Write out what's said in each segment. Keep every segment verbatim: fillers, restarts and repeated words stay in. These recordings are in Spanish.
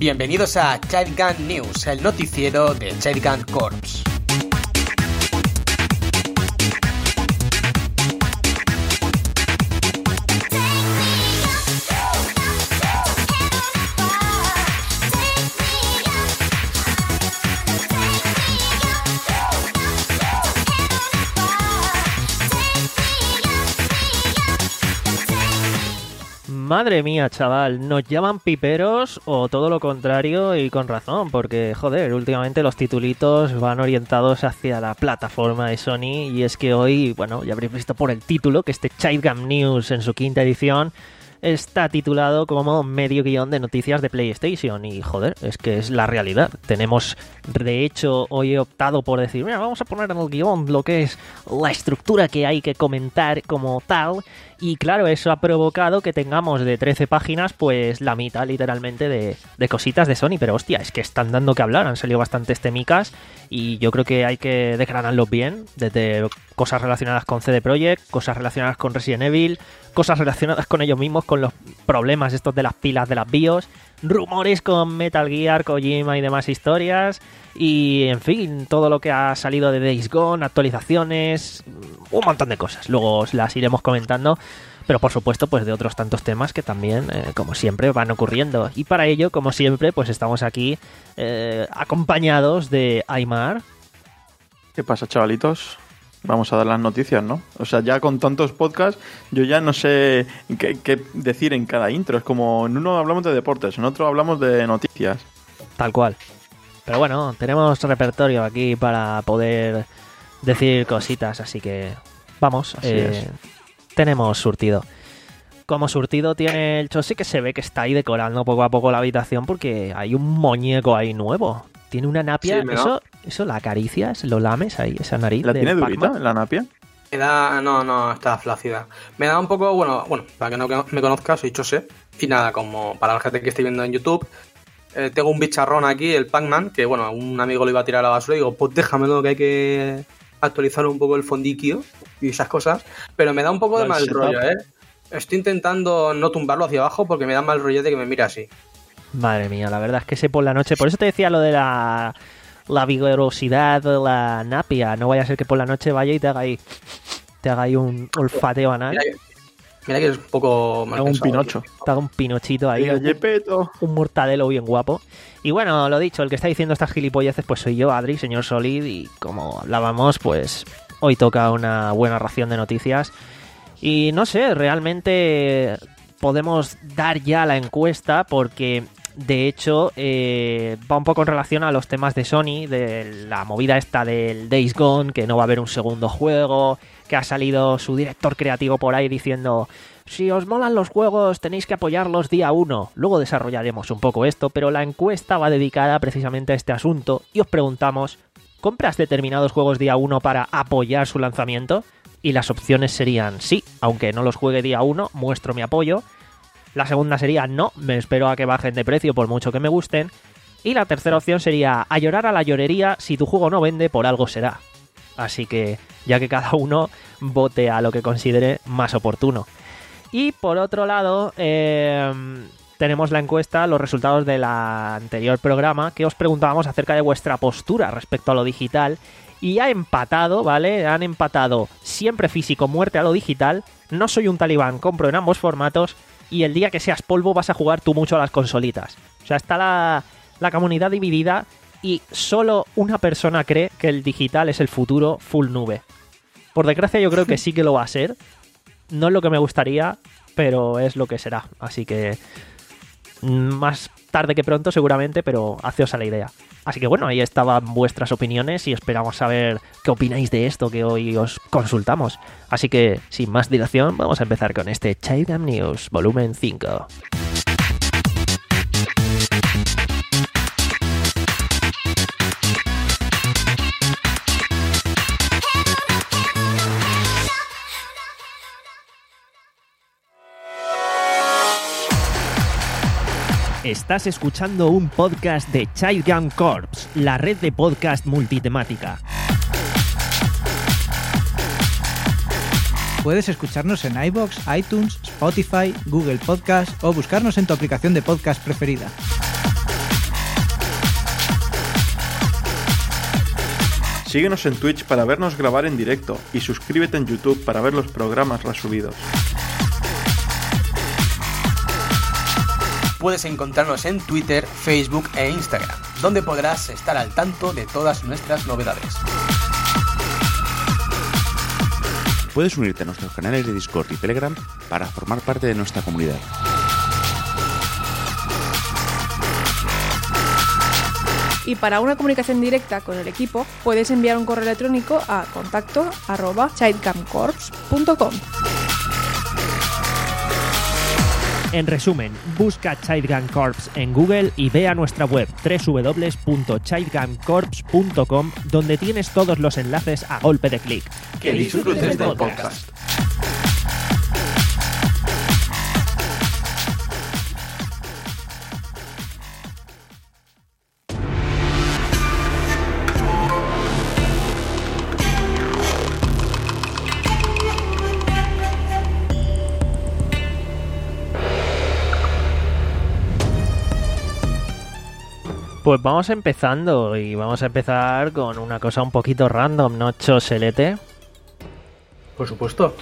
Bienvenidos a Child Gun News, el noticiero de Child Gun Corps. Madre mía, chaval, ¿nos llaman piperos o todo lo contrario y con razón? Porque, joder, últimamente los titulitos van orientados hacia la plataforma de Sony y es que hoy, bueno, ya habréis visto por el título que este Child Gun News en su quinta edición está titulado como medio guión de noticias de PlayStation y, joder, es que es la realidad. Tenemos, de hecho, hoy he optado por decir, mira, vamos a poner en el guión lo que es la estructura que hay que comentar como tal. Y claro, eso ha provocado que tengamos de trece páginas, pues la mitad literalmente de, de cositas de Sony. Pero hostia, es que están dando que hablar, han salido bastantes temicas y yo creo que hay que desgranarlos bien. Desde cosas relacionadas con C D Projekt, cosas relacionadas con Resident Evil, cosas relacionadas con ellos mismos, con los problemas estos de las pilas de las BIOS, rumores con Metal Gear, Kojima y demás historias. Y en fin, todo lo que ha salido de Days Gone, actualizaciones, un montón de cosas. Luego os las iremos comentando, pero por supuesto pues de otros tantos temas que también, eh, como siempre, van ocurriendo. Y para ello, como siempre, pues estamos aquí eh, acompañados de Aymar. ¿Qué pasa, chavalitos? Vamos a dar las noticias, ¿no? O sea, ya con tantos podcasts, yo ya no sé qué, qué decir en cada intro. Es como, en uno hablamos de deportes, en otro hablamos de noticias. Tal cual. Pero bueno, tenemos repertorio aquí para poder decir cositas, así que vamos, eh, tenemos surtido. Como surtido tiene el Chosi, que se ve que está ahí decorando poco a poco la habitación porque hay un muñeco ahí nuevo. Tiene una napia, sí, eso, eso la acaricias, lo lames ahí, esa nariz. ¿La tiene Pac-Man? durita la napia? Me da, no, no, está flácida. Me da un poco, bueno, bueno, para que no me conozcas, soy Chose. Y nada, como para la gente que esté viendo en YouTube, eh, tengo un bicharrón aquí, el Pac-Man, que bueno, un amigo lo iba a tirar a la basura y digo, pues déjamelo que hay que actualizar un poco el fondiquio y esas cosas. Pero me da un poco de mal rollo, ¿eh? Estoy intentando no tumbarlo hacia abajo porque me da mal rollo de que me mire así. Madre mía, la verdad es que sé por la noche. Por eso te decía lo de la, la vigorosidad de la napia. No vaya a ser que por la noche vaya y te haga ahí, te haga ahí un olfateo anal. Mira que, mira que es un poco mal te haga un pensado, pinocho. Tío. Te haga un pinochito ahí. Un, un mortadelo bien guapo. Y bueno, lo dicho, el que está diciendo estas gilipolleces pues soy yo, Adri, señor Solid. Y como hablábamos, pues hoy toca una buena ración de noticias. Y no sé, realmente podemos dar ya la encuesta porque de hecho eh, va un poco en relación a los temas de Sony, de la movida esta del Days Gone, que no va a haber un segundo juego, que ha salido su director creativo por ahí diciendo si os molan los juegos tenéis que apoyarlos día uno. Luego desarrollaremos un poco esto, pero la encuesta va dedicada precisamente a este asunto y os preguntamos, ¿compras determinados juegos día uno para apoyar su lanzamiento? Y las opciones serían sí, aunque no los juegue día uno, muestro mi apoyo. La segunda sería no, me espero a que bajen de precio por mucho que me gusten. Y la tercera opción sería a llorar a la llorería, si tu juego no vende, por algo será. Así que ya que cada uno vote a lo que considere más oportuno. Y por otro lado, eh, tenemos la encuesta, los resultados del anterior programa, que os preguntábamos acerca de vuestra postura respecto a lo digital. Y ha empatado, ¿vale? Han empatado siempre físico, muerte a lo digital. No soy un talibán, compro en ambos formatos. Y el día que seas polvo vas a jugar tú mucho a las consolitas. O sea, está la, la comunidad dividida y solo una persona cree que el digital es el futuro full nube. Por desgracia yo creo que sí que lo va a ser. No es lo que me gustaría, pero es lo que será. Así que más tarde que pronto seguramente, pero haceos a la idea. Así que bueno, ahí estaban vuestras opiniones y esperamos saber qué opináis de esto que hoy os consultamos. Así que, sin más dilación, vamos a empezar con este Child Gun News, volumen cinco. Estás escuchando un podcast de Child Gun Corps, la red de podcast multitemática. Puedes escucharnos en iVoox, iTunes, Spotify, Google Podcast o buscarnos en tu aplicación de podcast preferida. Síguenos en Twitch para vernos grabar en directo y suscríbete en YouTube para ver los programas resubidos. Puedes encontrarnos en Twitter, Facebook e Instagram, donde podrás estar al tanto de todas nuestras novedades. Puedes unirte a nuestros canales de Discord y Telegram para formar parte de nuestra comunidad. Y para una comunicación directa con el equipo, puedes enviar un correo electrónico a contacto arroba childcamcorps punto com. En resumen, busca Childgun Corps en Google y ve a nuestra web doble u doble u doble u punto childguncorps punto com, donde tienes todos los enlaces a golpe de clic. Que disfrutes del podcast. Pues vamos empezando y vamos a empezar con una cosa un poquito random, ¿no, Choselete? Por supuesto.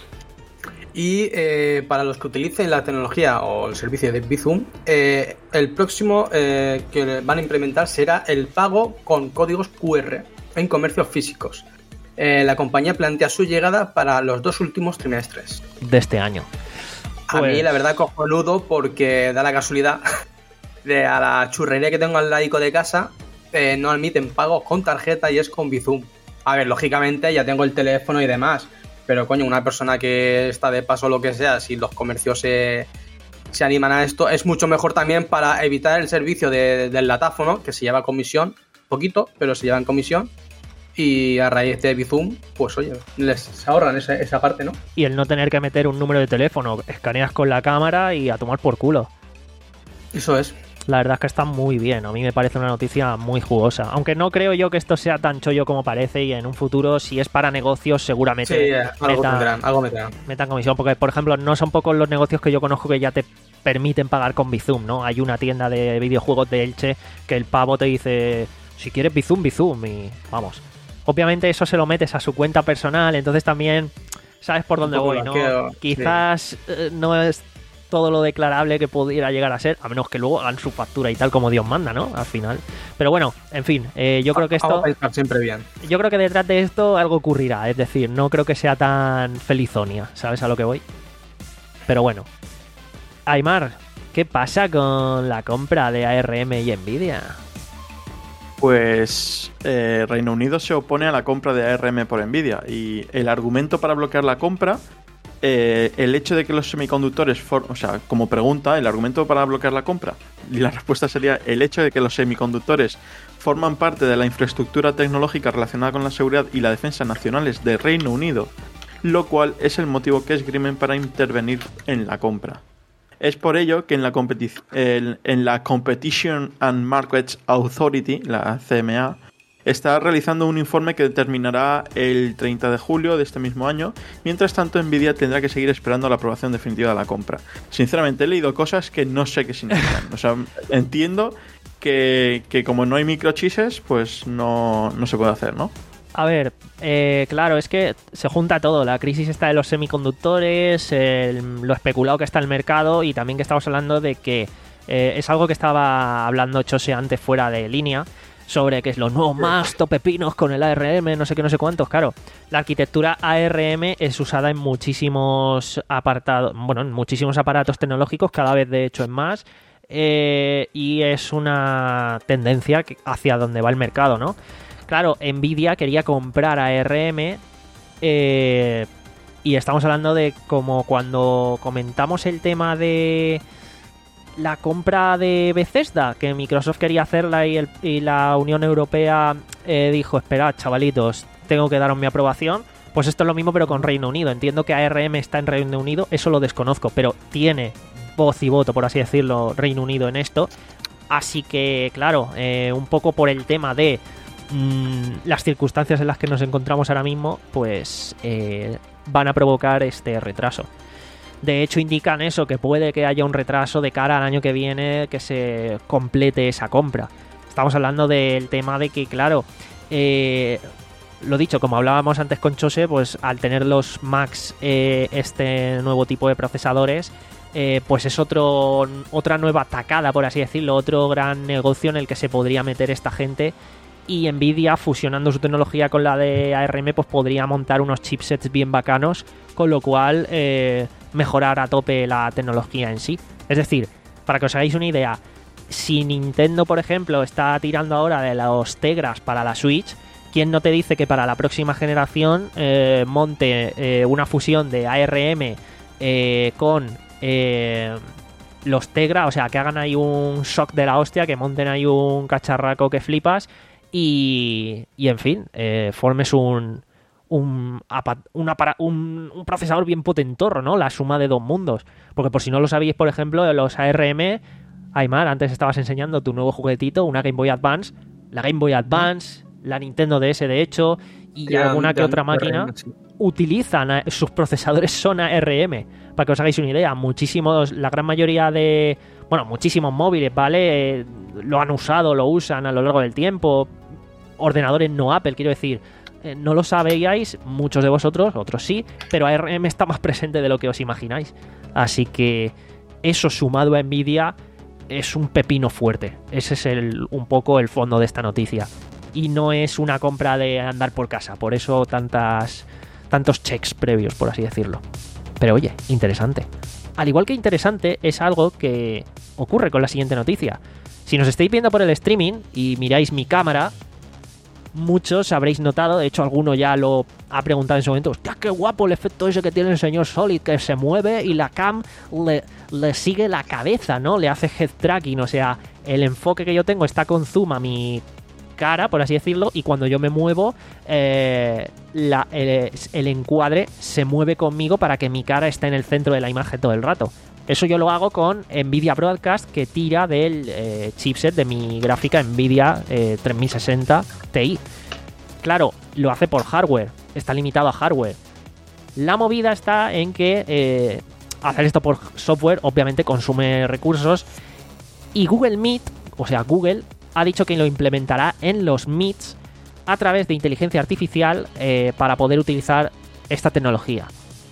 Y eh, para los que utilicen la tecnología o el servicio de Bizum, eh, el próximo eh, que van a implementar será el pago con códigos cu erre en comercios físicos. Eh, la compañía plantea su llegada para los dos últimos trimestres de este año. Pues... A mí la verdad cojonudo, porque da la casualidad de a la churrería que tengo al lado de casa, eh, no admiten pagos con tarjeta y es con Bizum. A ver, lógicamente ya tengo el teléfono y demás, pero coño, una persona que está de paso o lo que sea, si los comercios se, se animan a esto, es mucho mejor también para evitar el servicio de, del latáfono, que se lleva comisión, poquito, pero se lleva en comisión, y a raíz de Bizum, pues oye, les ahorran esa, esa parte, ¿no? Y el no tener que meter un número de teléfono, escaneas con la cámara y a tomar por culo. Eso es. La verdad es que está muy bien, a mí me parece una noticia muy jugosa, aunque no creo yo que esto sea tan chollo como parece, y en un futuro, si es para negocios, seguramente sí, yeah, algo metan, meterán, algo meterán. metan comisión, porque por ejemplo no son pocos los negocios que yo conozco que ya te permiten pagar con Bizum, ¿no? Hay una tienda de videojuegos de Elche que el pavo te dice, si quieres Bizum, Bizum, y vamos. Obviamente eso se lo metes a su cuenta personal, entonces también sabes por dónde voy, ¿no? Quedo, Quizás sí. eh, no es todo lo declarable que pudiera llegar a ser, a menos que luego hagan su factura y tal como Dios manda, ¿no? Al final. Pero bueno, en fin, eh, yo creo que esto... siempre bien. Yo creo que detrás de esto algo ocurrirá, es decir, no creo que sea tan felizonia, ¿sabes a lo que voy? Pero bueno. Aymar, ¿qué pasa con la compra de A R M y Nvidia? Pues eh, Reino Unido se opone a la compra de A R M por Nvidia, y el argumento para bloquear la compra... Eh, el hecho de que los semiconductores, for- o sea, como pregunta, el argumento para bloquear la compra, y la respuesta sería el hecho de que los semiconductores forman parte de la infraestructura tecnológica relacionada con la seguridad y la defensa nacionales de Reino Unido, lo cual es el motivo que esgrimen para intervenir en la compra. Es por ello que en la, competi- el, en la Competition and Markets Authority, la C M A, está realizando un informe que determinará el treinta de julio de este mismo año. Mientras tanto, Nvidia tendrá que seguir esperando la aprobación definitiva de la compra. Sinceramente, he leído cosas que no sé qué significan. O sea, entiendo que, que como no hay microchips, pues no, no se puede hacer, ¿no? A ver, eh, claro, es que se junta todo. La crisis está de los semiconductores, el, lo especulado que está el mercado, y también que estamos hablando de que eh, es algo que estaba hablando Chose antes fuera de línea, sobre que es los nuevos más topepinos con el A R M, no sé qué, no sé cuántos. Claro, la arquitectura A R M es usada en muchísimos apartados, bueno, en muchísimos aparatos tecnológicos, cada vez de hecho en más, eh, y es una tendencia hacia donde va el mercado, ¿no? Claro, Nvidia quería comprar A R M, eh, y estamos hablando de como cuando comentamos el tema de la compra de Bethesda, que Microsoft quería hacerla y, el, y la Unión Europea eh, dijo, esperad, chavalitos, tengo que daros mi aprobación. Pues esto es lo mismo pero con Reino Unido. Entiendo que A R M está en Reino Unido, eso lo desconozco, pero tiene voz y voto, por así decirlo, Reino Unido en esto. Así que, claro, eh, un poco por el tema de mmm, las circunstancias en las que nos encontramos ahora mismo, pues eh, van a provocar este retraso. De hecho, indican eso, que puede que haya un retraso de cara al año que viene, que se complete esa compra. Estamos hablando del tema de que, claro, eh, lo dicho, como hablábamos antes con Chose, pues al tener los Macs eh, este nuevo tipo de procesadores, eh, pues es otro otra nueva tacada, por así decirlo, otro gran negocio en el que se podría meter esta gente. Y Nvidia, fusionando su tecnología con la de A R M, pues podría montar unos chipsets bien bacanos, con lo cual eh, mejorar a tope la tecnología en sí. Es decir, para que os hagáis una idea, si Nintendo, por ejemplo, está tirando ahora de los Tegras para la Switch, ¿quién no te dice que para la próxima generación eh, monte eh, una fusión de A R M eh, con eh, los Tegra? O sea, que hagan ahí un shock de la hostia, que monten ahí un cacharraco que flipas y, y en fin, eh, formes un, un, un, un, un procesador bien potentorro, ¿no? La suma de dos mundos. Porque por si no lo sabéis, por ejemplo, los A R M, Aymar, antes estabas enseñando tu nuevo juguetito, una Game Boy Advance, la Game Boy Advance, la Nintendo D S de hecho, y ya, alguna que ya, otra máquina, R M, sí. utilizan, a, sus procesadores son A R M, para que os hagáis una idea. Muchísimos, la gran mayoría de, bueno, muchísimos móviles, ¿vale? Eh, lo han usado, lo usan a lo largo del tiempo. Ordenadores no Apple, quiero decir, eh, no lo sabíais, muchos de vosotros, otros sí, pero A R M está más presente de lo que os imagináis. Así que eso sumado a Nvidia es un pepino fuerte. Ese es el, un poco el fondo de esta noticia. Y no es una compra de andar por casa. Por eso tantas, tantos checks previos, por así decirlo. Pero oye, interesante. Al igual que interesante es algo que ocurre con la siguiente noticia. Si nos estáis viendo por el streaming y miráis mi cámara, muchos habréis notado, de hecho alguno ya lo ha preguntado en su momento, hostia, qué guapo el efecto ese que tiene el señor Solid, que se mueve y la cam le, le sigue la cabeza, ¿no? Le hace head tracking, o sea, el enfoque que yo tengo está con zoom a mi cara, por así decirlo, y cuando yo me muevo, eh, la, el, el encuadre se mueve conmigo para que mi cara esté en el centro de la imagen todo el rato. Eso yo lo hago con Nvidia Broadcast, que tira del eh, chipset de mi gráfica Nvidia eh, tres mil sesenta Ti. Claro, lo hace por hardware, está limitado a hardware. La movida está en que eh, hacer esto por software obviamente consume recursos, y Google Meet, o sea, Google, ha dicho que lo implementará en los Meets a través de inteligencia artificial eh, para poder utilizar esta tecnología.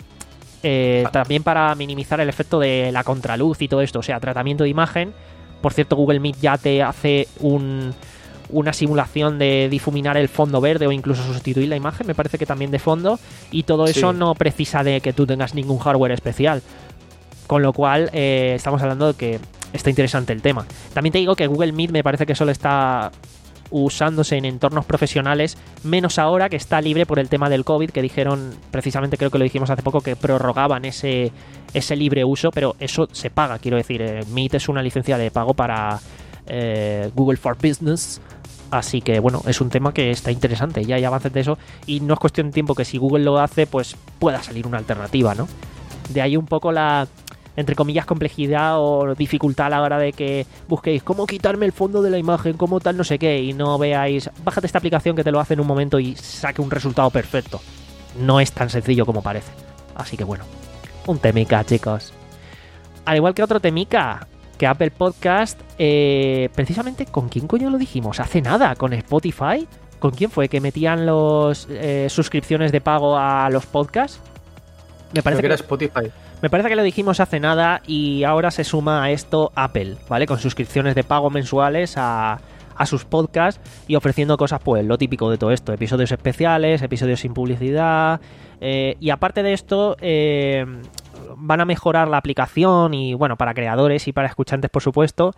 Eh, también para minimizar el efecto de la contraluz y todo esto, o sea, tratamiento de imagen. Por cierto, Google Meet ya te hace un, una simulación de difuminar el fondo verde o incluso sustituir la imagen, me parece que también de fondo, y todo eso sí. No precisa de que tú tengas ningún hardware especial, con lo cual eh, estamos hablando de que está interesante el tema. También te digo que Google Meet me parece que solo está usándose en entornos profesionales, menos ahora que está libre por el tema del COVID, que dijeron, precisamente creo que lo dijimos hace poco, que prorrogaban ese, ese libre uso, pero eso se paga, quiero decir, eh, Meet es una licencia de pago para eh, Google for Business, así que bueno, es un tema que está interesante, ya hay avances de eso, y no es cuestión de tiempo que si Google lo hace, pues pueda salir una alternativa, ¿no? De ahí un poco la, entre comillas, complejidad o dificultad a la hora de que busquéis cómo quitarme el fondo de la imagen, cómo tal no sé qué, y no veáis, bájate esta aplicación que te lo hace en un momento y saque un resultado perfecto. No es tan sencillo como parece. Así que bueno, un temica, chicos. Al igual que otro temica, que Apple Podcast, eh, precisamente, ¿con quién coño lo dijimos? Hace nada, con Spotify. ¿Con quién fue que metían los eh, suscripciones de pago a los podcasts? Me parece Creo que que era Spotify. Me parece que lo dijimos hace nada y ahora se suma a esto Apple, ¿vale? Con suscripciones de pago mensuales a, a sus podcasts y ofreciendo cosas, pues, lo típico de todo esto. Episodios especiales, episodios sin publicidad. Eh, y aparte de esto, eh, van a mejorar la aplicación y, bueno, para creadores y para escuchantes, por supuesto.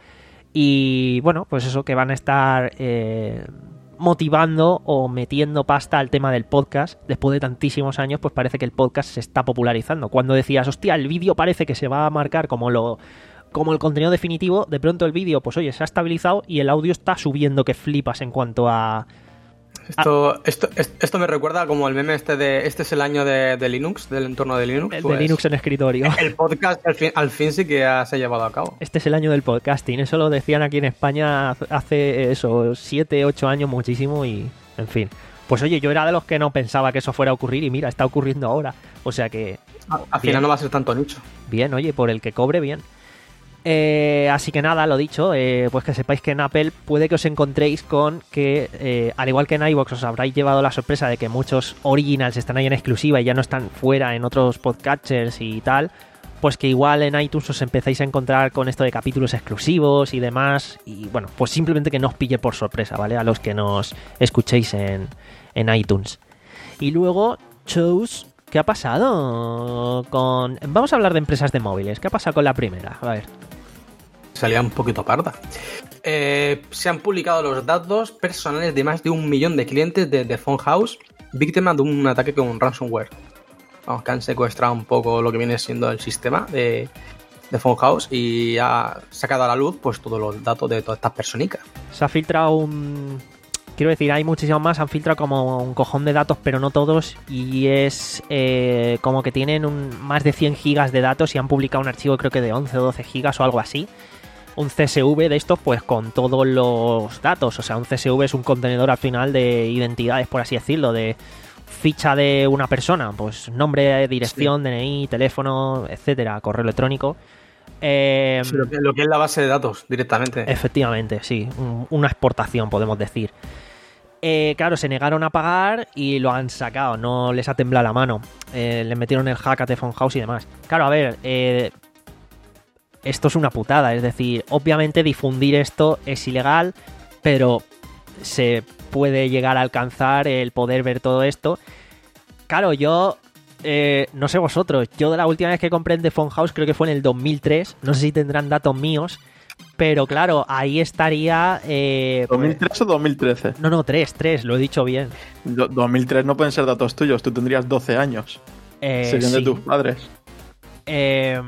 Y, bueno, pues eso, que van a estar Eh, motivando o metiendo pasta al tema del podcast. Después de tantísimos años, pues parece que el podcast se está popularizando. Cuando decías, hostia, el vídeo parece que se va a marcar como lo como el contenido definitivo, de pronto el vídeo, pues oye, se ha estabilizado y el audio está subiendo que flipas en cuanto a... Esto, a... esto, esto me recuerda como el meme este de este es el año de, de Linux, del entorno de Linux. El pues, de Linux en escritorio. El podcast al fin, al fin sí que ya se ha llevado a cabo. Este es el año del podcasting. Eso lo decían aquí en España hace eso, siete, ocho años muchísimo y, en fin. Pues oye, yo era de los que no pensaba que eso fuera a ocurrir y mira, está ocurriendo ahora. O sea que... Al, al final no va a ser tanto nicho. Bien, oye, por el que cobre, bien. Eh, así que nada, lo dicho, eh, pues que sepáis que en Apple puede que os encontréis con que, eh, al igual que en iVoox, os habráis llevado la sorpresa de que muchos originals están ahí en exclusiva y ya no están fuera en otros podcatchers y tal, pues que igual en iTunes os empezáis a encontrar con esto de capítulos exclusivos y demás, y bueno, pues simplemente que no os pille por sorpresa, ¿vale? A los que nos escuchéis en, en iTunes. Y luego, shows, ¿qué ha pasado con...? Vamos a hablar de empresas de móviles, ¿qué ha pasado con la primera? A ver. Salía un poquito parda. Eh, se han publicado los datos personales de más de un millón de clientes de The Phone House, víctimas de un ataque con ransomware. Vamos, que han secuestrado un poco lo que viene siendo el sistema de, de Phone House y ha sacado a la luz pues todos los datos de todas estas personicas. Se ha filtrado un... Quiero decir, hay muchísimos más, han filtrado como un cojón de datos, pero no todos, y es eh, como que tienen un, más de cien gigas de datos y han publicado un archivo creo que de once o doce gigas o algo así. Un C S V de estos pues con todos los datos, o sea, un C S V es un contenedor al final de identidades, por así decirlo, de ficha de una persona, pues nombre, dirección, sí. D N I, teléfono, etcétera, correo electrónico. Eh, sí, lo, que, lo que es la base de datos directamente. Efectivamente, sí, un, una exportación podemos decir. Eh, claro, se negaron a pagar y lo han sacado, no les ha temblado la mano. Eh, le metieron el hack a The Phone House y demás. Claro, a ver, eh, esto es una putada, es decir, obviamente difundir esto es ilegal, pero se puede llegar a alcanzar el poder ver todo esto. Claro, yo, eh, no sé vosotros, yo de la última vez que compré en The Phone House creo que fue en el dos mil tres, no sé si tendrán datos míos, pero claro, ahí estaría... Eh, ¿dos mil tres pues, o dos mil trece? No, no, tres, tres, lo he dicho bien. Do- dos mil tres no pueden ser datos tuyos, tú tendrías doce años. Eh, Serían sí. de tus padres. Eh...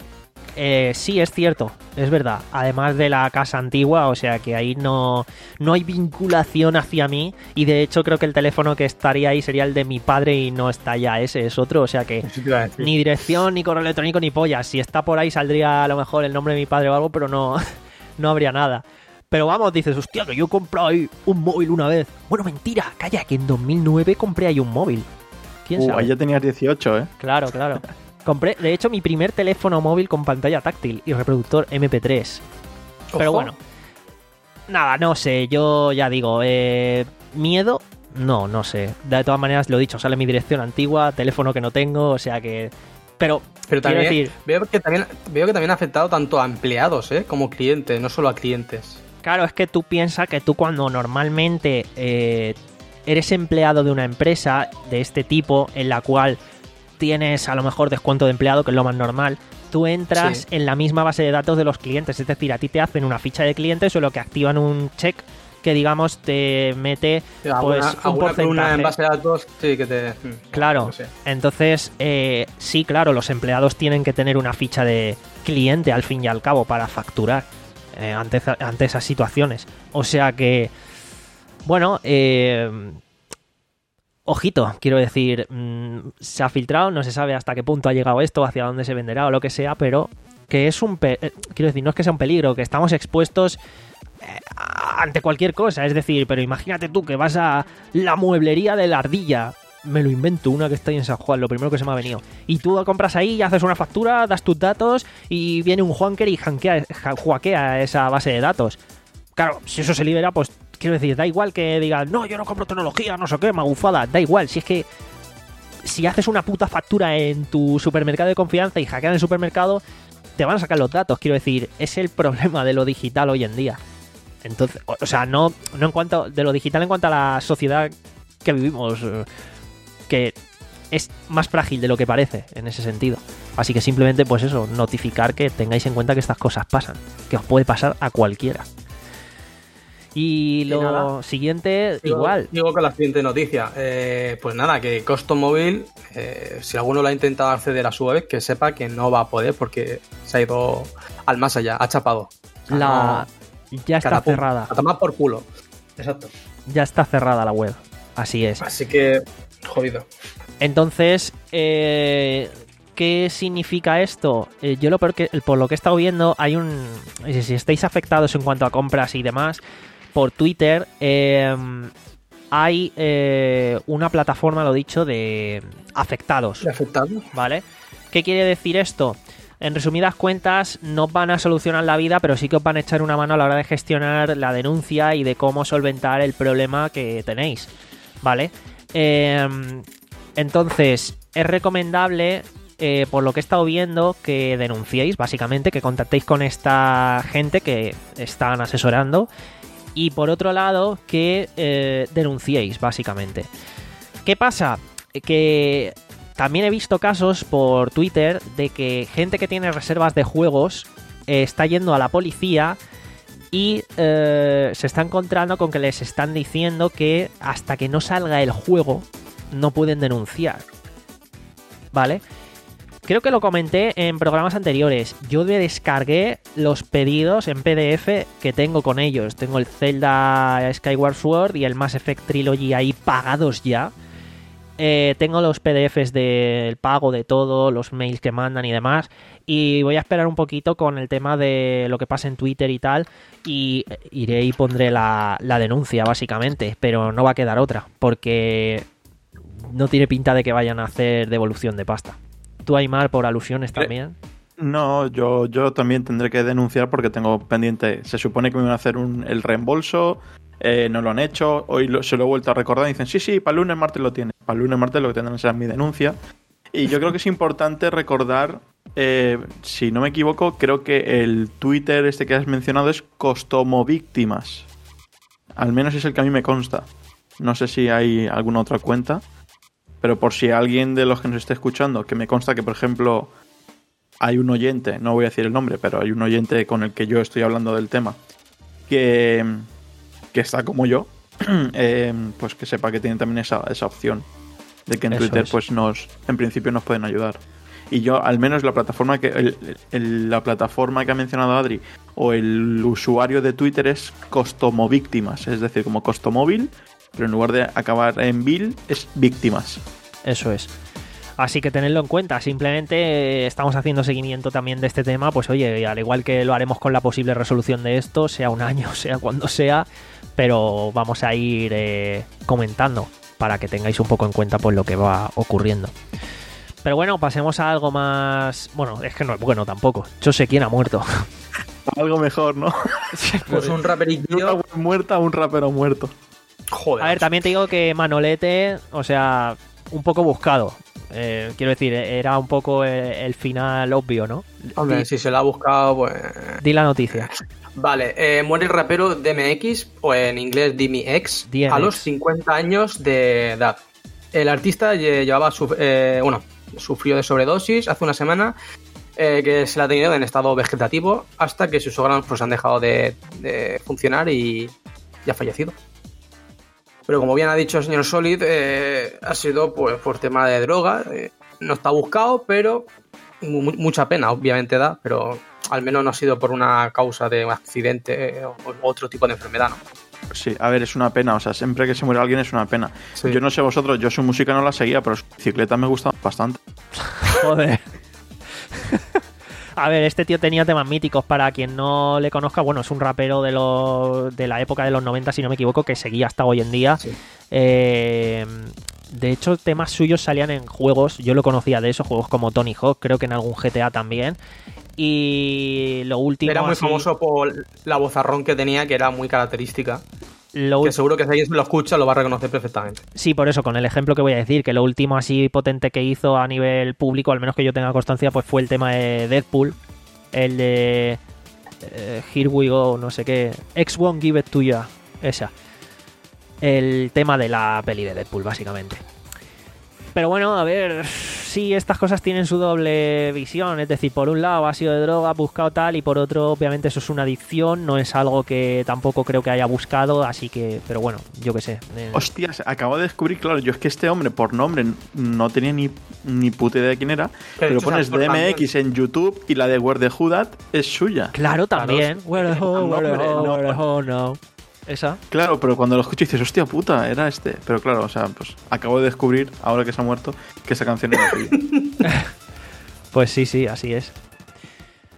Eh, sí, es cierto, es verdad. Además de la casa antigua, o sea que ahí no, no hay vinculación hacia mí. Y de hecho creo que el teléfono que estaría ahí sería el de mi padre y no está ya ese, es otro. O sea que ni dirección, ni correo electrónico, ni pollas. Si está por ahí saldría a lo mejor el nombre de mi padre o algo, pero no, no habría nada. Pero vamos, dices, hostia, que yo he comprado ahí un móvil una vez. Bueno, mentira, calla, que en dos mil nueve compré ahí un móvil. ¿Quién uh, sabe? Ahí ya tenías dieciocho, ¿eh? Claro, claro. Compré, de hecho, mi primer teléfono móvil con pantalla táctil y reproductor eme pe tres. Ojo. Pero bueno, nada, no sé, yo ya digo, eh, miedo, no, no sé. De todas maneras, lo dicho, sale mi dirección antigua, teléfono que no tengo, o sea que... Pero, Pero también, decir, veo, que también veo que también ha afectado tanto a empleados, ¿eh? Como clientes, no solo a clientes. Claro, es que tú piensas que tú cuando normalmente eh, eres empleado de una empresa de este tipo, en la cual... tienes a lo mejor descuento de empleado, que es lo más normal, tú entras sí. en la misma base de datos de los clientes, es decir, a ti te hacen una ficha de clientes o lo que activan un check que digamos te mete pues alguna, un alguna porcentaje en base de datos sí que te claro, no sé. Entonces eh, sí, claro, los empleados tienen que tener una ficha de cliente al fin y al cabo para facturar eh, ante, ante esas situaciones, o sea que bueno, eh ojito, quiero decir, mmm, se ha filtrado, no se sabe hasta qué punto ha llegado esto, hacia dónde se venderá o lo que sea, pero que es un... Pe- eh, quiero decir, no es que sea un peligro, que estamos expuestos eh, ante cualquier cosa, es decir, pero imagínate tú que vas a la mueblería de la Ardilla, me lo invento, una que está ahí en San Juan, lo primero que se me ha venido, y tú compras ahí y haces una factura, das tus datos y viene un Juanker y hackea, hackea esa base de datos. Claro, si eso se libera, pues quiero decir, da igual que digas, no, yo no compro tecnología, no sé qué, magufada, da igual, si es que si haces una puta factura en tu supermercado de confianza y hackean el supermercado, te van a sacar los datos, quiero decir, es el problema de lo digital hoy en día. Entonces, o, o sea, no, no en cuanto, de lo digital en cuanto a la sociedad que vivimos, que es más frágil de lo que parece en ese sentido. Así que simplemente, pues eso, notificar que tengáis en cuenta que estas cosas pasan, que os puede pasar a cualquiera. Y lo nada. siguiente, digo, igual. Digo con la siguiente noticia. Eh, pues nada, que Custom Mobile, eh, si alguno lo ha intentado acceder a su web, que sepa que no va a poder porque se ha ido al más allá, ha chapado. O sea, la... no, ya está carapum, cerrada. A tomar por culo. Exacto. Ya está cerrada la web. Así es. Así que, jodido. Entonces, eh... ¿qué significa esto? Eh, yo lo peor que, por lo que he estado viendo, hay un... Si estáis afectados en cuanto a compras y demás, por Twitter eh, hay eh, una plataforma, lo dicho, de afectados. ¿De afectados? ¿Vale? ¿Qué quiere decir esto? En resumidas cuentas, no os van a solucionar la vida, pero sí que os van a echar una mano a la hora de gestionar la denuncia y de cómo solventar el problema que tenéis, ¿vale? Eh, entonces, es recomendable, eh, por lo que he estado viendo, que denunciéis, básicamente, que contactéis con esta gente que están asesorando. Y por otro lado, que eh, denunciéis, básicamente. ¿Qué pasa? Que también he visto casos por Twitter de que gente que tiene reservas de juegos eh, está yendo a la policía y eh, se está encontrando con que les están diciendo que hasta que no salga el juego no pueden denunciar. ¿Vale? Creo que lo comenté en programas anteriores. Yo me descargué los pedidos en P D F que tengo con ellos. Tengo el Zelda Skyward Sword y el Mass Effect Trilogy ahí pagados ya. Eh, tengo los P D Fs del pago de todo, los mails que mandan y demás. Y voy a esperar un poquito con el tema de lo que pasa en Twitter y tal. Y iré y pondré la, la denuncia, básicamente. Pero no va a quedar otra, porque no tiene pinta de que vayan a hacer devolución de pasta. ¿Tú, Aymar, por alusiones también? No, yo, yo también tendré que denunciar porque tengo pendiente. Se supone que me van a hacer un, el reembolso. Eh, no lo han hecho, hoy lo, se lo he vuelto a recordar y dicen, sí, sí, para el lunes, martes lo tiene. Para el lunes, martes lo que tendrán será mi denuncia. Y yo creo que es importante recordar, eh, si no me equivoco, creo que el Twitter este que has mencionado es Costomovíctimas. Al menos es el que a mí me consta. No sé si hay alguna otra cuenta, pero por si alguien de los que nos esté escuchando, que me consta que, por ejemplo, hay un oyente, no voy a decir el nombre, pero hay un oyente con el que yo estoy hablando del tema, que... que está como yo, eh, pues que sepa que tienen también esa, esa opción de que en Eso Twitter es. pues nos, en principio nos pueden ayudar. Y yo, al menos la plataforma que el, el, la plataforma que ha mencionado Adri o el usuario de Twitter es Costomovíctimas, es decir, como Costomóvil, pero en lugar de acabar en vil es víctimas. Eso es. Así que tenedlo en cuenta. Simplemente eh, estamos haciendo seguimiento también de este tema. Pues oye, al igual que lo haremos con la posible resolución de esto, sea un año, sea cuando sea, pero vamos a ir eh, comentando para que tengáis un poco en cuenta pues lo que va ocurriendo. Pero bueno, pasemos a algo más... Bueno, es que no es bueno tampoco. Yo sé quién ha muerto. Algo mejor, ¿no? Pues un Una raperillo. web muerta, un rapero muerto. Joder. A ver, también te digo que Manolete, o sea, un poco buscado. Eh, quiero decir, era un poco el, el final obvio, ¿no? Hombre, Di, si se lo ha buscado, pues... di la noticia. Vale, eh, muere el rapero D M X, o en inglés D M X, D M X. a los cincuenta años de edad. El artista lle- llevaba, su- eh, bueno, sufrió de sobredosis hace una semana, eh, que se la ha tenido en estado vegetativo, hasta que sus órganos pues han dejado de, de funcionar y, y ha fallecido. Pero como bien ha dicho el señor Solid, eh, ha sido pues por tema de droga. Eh, no está buscado, pero mu- mucha pena, obviamente da, pero al menos no ha sido por una causa de un accidente o, o otro tipo de enfermedad, ¿no? Sí, a ver, es una pena, o sea, siempre que se muere alguien es una pena. Sí. Yo no sé vosotros, yo su música no la seguía, pero su bicicleta me gusta bastante. Joder. A ver, este tío tenía temas míticos. Para quien no le conozca, bueno, es un rapero de, los, de la época de los noventa, si no me equivoco, que seguía hasta hoy en día. Sí. Eh, de hecho, temas suyos salían en juegos. Yo lo conocía de esos juegos como Tony Hawk, creo que en algún G T A también. Y lo último... Era muy así- famoso por la vozarrón que tenía, que era muy característica. lo Que ul- seguro que si alguien lo escucha lo va a reconocer perfectamente. Sí, por eso, con el ejemplo que voy a decir, que lo último así potente que hizo a nivel público, al menos que yo tenga constancia, pues fue el tema de Deadpool. El de eh, Here We Go, no sé qué. X Won't Give It To You. Esa. El tema de la peli de Deadpool, básicamente. Pero bueno, a ver, sí, estas cosas tienen su doble visión. Es decir, por un lado ha sido de droga, buscado tal, y por otro, obviamente, eso es una adicción. No es algo que tampoco creo que haya buscado, así que, pero bueno, yo qué sé. Eh, Hostias, acabo de descubrir, claro, yo es que este hombre, por nombre, no tenía ni, ni puta idea de quién era, pero, hecho, pones es actor D M X en YouTube y la de Where the Hood At es suya. Claro, también. Claro, Where the hell, where the nombre, hell, no. where the hell, no. Esa. Claro, pero cuando lo escucho dices, hostia puta, era este. Pero claro, o sea, pues acabo de descubrir, ahora que se ha muerto, que esa canción era suya. Pues sí, sí, así es.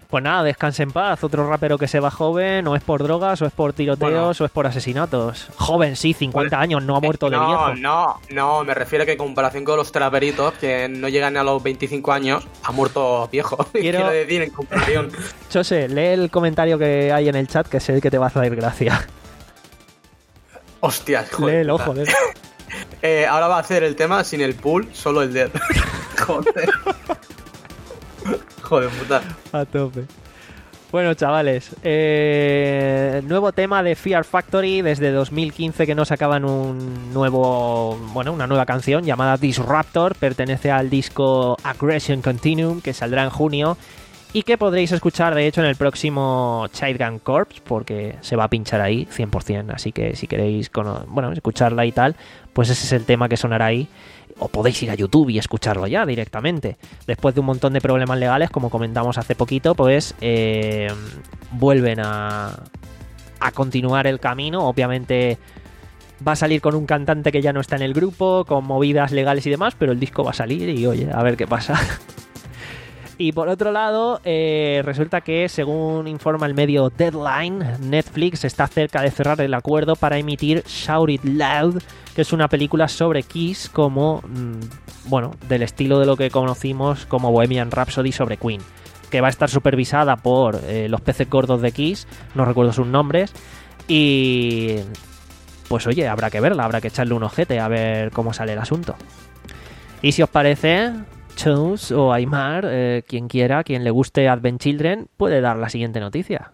Pues nada, descanse en paz. Otro rapero que se va joven, o es por drogas, o es por tiroteos, bueno, o es por asesinatos. Joven, sí, cincuenta pues, años, no ha muerto eh, de no, viejo. No, no, me refiero a que en comparación con los traperitos, que no llegan a los veinticinco años, ha muerto viejo. Quiero, Quiero decir, en comparación. José, lee el comentario que hay en el chat, que sé que te va a hacer gracia. Hostias, joder. Léelo, joder. eh, ahora va a hacer el tema sin el pool, solo el dead. Joder. Joder, puta. A tope. Bueno, chavales, eh, nuevo tema de Fear Factory. Desde dos mil quince que nos sacaban un nuevo, bueno, una nueva canción llamada Disruptor. Pertenece al disco Aggression Continuum, que saldrá en junio y que podréis escuchar, de hecho, en el próximo Childgun Corps, porque se va a pinchar ahí cien por ciento. Así que si queréis, bueno, escucharla y tal, pues ese es el tema que sonará ahí. O podéis ir a YouTube y escucharlo ya directamente. Después de un montón de problemas legales, como comentamos hace poquito, pues eh, vuelven a, a continuar el camino. Obviamente va a salir con un cantante que ya no está en el grupo, con movidas legales y demás, pero el disco va a salir y oye, a ver qué pasa. Y por otro lado, eh, resulta que, según informa el medio Deadline, Netflix está cerca de cerrar el acuerdo para emitir Shout It Loud, que es una película sobre Kiss, como, mmm, bueno, del estilo de lo que conocimos como Bohemian Rhapsody sobre Queen, que va a estar supervisada por eh, los peces gordos de Kiss, no recuerdo sus nombres, y pues oye, habrá que verla, habrá que echarle un ojete a ver cómo sale el asunto. Y si os parece, Chus o Aymar, eh, quien quiera, quien le guste Advent Children, puede dar la siguiente noticia.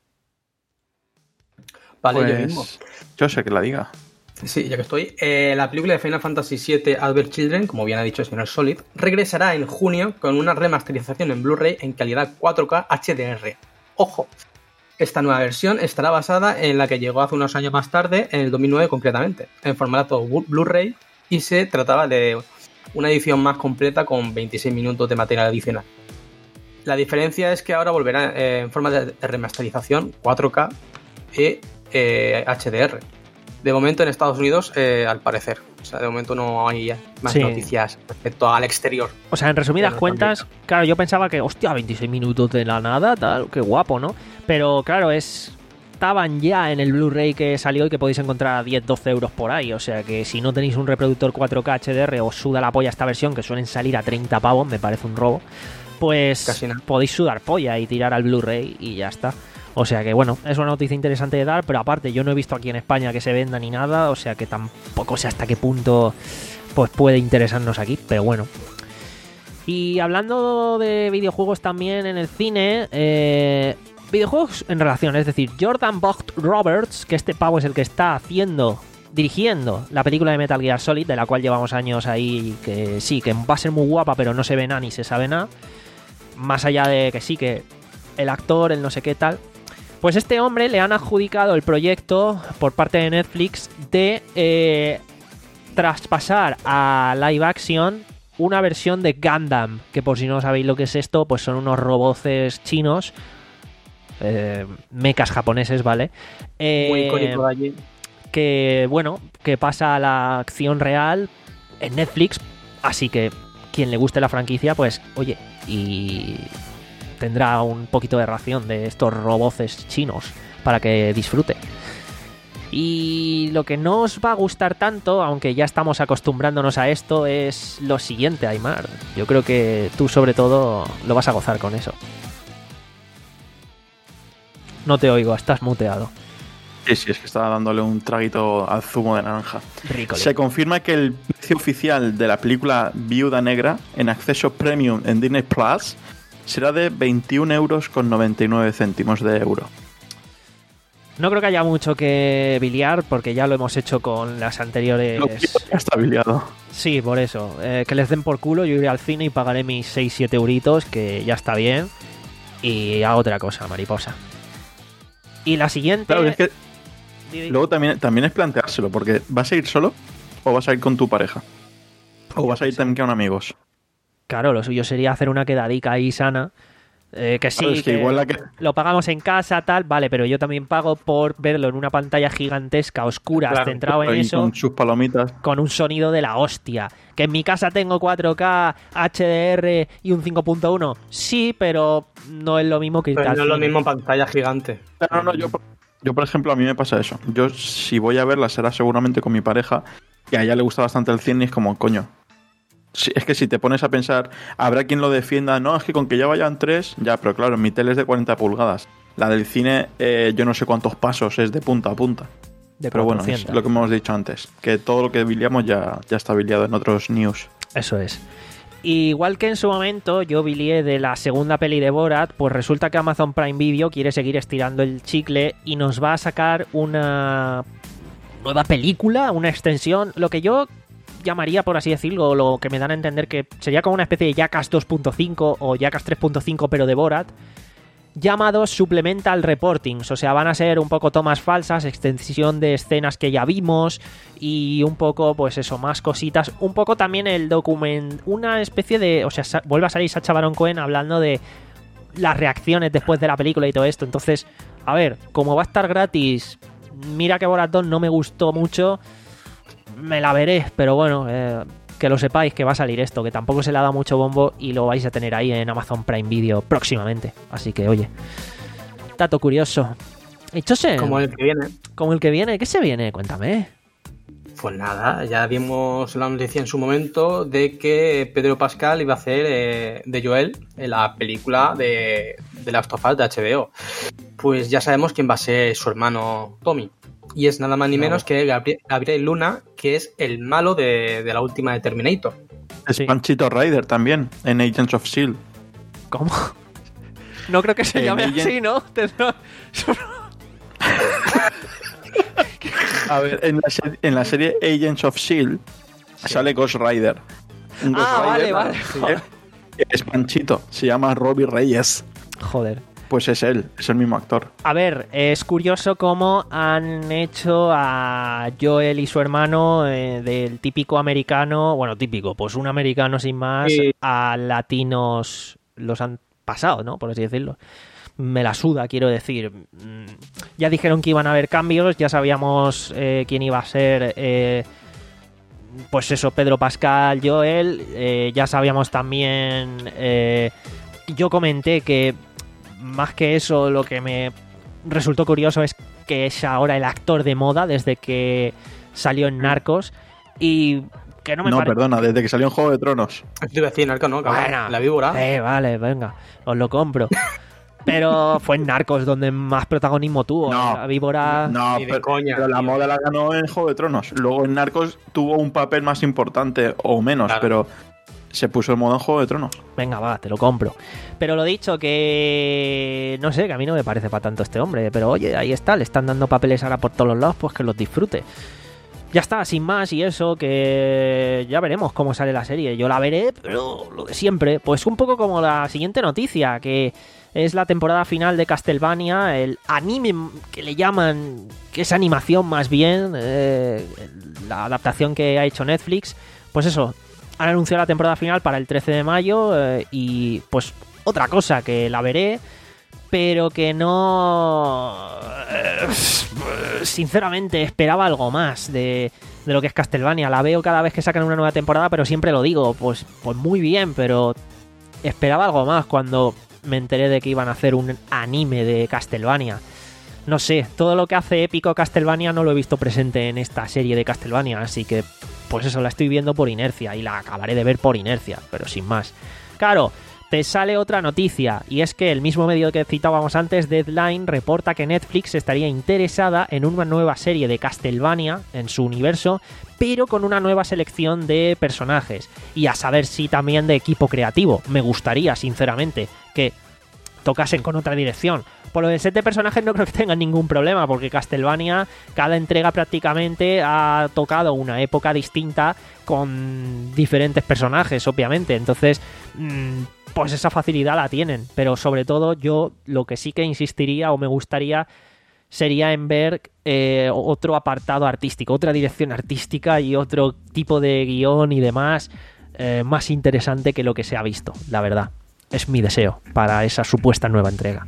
Vale, pues, yo mismo. Yo sé que la diga. Sí, ya que estoy. Eh, la película de Final Fantasy siete Advent Children, como bien ha dicho el señor Solid, regresará en junio con una remasterización en Blu-ray en calidad cuatro K H D R. ¡Ojo! Esta nueva versión estará basada en la que llegó hace unos años más tarde, en el dos mil nueve concretamente, en formato Blu-ray, y se trataba de una edición más completa con veintiséis minutos de material adicional. La diferencia es que ahora volverá eh, en forma de remasterización cuatro K y eh, H D R. De momento en Estados Unidos, eh, al parecer. O sea, de momento no hay más sí. noticias respecto al exterior. O sea, en resumidas cuentas, claro, yo pensaba que, hostia, veintiséis minutos de la nada, tal, qué guapo, ¿no? Pero claro, es... estaban ya en el Blu-ray que salió y que podéis encontrar a diez doce euros por ahí. O sea que si no tenéis un reproductor cuatro K H D R, os suda la polla esta versión, que suelen salir a treinta pavos, me parece un robo. Pues podéis sudar polla y tirar al Blu-ray y ya está. O sea que bueno, es una noticia interesante de dar, pero aparte yo no he visto aquí en España que se venda ni nada, o sea que tampoco sé hasta qué punto pues puede interesarnos aquí, pero bueno. Y hablando de videojuegos también en el cine, eh, videojuegos en relación, es decir, Jordan Vogt Roberts, que este pavo es el que está haciendo, dirigiendo la película de Metal Gear Solid, de la cual llevamos años ahí, que sí, que va a ser muy guapa, pero no se ve nada ni se sabe nada, más allá de que sí, que el actor, el no sé qué tal. Pues este hombre le han adjudicado el proyecto por parte de Netflix de eh, traspasar a live action una versión de Gundam, que por si no sabéis lo que es esto, pues son unos roboces chinos, eh, mechas japoneses, ¿vale? Eh, Muy icónico de allí. Que, bueno, que pasa a la acción real en Netflix, así que quien le guste la franquicia, pues, oye, y tendrá un poquito de ración de estos roboces chinos para que disfrute. Y lo que no os va a gustar tanto, aunque ya estamos acostumbrándonos a esto, es lo siguiente, Aymar. Yo creo que tú sobre todo lo vas a gozar con eso. No te oigo, estás muteado. Sí, sí, es que estaba dándole un traguito al zumo de naranja. Rico, Se confirma que el precio oficial de la película Viuda Negra en acceso premium en Disney Plus será de veintiún euros con noventa y nueve céntimos de euro. No creo que haya mucho que biliar, porque ya lo hemos hecho con las anteriores. No, ya está biliado. Sí, por eso. Eh, que les den por culo, yo iré al cine y pagaré mis seis siete euritos, que ya está bien. Y a otra cosa, mariposa. Y la siguiente... Claro, es que luego también, también es planteárselo, porque ¿vas a ir solo o vas a ir con tu pareja? ¿O vas a ir también con amigos? Claro, lo suyo sería hacer una quedadica ahí sana Eh, que sí, Claro, es que que igual la que- lo pagamos en casa, tal, vale, pero yo también pago por verlo en una pantalla gigantesca, oscura, Claro, centrado en y eso, con sus palomitas. con un sonido de la hostia. Que en mi casa tengo cuatro K, H D R y un cinco punto uno. Sí, pero no es lo mismo que irte Pero al no es lo cine. mismo pantalla gigante. No, no, yo, yo, por ejemplo, a mí me pasa eso. Yo, si voy a verla, será seguramente con mi pareja, y a ella le gusta bastante el cine, y es como, coño. Si- es que si te pones a pensar, habrá quien lo defienda, no, es que con que ya vayan tres, ya, pero claro, mi tele es de cuarenta pulgadas. La del cine, eh, yo no sé cuántos pasos es de punta a punta. De Pero bueno, es cuatrocientos. lo que hemos dicho antes, que todo lo que biliamos ya, ya está biliado en otros news. Eso es. Igual que en su momento yo bilié de la segunda peli de Borat, pues resulta que Amazon Prime Video quiere seguir estirando el chicle y nos va a sacar una nueva película, una extensión, lo que yo llamaría, por así decirlo, lo que me dan a entender que sería como una especie de Jackass dos punto cinco o Jackass tres punto cinco pero de Borat, llamados Supplemental Reportings, o sea, van a ser un poco tomas falsas, extensión de escenas que ya vimos y un poco, pues eso, más cositas, un poco también el document, una especie de, o sea, sa- vuelve a salir Sacha Baron Cohen hablando de las reacciones después de la película y todo esto, entonces, a ver, como va a estar gratis, mira que Borat dos no me gustó mucho, me la veré, pero bueno, eh, que lo sepáis que va a salir esto, que tampoco se le ha dado mucho bombo y lo vais a tener ahí en Amazon Prime Video próximamente. Así que, oye, dato curioso. Y Chose, Como el que viene. como el que viene, ¿qué se viene? Cuéntame. Pues nada, ya vimos la noticia en su momento de que Pedro Pascal iba a hacer eh, de Joel en la película de, de Last of Us de H B O. Pues ya sabemos quién va a ser su hermano Tommy. Y es nada más ni menos que Gabriel, Gabriel Luna, que es el malo de, de la última de Terminator. Es Sí. Panchito Ryder también, en Agents of S H I E L D. ¿Cómo? No creo que se Eh, llame Agent- así, ¿no? Tendrá- A ver, en la, se- en la serie Agents of S H I E L D sale Ghost Rider. Un Ghost Ah, vale, Rider, vale. eh, Es Panchito, se llama Robbie Reyes. Joder. Pues es él, es el mismo actor. A ver, es curioso cómo han hecho a Joel y su hermano eh, del típico americano, bueno, típico, pues un americano sin más, Sí. a latinos los han pasado, ¿no? Por así decirlo. Me la suda, quiero decir. Mm, Ya dijeron que iban a haber cambios, ya sabíamos eh, quién iba a ser, eh, pues eso, Pedro Pascal, Joel, eh, ya sabíamos también, eh, yo comenté que más que eso, lo que me resultó curioso es que es ahora el actor de moda desde que salió en Narcos y que no me No, parece... perdona, desde que salió en Juego de Tronos. Esto iba a decir Narco, ¿no? Cabrón. Bueno, La víbora. eh, vale, venga, os lo compro. Pero fue en Narcos donde más protagonismo tuvo. No, la víbora... No, Ni de pero, coña, pero la tío. moda la ganó en Juego de Tronos. Luego en Narcos tuvo un papel más importante o menos, Claro. pero se puso en moda en Juego de Tronos. Venga, va, te lo compro. Pero lo dicho, que no sé, que a mí no me parece para tanto este hombre. Pero oye, ahí está, le están dando papeles ahora por todos los lados, pues que los disfrute. Ya está, sin más y eso, que ya veremos cómo sale la serie. Yo la veré, pero lo de siempre. Pues un poco como la siguiente noticia, que es la temporada final de Castlevania, el anime que le llaman, que es animación más bien, eh, la adaptación que ha hecho Netflix. Pues eso, han anunciado la temporada final para el trece de mayo eh, y pues otra cosa que la veré, pero que no... eh, sinceramente esperaba algo más de, de lo que es Castlevania. La veo cada vez que sacan una nueva temporada, pero siempre lo digo, pues, pues muy bien, pero esperaba algo más cuando me enteré de que iban a hacer un anime de Castlevania. No sé, todo lo que hace épico Castlevania no lo he visto presente en esta serie de Castlevania, así que pues eso, la estoy viendo por inercia y la acabaré de ver por inercia, pero sin más. Claro, te sale otra noticia, y es que el mismo medio que citábamos antes, Deadline, reporta que Netflix estaría interesada en una nueva serie de Castlevania en su universo, pero con una nueva selección de personajes, y a saber si también de equipo creativo. Me gustaría, sinceramente, que tocasen con otra dirección. Por lo del set de personajes no creo que tengan ningún problema, porque Castlevania, cada entrega prácticamente ha tocado una época distinta con diferentes personajes, obviamente. Entonces, mmm, pues esa facilidad la tienen. Pero sobre todo yo lo que sí que insistiría o me gustaría sería en ver eh, otro apartado artístico, otra dirección artística y otro tipo de guión y demás eh, más interesante que lo que se ha visto, la verdad. es mi deseo para esa supuesta nueva entrega.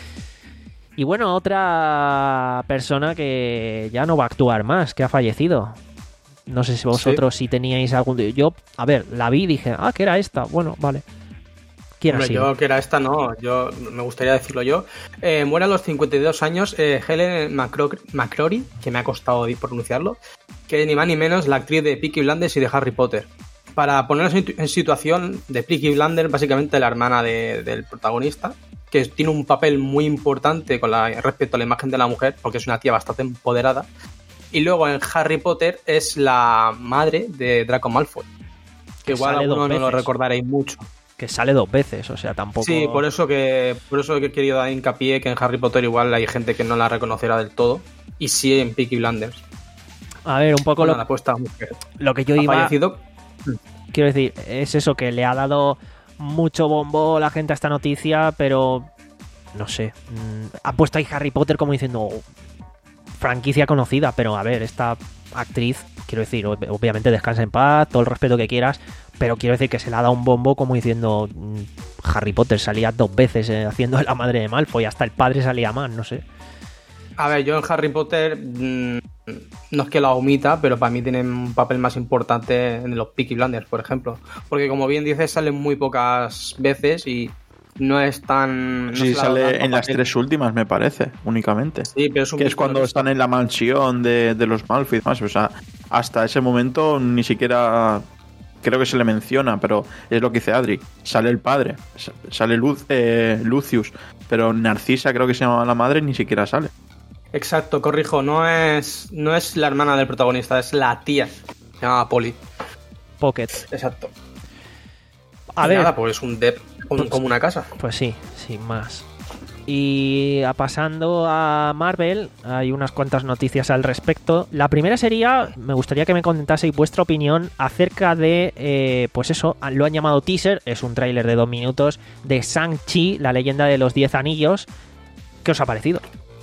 Y bueno, otra persona que ya no va a actuar más, que ha fallecido. No sé si vosotros ¿Sí? si teníais algún... Yo, a ver, la vi y dije, ah, que era esta. Bueno, vale. ¿Quién Hombre, ha sido? yo que era esta, no. Yo me gustaría decirlo yo. Eh, muere a los cincuenta y dos años eh, Helen McCro- McCrory, que me ha costado pronunciarlo, que ni más ni menos la actriz de Peaky Blinders y de Harry Potter. Para ponernos en situación, de Peaky Blinders, básicamente la hermana de, del protagonista, que tiene un papel muy importante con la, respecto a la imagen de la mujer, porque es una tía bastante empoderada. Y luego en Harry Potter es la madre de Draco Malfoy, que, que igual algunos no lo recordaréis mucho. Que sale dos veces, o sea, tampoco... Sí, por eso que por eso que he querido dar hincapié que en Harry Potter igual hay gente que no la reconocerá del todo, y sí en Peaky Blinders. A ver, un poco bueno, lo, la apuesta mujer. lo que yo ha iba... fallecido. Quiero decir, es eso, que le ha dado mucho bombo la gente a esta noticia, pero no sé, mmm, ha puesto ahí Harry Potter como diciendo oh, franquicia conocida, pero a ver, esta actriz, quiero decir, obviamente descansa en paz, todo el respeto que quieras, pero quiero decir que se le ha dado un bombo como diciendo mmm, Harry Potter salía dos veces eh, haciendo de la madre de Malfoy, hasta el padre salía más, no sé. A ver, yo en Harry Potter mmm, no es que la omita, pero para mí tiene un papel más importante en los Peaky Blinders, por ejemplo, porque como bien dices salen muy pocas veces y no es tan... No sí, sale en las tres últimas, me parece, únicamente. Sí, pero es un que es cuando están en la mansión de, de los Malfoy más. O sea, hasta ese momento ni siquiera creo que se le menciona, pero es lo que dice Adri. Sale el padre, sale Luz, eh, Lucius, pero Narcisa, creo que se llama la madre, ni siquiera sale. Exacto, corrijo, no es no es la hermana del protagonista, es la tía. Se llama Polly. Pocket. Exacto. A y ver. Nada, pues un dep un, pues, como una casa. Pues sí, sin más. Y a pasando a Marvel, hay unas cuantas noticias al respecto. La primera sería, me gustaría que me comentaseis vuestra opinión acerca de, eh, pues eso, lo han llamado teaser, es un tráiler de dos minutos, de Shang-Chi, la leyenda de los diez anillos. ¿Qué os ha parecido?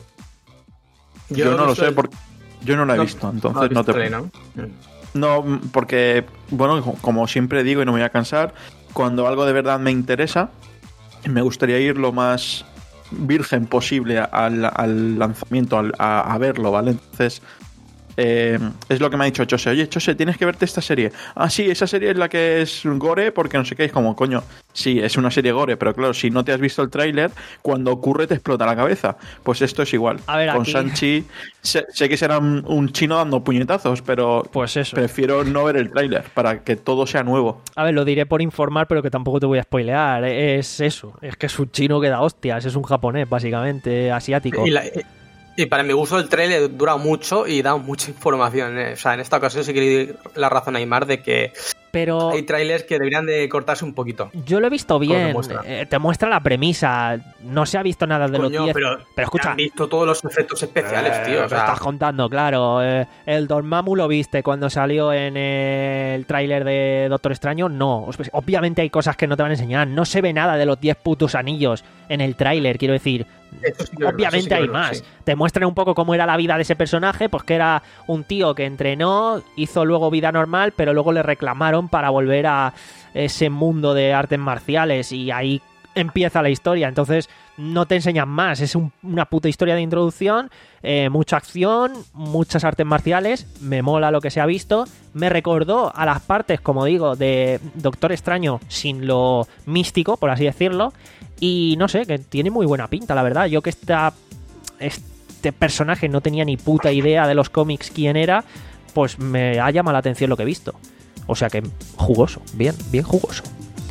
Yo, yo no lo sé, el... porque yo no lo he no, visto, entonces no, no te... Play, ¿no? no, porque, bueno, como siempre digo y no me voy a cansar, cuando algo de verdad me interesa, me gustaría ir lo más virgen posible al, al lanzamiento, al, a, a verlo, ¿vale? Entonces, eh, es lo que me ha dicho Chose. Oye, Chose, tienes que verte esta serie. Ah, sí, esa serie es la que es gore, porque no sé qué, es como, coño, sí, es una serie gore, pero claro, si no te has visto el tráiler, cuando ocurre te explota la cabeza. Pues esto es igual. A ver, con aquí... Shang-Chi, sé, sé que será un, un chino dando puñetazos, pero pues eso. Prefiero no ver el tráiler para que todo sea nuevo. A ver, lo diré por informar, pero que tampoco te voy a spoilear. Es eso, es que es un chino que da hostias, es un japonés, básicamente, asiático. Y la... Y para mi gusto el trailer dura mucho y da mucha información, ¿eh? O sea, en esta ocasión sí que la razón a Aymar de que pero hay trailers que deberían de cortarse un poquito. Yo lo he visto bien, muestra. Eh, te muestra la premisa, no se ha visto nada de Coño, los diez, pero, pero escucha, han visto todos los efectos especiales, eh, tío. O sea, estás contando, claro. Eh, el Dormammu lo viste cuando salió en el tráiler de Doctor Extraño, no. Obviamente hay cosas que no te van a enseñar, no se ve nada de los diez putos anillos en el tráiler, quiero decir. Sí obviamente sí hay verlo, más. Sí. Te muestran un poco cómo era la vida de ese personaje, pues que era un tío que entrenó, hizo luego vida normal, pero luego le reclamaron para volver a ese mundo de artes marciales y ahí empieza la historia. Entonces no te enseñan más, es un, una puta historia de introducción, eh, mucha acción, muchas artes marciales, me mola lo que se ha visto, me recordó a las partes, como digo, de Doctor Extraño sin lo místico, por así decirlo. Y no sé, que tiene muy buena pinta, la verdad. Yo que esta, este personaje no tenía ni puta idea de los cómics quién era, pues me ha llamado la atención lo que he visto. O sea que jugoso, bien, bien jugoso.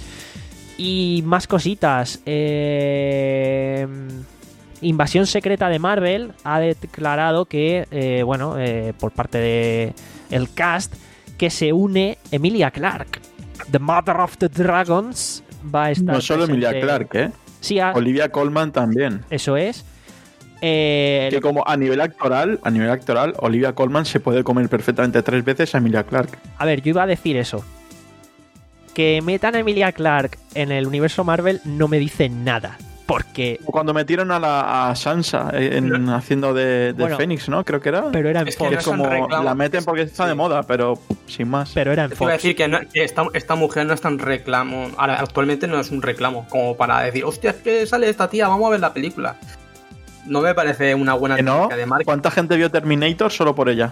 Y más cositas. Eh... Invasión Secreta de Marvel ha declarado que, eh, bueno, eh, por parte de el cast, que se une Emilia Clarke. The Mother of the Dragons va a estar no solo presente. Emilia Clarke, ¿eh? Sí, a... Olivia Colman también. Eso es. Eh... Que como a nivel actoral, a nivel actoral, Olivia Colman se puede comer perfectamente tres veces a Emilia Clarke. A ver, yo iba a decir eso. Que metan a Emilia Clarke en el universo Marvel no me dice nada. porque... Cuando metieron a la a Sansa en, No. haciendo de, de Bueno, Fénix, ¿no? Creo que era. Pero era en Es que Que Fox. es no son como reclamos. la meten porque está de Sí. moda, pero sin más. Pero era en Te iba a Fox. decir que, no- que esta, esta mujer no es tan reclamo. Ahora, actualmente no es un reclamo. Como para decir, hostia, es que sale esta tía, vamos a ver la película. No me parece una buena ¿Que no? técnica de marketing. ¿Cuánta gente vio Terminator solo por ella?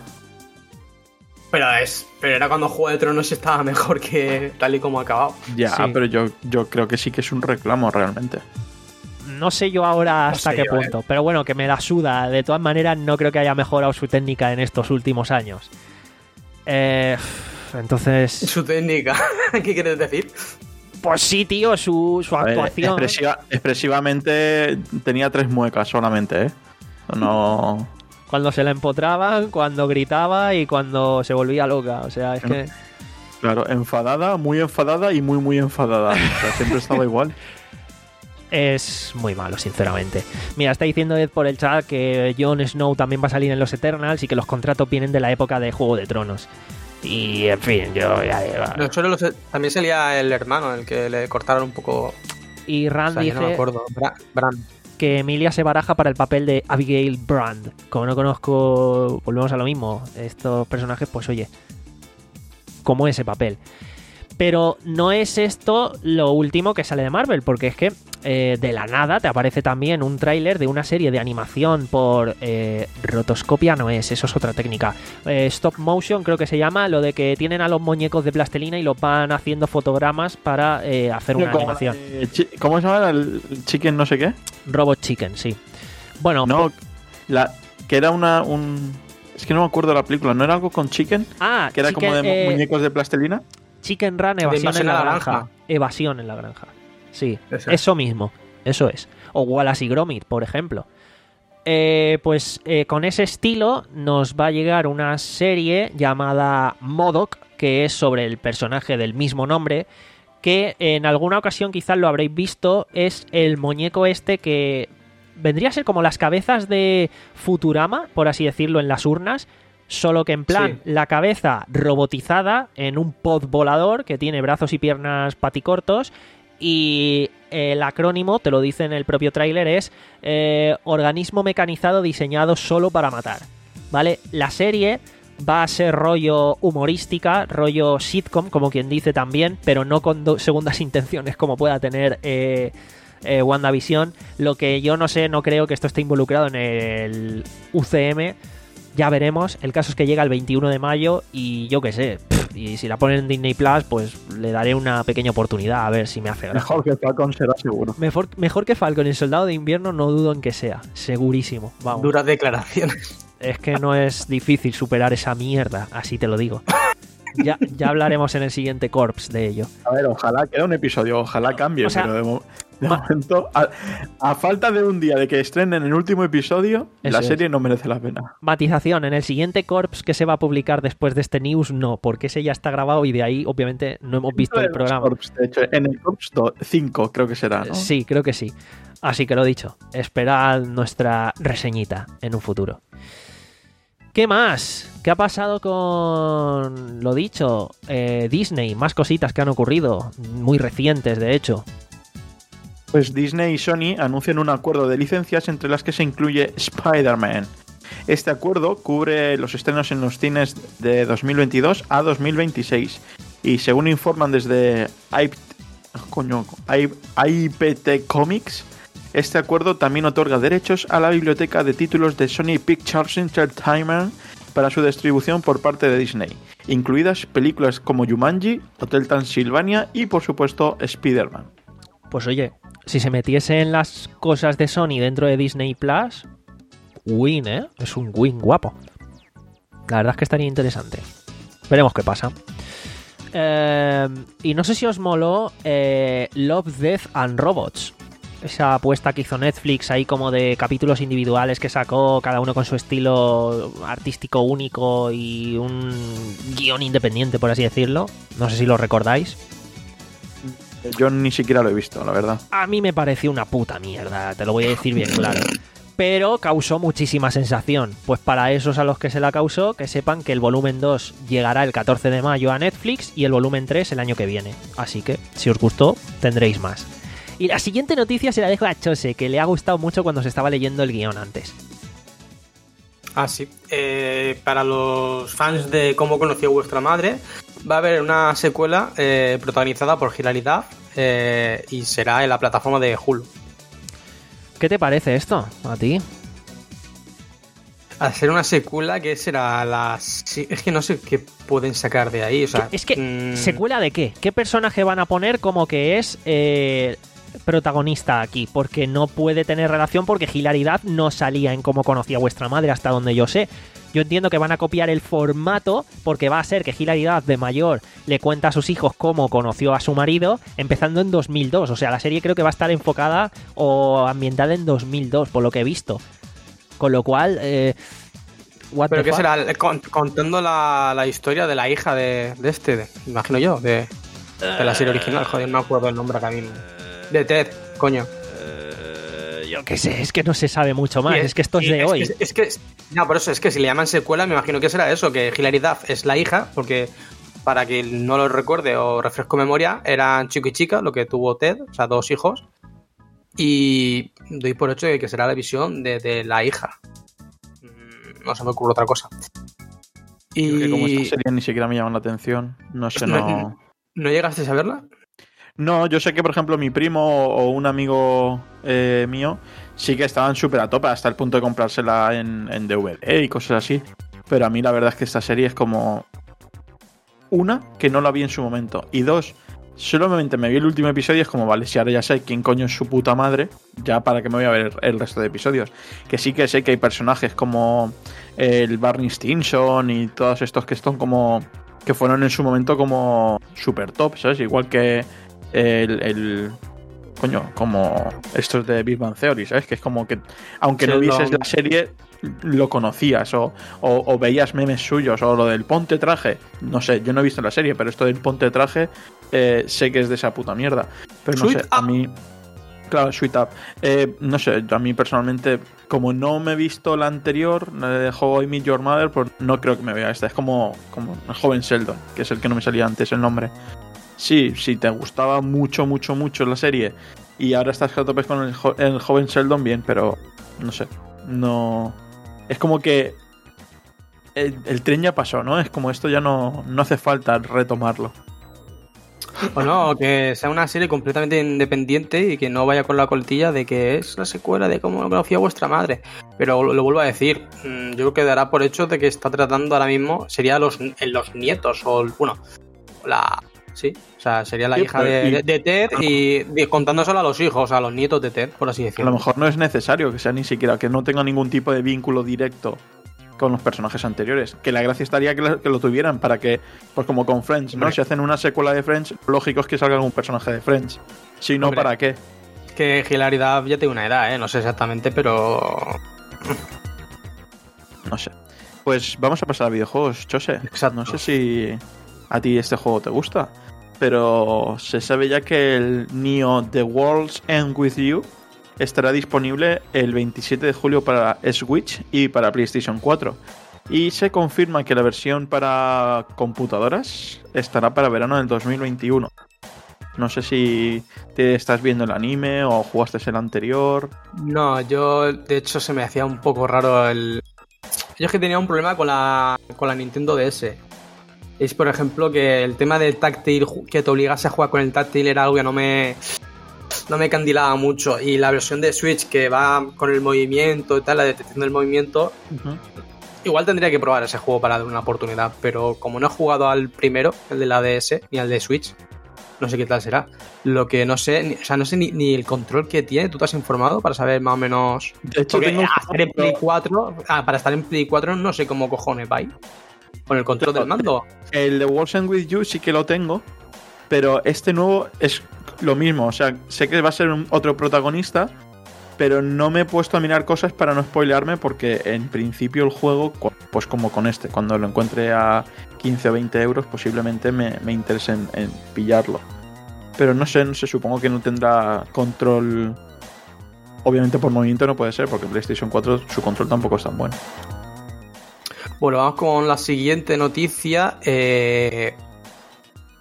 Pero es. Pero era cuando Juego de Tronos estaba mejor que tal y como ha acabado. Ya, Sí. pero yo, yo creo que sí que es un reclamo realmente. No sé yo ahora No hasta sé qué yo, eh. punto, pero bueno, que me la suda. De todas maneras, no creo que haya mejorado su técnica en estos últimos años. Eh, entonces, Su técnica. ¿Qué quieres decir? pues sí, tío, su, su A ver, actuación. expresiva- expresivamente tenía tres muecas solamente, ¿eh? No. Cuando se la empotraban, cuando gritaba y cuando se volvía loca. O sea, es que... Claro, enfadada, muy enfadada y muy, muy enfadada. O sea, siempre estaba igual. Es muy malo, sinceramente. Mira, está diciendo Ed por el chat que Jon Snow también va a salir en los Eternals y que los contratos vienen de la época de Juego de Tronos. Y, en fin, yo ya... ya- No, solo lo sé- también salía el hermano, el que le cortaron un poco. Y O Rand sea, yo no me dice acuerdo. Bra- Bran. que Emilia se baraja para el papel de Abigail Brand. Como no conozco, volvemos a lo mismo, estos personajes, pues oye, como ese papel. Pero no es esto lo último que sale de Marvel, porque es que eh, de la nada te aparece también un tráiler de una serie de animación por eh, rotoscopia, no es, eso es otra técnica. Eh, stop motion creo que se llama, lo de que tienen a los muñecos de plastilina y los van haciendo fotogramas para eh, hacer una Como, animación. eh, chi- ¿Cómo se llama el chicken no sé qué? Robot Chicken, sí. Bueno, No, la, que era una... Un, es que no me acuerdo de la película. ¿No era algo con chicken? ah, Que era Chicken, como de mu- eh, muñecos de plastilina. Chicken Run, evasión en invasión la, a la granja. granja. Evasión en la granja. Sí, Eso. eso mismo. Eso es. O Wallace y Gromit, por ejemplo. Eh, pues eh, con ese estilo nos va a llegar una serie llamada M O D O K, que es sobre el personaje del mismo nombre, que en alguna ocasión quizás lo habréis visto, es el muñeco este que vendría a ser como las cabezas de Futurama, por así decirlo, en las urnas, solo que en plan Sí. la cabeza robotizada en un pod volador que tiene brazos y piernas paticortos y el acrónimo, te lo dice en el propio tráiler, es eh, organismo mecanizado diseñado solo para matar, ¿vale? La serie va a ser rollo humorística, rollo sitcom, como quien dice también, pero no con do- segundas intenciones como pueda tener eh, eh, WandaVision. Lo que yo no sé, no creo que esto esté involucrado en el U C M. Ya veremos. El caso es que llega el veintiuno de mayo y yo qué sé. pff, y si la ponen en Disney Plus, pues le daré una pequeña oportunidad a ver si me hace gracia. Mejor que Falcon será seguro. Mejor, mejor que Falcon, el soldado de invierno, no dudo en que sea. Segurísimo. Vamos. Duras declaraciones. Es que no es difícil superar esa mierda, así te lo digo. Ya, ya hablaremos en el siguiente Corps de ello. A ver, ojalá quede un episodio, ojalá cambie, O sea, pero de, mo- de ma- momento, a, a falta de un día de que estrenen el último episodio, Eso la es. serie no merece la pena. Matización, en el siguiente Corps que se va a publicar después de este news, no, porque ese ya está grabado y de ahí, obviamente, no hemos visto el programa. Corps, de hecho, en el Corps cinco creo que será, ¿no? Sí, creo que sí. Así que lo dicho, esperad nuestra reseñita en un futuro. ¿Qué más? ¿Qué ha pasado con lo dicho? Eh, Disney, más cositas que han ocurrido, muy recientes de hecho. Pues Disney y Sony anuncian un acuerdo de licencias entre las que se incluye Spider-Man. Este acuerdo cubre los estrenos en los cines de dos mil veintidós a dos mil veintiséis y según informan desde I- coño, I- I P T Comics, este acuerdo también otorga derechos a la biblioteca de títulos de Sony Pictures Entertainment para su distribución por parte de Disney, incluidas películas como Jumanji, Hotel Transilvania y por supuesto Spider-Man. Pues oye, si se metiesen las cosas de Sony dentro de Disney Plus, win, ¿eh? Es un win guapo. La verdad es que estaría interesante. Veremos qué pasa. Eh, y no sé si os moló eh, Love, Death and Robots. Esa apuesta que hizo Netflix ahí como de capítulos individuales que sacó, cada uno con su estilo artístico único y un guión independiente, por así decirlo. No sé si lo recordáis. Yo ni siquiera lo he visto, la verdad. A mí me pareció una puta mierda, te lo voy a decir bien claro. Pero causó muchísima sensación. Pues para esos a los que se la causó, que sepan que el volumen dos llegará el catorce de mayo a Netflix y el volumen tres el año que viene. Así que, si os gustó, tendréis más. Y la siguiente noticia se la dejo a Chose, que le ha gustado mucho cuando se estaba leyendo el guión antes. Ah, sí. Eh, para los fans de Cómo conocí a vuestra madre, va a haber una secuela eh, protagonizada por Hilary Duff eh, y será en la plataforma de Hulu. ¿Qué te parece esto a ti? Al ser una secuela, ¿qué será? Las... Es que no sé qué pueden sacar de ahí. O sea, es que, mmm... ¿secuela de qué? ¿Qué personaje van a poner como que es eh, protagonista aquí? Porque no puede tener relación porque Hilary Duff no salía en Cómo conocí a vuestra madre, hasta donde yo sé. Yo entiendo que van a copiar el formato porque va a ser que Hilary Duff de mayor le cuenta a sus hijos cómo conoció a su marido empezando en dos mil dos. O sea, la serie creo que va a estar enfocada o ambientada en dos mil dos, por lo que he visto. Con lo cual, eh, what ¿pero the qué fuck? será? Contando la, la historia de la hija de, de este, de, imagino yo, de, de la serie original. Joder, no me acuerdo el nombre acá mismo. De Ted, coño. Yo qué sé, es que no se sabe mucho más, es, es que esto es de es hoy. Que, es que, no, por eso, es que si le llaman secuela, me imagino que será eso, que Hilary Duff es la hija, porque para que no lo recuerde o refresco memoria, eran chico y chica, lo que tuvo Ted, o sea, dos hijos. Y doy por hecho de que será la visión de, de la hija. No se me ocurre otra cosa. Y que como esta serie ni siquiera me llama la atención, no sé, no... ¿No, ¿no llegaste a verla? No, yo sé que, por ejemplo, mi primo o un amigo eh, mío sí que estaban súper a tope hasta el punto de comprársela en, en D V D y cosas así. Pero a mí la verdad es que esta serie es como... Una, que no la vi en su momento. Y dos... Solamente me vi el último episodio y es como, vale, si ahora ya sé quién coño es su puta madre, ya para qué me voy a ver el resto de episodios. Que sí que sé que hay personajes como el Barney Stinson y todos estos que están como... que fueron en su momento como super top, ¿sabes? Igual que el... el coño, como estos de Big Bang Theory, ¿sabes? Que es como que, aunque sí, no vieses no... la serie, lo conocías o, o, o veías memes suyos o lo del ponte traje. No sé, yo no he visto la serie, pero esto del ponte traje eh, sé que es de esa puta mierda. Pero no Sweet sé, up. a mí... Claro, Sweet Up. Eh, no sé, a mí personalmente, como no me he visto la anterior, eh, How I Met Your Mother, pues no creo que me vea esta. Es como, como el joven Sheldon, que es el que no me salía antes el nombre. Sí, si te gustaba mucho, mucho, mucho la serie y ahora estás a tope con el, jo- el joven Sheldon, bien, pero no sé, no... Es como que el, el tren ya pasó, ¿no? Es como esto ya no, no hace falta retomarlo. O no, que sea una serie completamente independiente y que no vaya con la coletilla de que es la secuela de Cómo conocía vuestra madre. Pero lo, lo vuelvo a decir, yo creo que dará por hecho de que está tratando ahora mismo, sería los, los nietos o, bueno, la... Sí, o sea, sería la sí, hija de, de, de Ted y de, contándoselo a los hijos, a los nietos de Ted, por así decirlo. A lo mejor no es necesario que sea ni siquiera, que no tenga ningún tipo de vínculo directo con los personajes anteriores. Que la gracia estaría que lo, que lo tuvieran para que, pues como con Friends, ¿no? Hombre. Si hacen una secuela de Friends, lógico es que salga algún personaje de Friends. Si no, Hombre. ¿para qué? Que Hilary Duff ya tiene una edad, ¿eh? No sé exactamente, pero... No sé. Pues vamos a pasar a videojuegos, Chose. Exacto. No sé si a ti este juego te gusta, pero se sabe ya que el Neo The World's End With You estará disponible el veintisiete de julio para Switch y para PlayStation cuatro. Y se confirma que la versión para computadoras estará para verano del dos mil veintiuno. No sé si te estás viendo el anime o jugaste el anterior. No, yo de hecho se me hacía un poco raro el... Yo es que tenía un problema con la, con la Nintendo D S. Es, por ejemplo, que el tema del táctil, que te obligase a jugar con el táctil era algo que no me... no me candilaba mucho, y la versión de Switch que va con el movimiento y tal, la detección del movimiento, uh-huh. Igual tendría que probar ese juego para dar una oportunidad, pero como no he jugado al primero, el de la D S, ni al de Switch, no sé qué tal será. Lo que no sé, ni, o sea, no sé ni, ni el control que tiene. ¿Tú te has informado para saber más o menos? De hecho, tengo estar en Play cuatro, ah, para estar en Play cuatro no sé cómo cojones va ahí. Con el control del mando. El de World's End With You sí que lo tengo, pero este nuevo es lo mismo. O sea, sé que va a ser un, otro protagonista, pero no me he puesto a mirar cosas para no spoilearme, porque en principio el juego, pues como con este, cuando lo encuentre a quince o veinte euros, posiblemente me, me interese en, en pillarlo. Pero no sé, no sé, supongo que no tendrá control. Obviamente por movimiento no puede ser, porque PlayStation cuatro su control tampoco es tan bueno. Bueno, vamos con la siguiente noticia. Eh,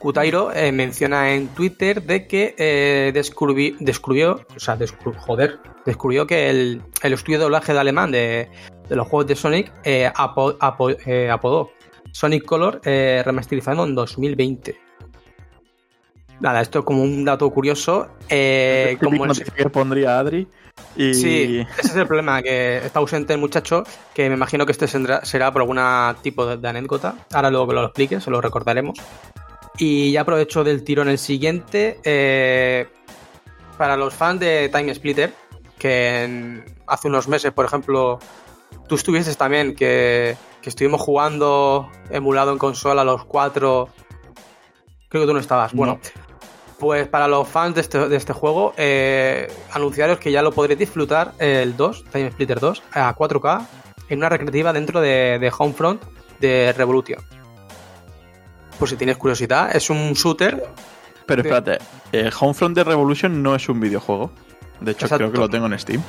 Kutairo eh, menciona en Twitter de que eh, descubrí, descubrió, o sea, descub, joder, descubrió que el, el estudio de doblaje de alemán de, de los juegos de Sonic eh, apo, apo, eh, apodó Sonic Color eh, remasterizado en dos mil veinte. Nada, esto es como un dato curioso. Eh, es como noticia que pondría Adri. Y... Sí, ese es el problema, que está ausente el muchacho, que me imagino que este será, será por algún tipo de, de anécdota. Ahora luego que lo explique, se lo recordaremos. Y ya aprovecho del tirón el siguiente. Eh, para los fans de Time Splitter, que en, hace unos meses, por ejemplo, tú estuviste también, que, que estuvimos jugando emulado en consola los cuatro. Creo que tú no estabas. No. Bueno, pues para los fans de este, de este juego, eh, anunciaros que ya lo podréis disfrutar el dos, Time Splitter dos, a cuatro K en una recreativa dentro de, de Homefront de Revolution. Pues si tienes curiosidad, es un shooter. Pero espérate, eh, Homefront de Revolution no es un videojuego. De hecho, Exacto. creo que lo tengo en Steam.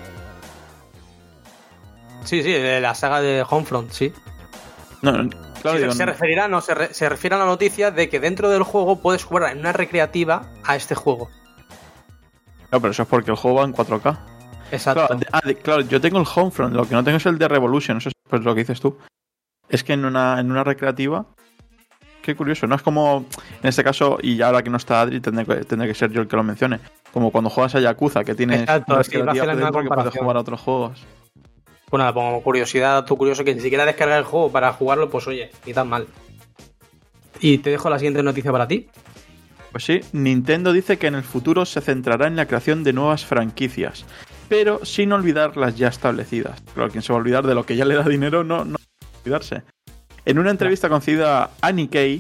Sí, sí, de la saga de Homefront, sí. No, no claro, sí, digo, se, se referirá, no, se, re, se refiere a la noticia de que dentro del juego puedes jugar en una recreativa a este juego. No, pero eso es porque el juego va en cuatro K. Exacto. Claro, de, ah, de, claro, yo tengo el Homefront, lo que no tengo es el de Revolution, eso es pues lo que dices tú. Es que en una, en una recreativa, qué curioso, no es como, en este caso, y ahora que no está Adri, tendré que, tendré que ser yo el que lo mencione, como cuando juegas a Yakuza, que tienes Exacto, una sí, recreativa dentro que puedes jugar a otros juegos. Pues nada, como curiosidad, tu curioso que ni siquiera descargar el juego para jugarlo, pues oye, ni tan mal. Y te dejo la siguiente noticia para ti. Pues sí, Nintendo dice que en el futuro se centrará en la creación de nuevas franquicias, pero sin olvidar las ya establecidas. Claro, quien se va a olvidar de lo que ya le da dinero, no, no olvidarse. En una entrevista concedida a Nikkei,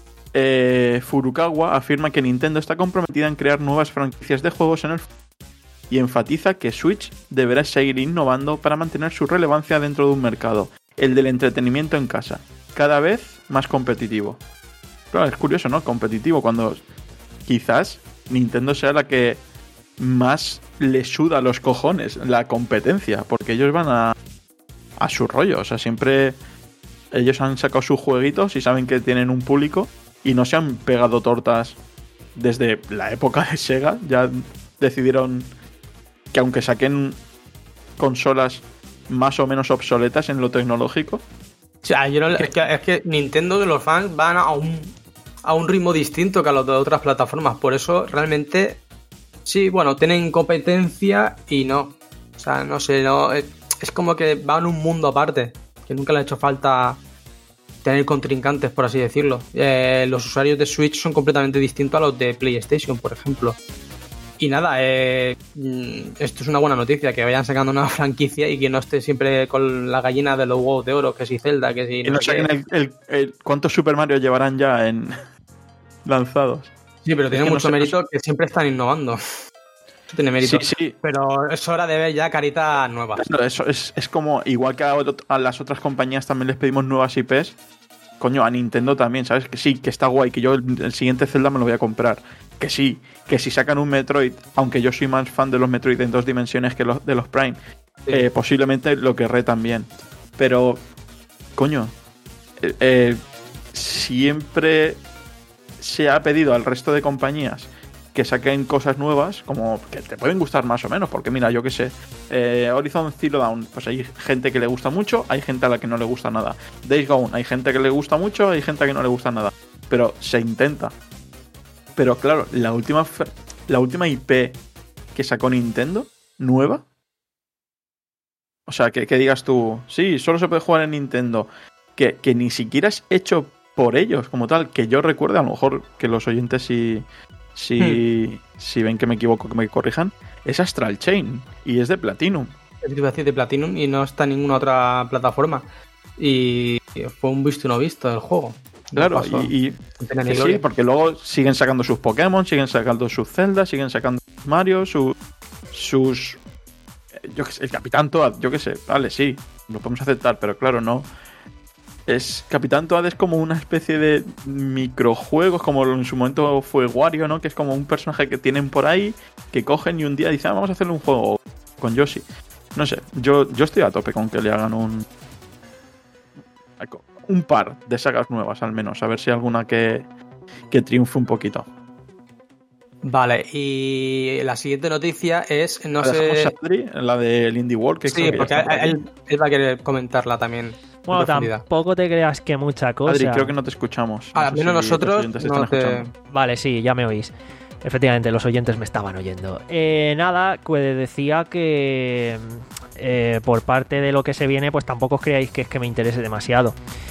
eh, Furukawa afirma que Nintendo está comprometida en crear nuevas franquicias de juegos en el futuro y enfatiza que Switch deberá seguir innovando para mantener su relevancia dentro de un mercado, el del entretenimiento en casa, cada vez más competitivo. Claro, es curioso, ¿no? Competitivo, cuando quizás Nintendo sea la que más le suda los cojones la competencia, porque ellos van a, a su rollo, o sea, siempre ellos han sacado sus jueguitos y saben que tienen un público y no se han pegado tortas desde la época de Sega, ya decidieron que aunque saquen consolas más o menos obsoletas en lo tecnológico. O sea, yo no, es, que, es que Nintendo de los fans van a un, a un ritmo distinto que a los de otras plataformas. Por eso realmente, sí, bueno, tienen competencia y no. O sea, no sé, no, es, es como que van en un mundo aparte, que nunca le ha hecho falta tener contrincantes, por así decirlo. Eh, los usuarios de Switch son completamente distintos a los de PlayStation, por ejemplo. Y nada, eh, esto es una buena noticia, que vayan sacando una franquicia y que no esté siempre con la gallina de los huevos de oro, que si Zelda, que si... Y no sé el, el, el, ¿cuántos Super Mario llevarán ya en lanzados? Sí, pero tiene es que mucho no sé, mérito no sé. que siempre están innovando. Eso tiene mérito. Sí, sí. Pero es hora de ver ya caritas nuevas. Pero eso es, es como, igual que a, a las otras compañías también les pedimos nuevas I Pes, coño, a Nintendo también, ¿sabes? Que sí, que está guay, que yo el, el siguiente Zelda me lo voy a comprar. Que sí, que si sacan un Metroid, aunque yo soy más fan de los Metroid en dos dimensiones que los de los Prime, sí. eh, posiblemente lo querré también. Pero, coño, eh, eh, siempre se ha pedido al resto de compañías que saquen cosas nuevas, como que te pueden gustar más o menos, porque mira, yo qué sé, eh, Horizon Zero Dawn, pues hay gente que le gusta mucho, hay gente a la que no le gusta nada. Days Gone, hay gente que le gusta mucho, hay gente a la que no le gusta nada. Pero se intenta. Pero claro, la última la última I P que sacó Nintendo, nueva, o sea, que, que digas tú, sí, solo se puede jugar en Nintendo, que, que ni siquiera es hecho por ellos como tal, que yo recuerde, a lo mejor que los oyentes si, si, hmm. si ven que me equivoco, que me corrijan, es Astral Chain y es de Platinum. Es de Platinum y no está en ninguna otra plataforma. Y fue un visto y no visto del juego. Claro, y, y que sí, porque luego siguen sacando sus Pokémon, siguen sacando sus Zelda, siguen sacando sus Mario, su, sus... yo qué sé, el Capitán Toad, yo qué sé, vale, sí, lo podemos aceptar, pero claro, no. Es Capitán Toad es como una especie de microjuegos, como en su momento fue Wario, ¿no? Que es como un personaje que tienen por ahí, que cogen y un día dicen, ah, vamos a hacerle un juego con Yoshi. No sé, yo, yo estoy a tope con que le hagan un... un par de sagas nuevas al menos, a ver si hay alguna que, que triunfe un poquito. Vale, y la siguiente noticia es, no ¿La dejamos sé... a Adri, la del Indie World? Que Sí, creo que porque ya está por aquí. él, él va a querer comentarla también. Bueno, en profundidad. tampoco te creas que mucha cosa. Adri, creo que no te escuchamos. No Al sé menos si los nosotros oyentes no están te... escuchando. Vale, sí, ya me oís. Efectivamente, los oyentes me estaban oyendo. Eh, nada, pues decía que eh, por parte de lo que se viene, pues tampoco os creáis que es que me interese demasiado.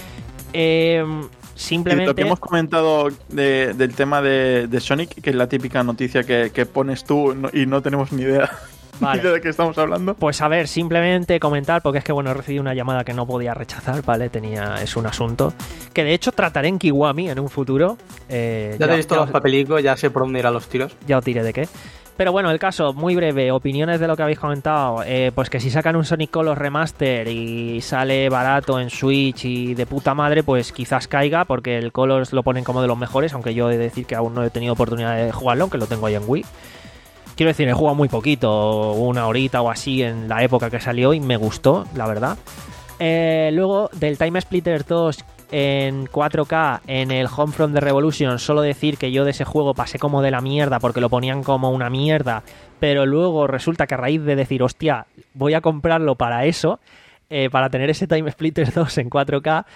Eh, simplemente... Y lo que hemos comentado de- del tema de, de Sonic, que es la típica noticia que, que pones tú no- y no tenemos ni idea, Vale. ni idea de qué estamos hablando. Pues a ver, simplemente comentar, porque es que bueno, he recibido una llamada que no podía rechazar, ¿vale? Tenía, es un asunto que de hecho trataré en Kiwami en un futuro. Eh, Ya te he visto los os- papelicos, ya sé por dónde ir a los tiros. ya os diré de qué. Pero bueno, el caso, muy breve, opiniones de lo que habéis comentado. Eh, pues que si sacan un Sonic Colors Remaster y sale barato en Switch y de puta madre, pues quizás caiga, porque el Colors lo ponen como de los mejores, aunque yo he de decir que aún no he tenido oportunidad de jugarlo, aunque lo tengo ahí en Wii. Quiero decir, he jugado muy poquito, una horita o así en la época que salió y me gustó, la verdad. Eh, luego, del Time Splitters dos en cuatro K en el Homefront de Revolution, solo decir que yo de ese juego pasé como de la mierda porque lo ponían como una mierda, pero luego resulta que a raíz de decir, hostia, voy a comprarlo para eso, eh, para tener ese Time Splitters dos en cuatro K,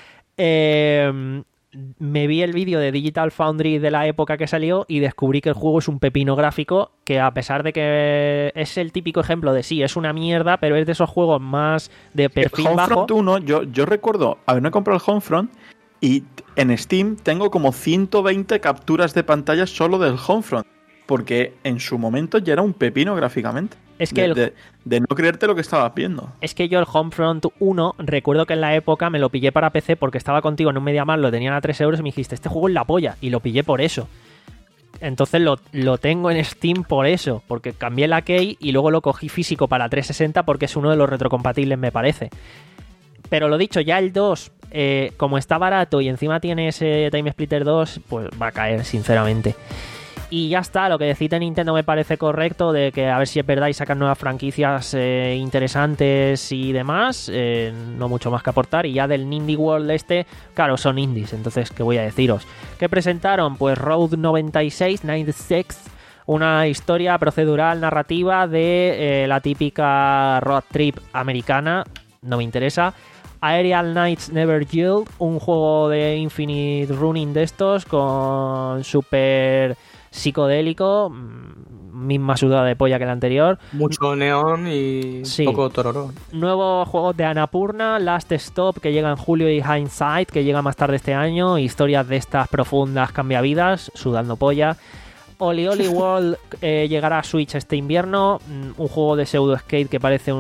eh, me vi el vídeo de Digital Foundry de la época que salió y descubrí que el juego es un pepino gráfico que, a pesar de que es el típico ejemplo de sí, es una mierda, pero es de esos juegos más de perfil El bajo. Homefront uno, yo, yo recuerdo haberme comprado el Homefront y en Steam tengo como ciento veinte capturas de pantalla solo del Homefront, porque en su momento ya era un pepino gráficamente. Es que de, el- de, de no creerte lo que estabas viendo. Es que yo el Homefront uno, recuerdo que en la época me lo pillé para P C porque estaba contigo en un MediaMarkt, lo tenían a tres euros y me dijiste, este juego es la polla, y lo pillé por eso. Entonces lo, lo tengo en Steam por eso, porque cambié la key y luego lo cogí físico para trescientos sesenta porque es uno de los retrocompatibles, me parece. Pero lo dicho, ya el dos, eh, como está barato y encima tiene ese Time Splitter dos, pues va a caer, sinceramente. Y ya está, lo que decía Nintendo me parece correcto, de que a ver si es verdad y sacan nuevas franquicias eh, interesantes y demás, eh, no mucho más que aportar. Y ya del Indie World este, claro, son indies, entonces, ¿qué voy a deciros? ¿Qué presentaron? Pues Road noventa y seis, noventa y seis, una historia procedural narrativa de eh, la típica road trip americana, no me interesa. Aerial Knights Never Yield, un juego de Infinite Running de estos con super psicodélico, misma sudada de polla que el anterior. Mucho neón y Sí. poco tororo. Nuevo juego de Annapurna, Last Stop, que llega en julio, y Hindsight, que llega más tarde este año. Historias de estas profundas cambiavidas, sudando polla. Oli Oli World eh, llegará a Switch este invierno, un juego de pseudo skate que parece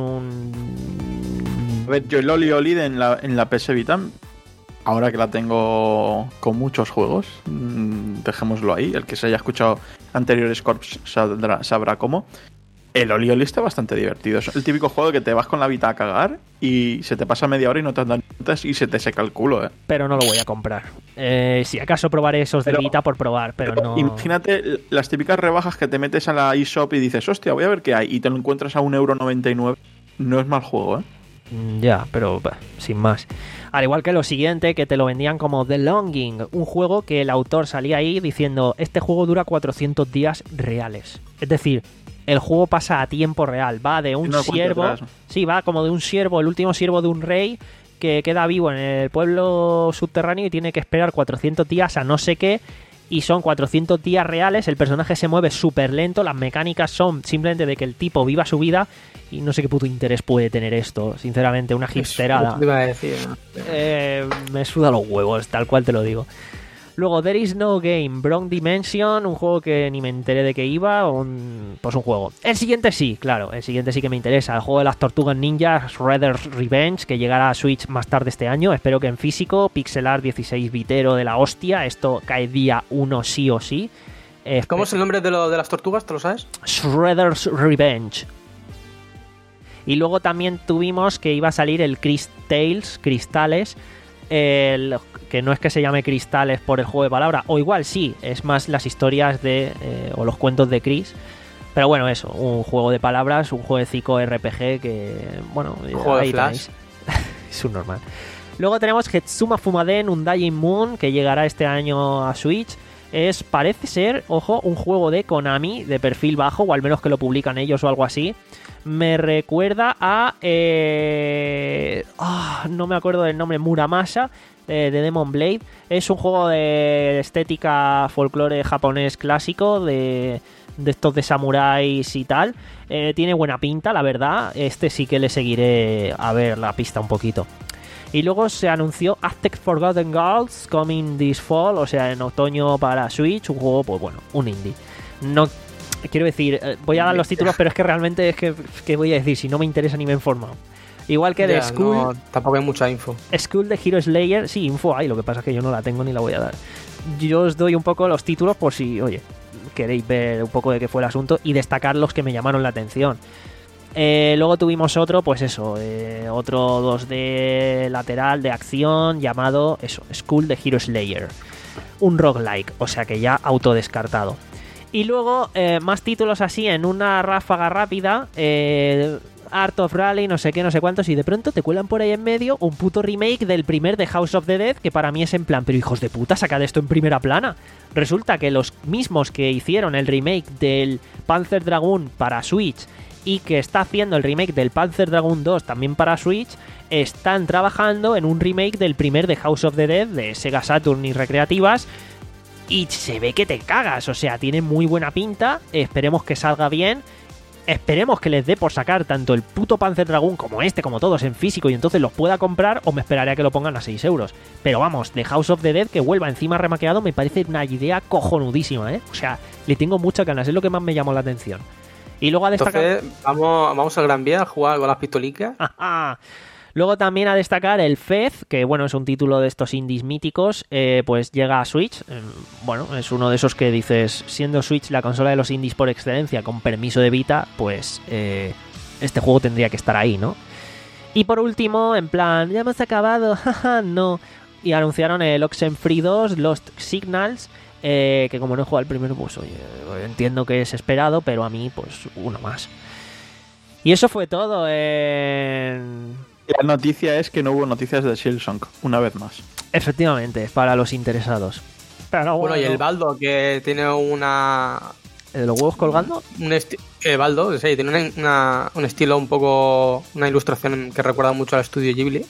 un... A ver, yo el Oli Oli en la, en la P S Vita, ahora que la tengo con muchos juegos, mmm, dejémoslo ahí, el que se haya escuchado anteriores Corps sabrá, sabrá cómo. El Oli Oli está bastante divertido. Es el típico juego que te vas con la Vita a cagar y se te pasa media hora y no te dan cuentas y se te seca el culo, ¿eh? Pero no lo voy a comprar. Eh, si acaso probaré esos de Pero- Vita por probar, pero, Pero no... imagínate las típicas rebajas que te metes a la eShop y dices, hostia, voy a ver qué hay, y te lo encuentras a un euro noventa y nueve. No es mal juego, ¿eh? Mm, Ya, pero bah, sin más. Al igual que lo siguiente, que te lo vendían como The Longing, un juego que el autor salía ahí diciendo, este juego dura cuatrocientos días reales. Es decir, el juego pasa a tiempo real, va de un Una cuenta siervo, atrás. sí, va como de un siervo, el último siervo de un rey que queda vivo en el pueblo subterráneo y tiene que esperar cuatrocientos días a no sé qué, y son cuatrocientos días reales, el personaje se mueve súper lento, las mecánicas son simplemente de que el tipo viva su vida, y no sé qué puto interés puede tener esto, sinceramente, una hipsterada. Eso te iba a decir. Eh, me suda los huevos, tal cual te lo digo. Luego, There Is No Game, Bronze Dimension, un juego que ni me enteré de qué iba, un, pues un juego. El siguiente sí, claro, el siguiente sí que me interesa, el juego de las tortugas ninjas, Shredder's Revenge, que llegará a Switch más tarde este año, espero que en físico, pixel art dieciséis bitero de la hostia, esto cae día uno sí o sí. Eh, ¿Cómo es el nombre de, lo, de las tortugas? ¿Te lo sabes? Shredder's Revenge. Y luego también tuvimos que iba a salir el Chris Tales, Cristales, el, que no es que se llame Cristales por el juego de palabra, o igual sí, es más las historias de eh, o los cuentos de Chris. Pero bueno, eso, un juego de palabras, un jueguecito R P G que, bueno, Juego de ahí Flash. tenéis. Es un normal. Luego tenemos Hetsuma Fumaden Undying Moon, que llegará este año a Switch. Es, parece ser, ojo, un juego de Konami de perfil bajo, o al menos que lo publican ellos o algo así. Me recuerda a... Eh... Oh, no me acuerdo del nombre, Muramasa, de, de Demon Blade. Es un juego de estética folclore japonés clásico, de, de estos de samuráis y tal. Eh, tiene buena pinta, la verdad. Este sí que le seguiré a ver la pista un poquito. Y luego se anunció Aztec Forgotten Gods Coming This Fall, o sea, en otoño para Switch, un juego, pues bueno, un indie. No quiero decir, voy a dar los títulos, pero es que realmente es que, que voy a decir, si no me interesa ni me he informado. Igual que de School. No, tampoco hay mucha info. School de Hero Slayer, sí, info hay, lo que pasa es que yo no la tengo ni la voy a dar. Yo os doy un poco los títulos por si, oye, queréis ver un poco de qué fue el asunto y destacar los que me llamaron la atención. Eh, luego tuvimos otro, pues eso, eh, otro dos D lateral de acción llamado eso, School de Hero Slayer. Un roguelike, o sea que ya autodescartado. Y luego eh, más títulos así en una ráfaga rápida, eh, Art of Rally, no sé qué, no sé cuántos, y de pronto te cuelan por ahí en medio un puto remake del primer de House of the Dead, que para mí es en plan, pero hijos de puta, sacad esto en primera plana. Resulta que los mismos que hicieron el remake del Panzer Dragoon para Switch y que está haciendo el remake del Panzer Dragoon dos también para Switch, están trabajando en un remake del primer de House of the Dead de Sega Saturn y recreativas, y se ve que te cagas, o sea, tiene muy buena pinta, esperemos que salga bien, esperemos que les dé por sacar tanto el puto Panzer Dragoon como este, como todos en físico, y entonces los pueda comprar, o me esperaré a que lo pongan a seis euros. Pero vamos, de House of the Dead que vuelva encima remaqueado me parece una idea cojonudísima, ¿eh? O sea, le tengo muchas ganas, es lo que más me llamó la atención. Y luego a destacar... Entonces, vamos, vamos al Gran Vía a jugar con las pistolicas. Luego también a destacar el Fez, que bueno, es un título de estos indies míticos, eh, pues llega a Switch. Eh, bueno, es uno de esos que dices, siendo Switch la consola de los indies por excelencia, con permiso de Vita, pues eh, este juego tendría que estar ahí, ¿no? Y por último, en plan, ya hemos acabado, jaja, no. Y anunciaron el Oxenfree dos, Lost Signals, Eh, que como no he jugado el primero, pues oye, entiendo que es esperado, pero a mí, pues uno más. Y eso fue todo. En... La noticia es que no hubo noticias de Silksong, una vez más. Efectivamente, para los interesados. Pero bueno, bueno, y el Baldo, que tiene una... ¿El de los huevos colgando? Un esti... eh, Baldo, sí, tiene una, una, un estilo un poco... Una ilustración que recuerda mucho al estudio Ghibli.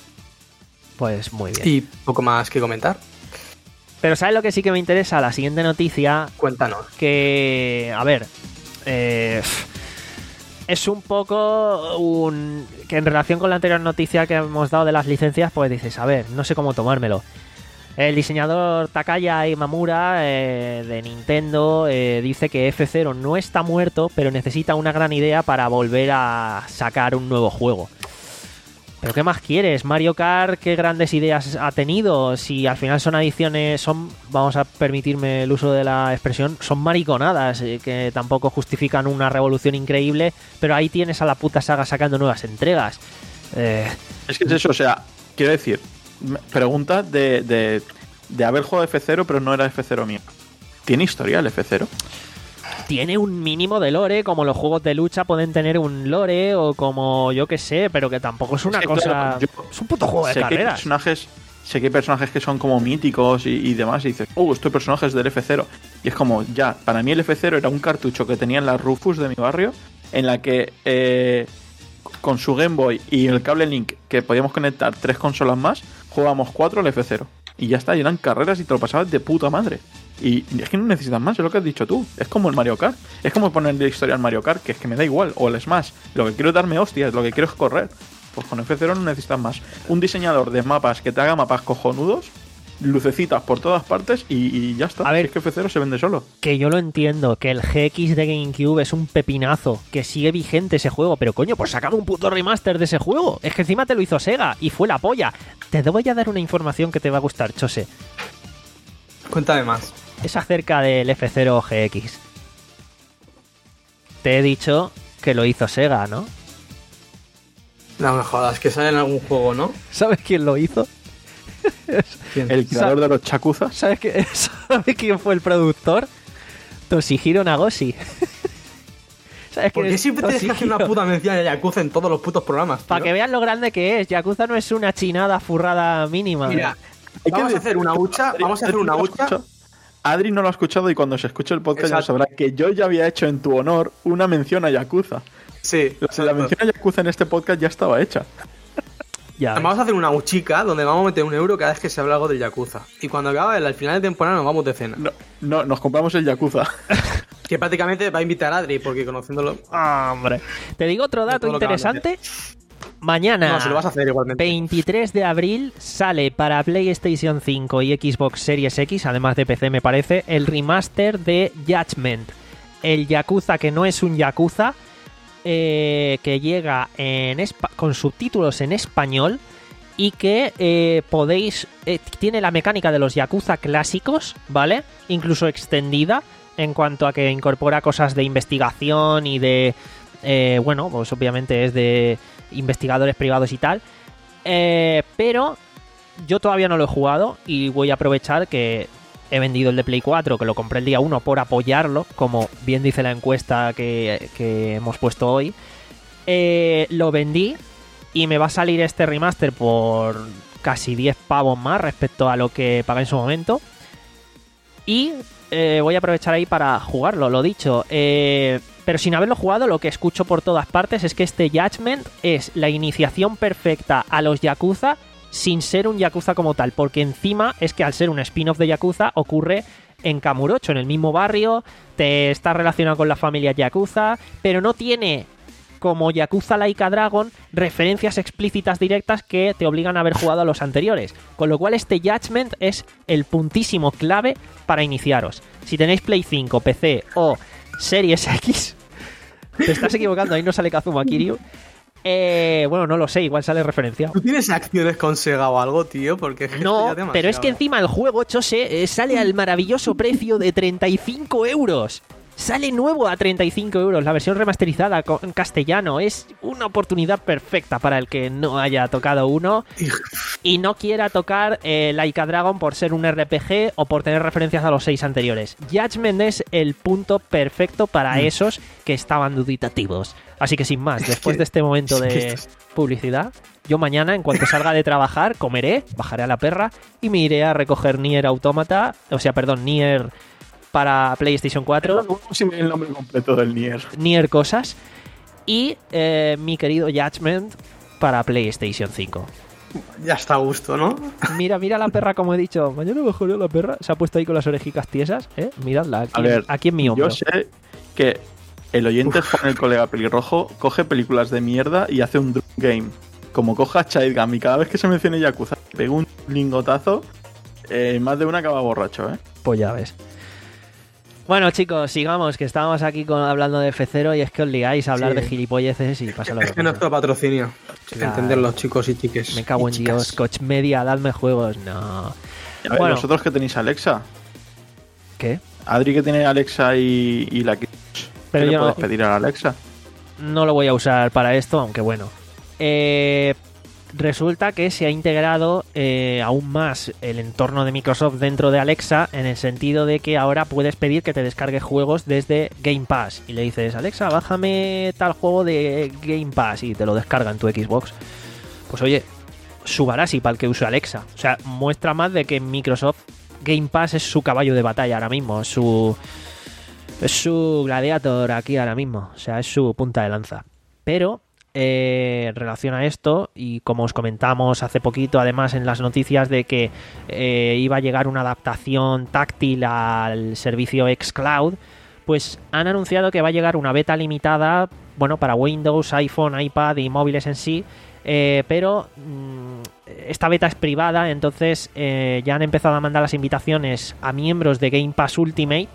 Pues muy bien. Y poco más que comentar. Pero ¿sabes lo que sí que me interesa? La siguiente noticia. Cuéntanos. Que, a ver, eh, es un poco un... Que en relación con la anterior noticia que hemos dado de las licencias, pues dices, a ver, no sé cómo tomármelo. El diseñador Takaya Imamura eh, de Nintendo eh, dice que F cero no está muerto, pero necesita una gran idea para volver a sacar un nuevo juego. ¿Pero qué más quieres? Mario Kart, ¿qué grandes ideas ha tenido? Si al final son adiciones, son, vamos a permitirme el uso de la expresión, son mariconadas, eh, que tampoco justifican una revolución increíble, pero ahí tienes a la puta saga sacando nuevas entregas. Eh... Es que es eso, o sea, quiero decir, pregunta de, de, de haber jugado F cero, pero no era F cero mío. ¿Tiene historial F cero? Tiene un mínimo de lore, como los juegos de lucha pueden tener un lore, o como yo que sé, pero que tampoco es una es que, cosa... Claro, yo, es un puto juego de sé carreras. Que hay personajes, sé que hay personajes que son como míticos y, y demás, y dices, oh, este personaje es del F cero. Y es como, ya, para mí el F cero era un cartucho que tenían las Rufus de mi barrio, en la que eh, con su Game Boy y el cable Link, que podíamos conectar tres consolas más, jugábamos cuatro al F cero. Y ya está, y eran carreras y te lo pasabas de puta madre. Y es que no necesitas más, es lo que has dicho tú. Es como el Mario Kart. Es como ponerle historia al Mario Kart, que es que me da igual. O el Smash. Lo que quiero es darme hostias, lo que quiero es correr. Pues con F cero no necesitas más. Un diseñador de mapas que te haga mapas cojonudos, lucecitas por todas partes y, y ya está. A ver, es que F cero se vende solo. Que yo lo entiendo, que el G X de GameCube es un pepinazo, que sigue vigente ese juego, pero coño, pues sacame un puto remaster de ese juego. Es que encima te lo hizo Sega y fue la polla. Te voy a dar una información que te va a gustar, Chose. Cuéntame más. Es acerca del F cero G X. Te he dicho que lo hizo Sega, ¿no? No me jodas, que sale en algún juego, ¿no? ¿Sabes quién lo hizo? ¿Quién? El creador de los Yakuza. ¿Sabes, qué? ¿Sabes quién fue el productor? Toshihiro Nagoshi. ¿Sabes ¿Por qué siempre tienes que hacer una puta mención de Yakuza en todos los putos programas, tío? Para que vean lo grande que es. Yakuza no es una chinada furrada mínima. Mira, vamos a hacer una hucha, vamos a hacer una hucha. Adri no lo ha escuchado y cuando se escuche el podcast ya sabrá que yo ya había hecho en tu honor una mención a Yakuza. Sí. La, la mención a Yakuza en este podcast ya estaba hecha. Ya vamos a hacer una uchica donde vamos a meter un euro cada vez que se habla algo del Yakuza. Y cuando acabe el final de temporada nos vamos de cena. No, no nos compramos el Yakuza. Que prácticamente va a invitar a Adri, porque conociéndolo... Ah, hombre. Te digo otro dato interesante. Mañana, no, se lo vas a hacer igualmente. veintitrés de abril, sale para PlayStation cinco y Xbox Series X, además de P C me parece, el remaster de Judgment. El Yakuza que no es un Yakuza, eh, que llega en con subtítulos en español y que eh, podéis... Eh, tiene la mecánica de los Yakuza clásicos, ¿vale? Incluso extendida, en cuanto a que incorpora cosas de investigación y de... Eh, bueno, pues obviamente es de investigadores privados y tal. Eh, pero yo todavía no lo he jugado y voy a aprovechar que he vendido el de Play cuatro, que lo compré el día uno por apoyarlo, como bien dice la encuesta que, que hemos puesto hoy. Eh, lo vendí y me va a salir este remaster por casi diez pavos más respecto a lo que pagué en su momento. Y eh, voy a aprovechar ahí para jugarlo, lo dicho. Eh, pero sin haberlo jugado, lo que escucho por todas partes es que este Judgment es la iniciación perfecta a los Yakuza sin ser un Yakuza como tal. Porque encima es que al ser un spin-off de Yakuza ocurre en Kamurocho, en el mismo barrio, te está relacionado con la familia Yakuza, pero no tiene, como Yakuza Laika Dragon, referencias explícitas directas que te obligan a haber jugado a los anteriores. Con lo cual este Judgment es el puntísimo clave para iniciaros. Si tenéis Play cinco, P C o Series X, te estás equivocando, ahí no sale Kazuma Kiryu. Eh, bueno, no lo sé, igual sale referenciado. ¿Tú tienes acciones con Sega o algo, tío? Porque es no, ya pero es que encima el juego, Chose, eh, sale al maravilloso precio de treinta y cinco euros. Sale nuevo a treinta y cinco euros, la versión remasterizada en castellano. Es una oportunidad perfecta para el que no haya tocado uno y no quiera tocar eh, Laika Dragon por ser un R P G o por tener referencias a los seis anteriores. Judgment es el punto perfecto para mm. esos que estaban duditativos. Así que sin más, después de este momento de publicidad, yo mañana, en cuanto salga de trabajar, comeré, bajaré a la perra y me iré a recoger Nier Automata, o sea, perdón, Nier... para PlayStation cuatro. No sé el nombre completo del Nier. Nier cosas. Y eh, mi querido Judgment para PlayStation cinco. Ya está a gusto, ¿no? Mira, mira la perra, como he dicho. Mañana mejoró la perra. Se ha puesto ahí con las orejicas tiesas, ¿eh? Miradla, aquí, a ver, aquí en mi hombro. Yo sé que el oyente Juan, el colega pelirrojo, coge películas de mierda y hace un drunk game. Como coja Chaidgam y cada vez que se mencione Yakuza pega un lingotazo, eh, más de una acaba borracho, ¿eh? Pues ya ves. Bueno, chicos, sigamos, que estábamos aquí con, hablando de F cero y es que os liáis a hablar sí. de gilipolleces y pasa lo que pasa. Es que nuestro patrocinio, sin claro. entender los chicos y chiques. Me cago en chicas. Dios, Coach Media, dadme juegos, no. A ver, bueno. ¿vosotros que tenéis Alexa? ¿Qué? Adri que tiene Alexa y, y la que... Pero ¿Qué yo le puedes no, pedir a la Alexa? No lo voy a usar para esto, aunque bueno. Eh... Resulta que se ha integrado eh, aún más el entorno de Microsoft dentro de Alexa, en el sentido de que ahora puedes pedir que te descargue juegos desde Game Pass y le dices, Alexa, bájame tal juego de Game Pass y te lo descarga en tu Xbox. Pues oye, Subarashi para el que use Alexa. O sea, muestra más de que Microsoft Game Pass es su caballo de batalla ahora mismo, es su, es su gladiator aquí ahora mismo, o sea, es su punta de lanza. Pero... Eh, en relación a esto, y como os comentamos hace poquito además en las noticias de que eh, iba a llegar una adaptación táctil al servicio xCloud, pues han anunciado que va a llegar una beta limitada, bueno, para Windows, iPhone, iPad y móviles en sí, eh, pero mmm, esta beta es privada, entonces eh, ya han empezado a mandar las invitaciones a miembros de Game Pass Ultimate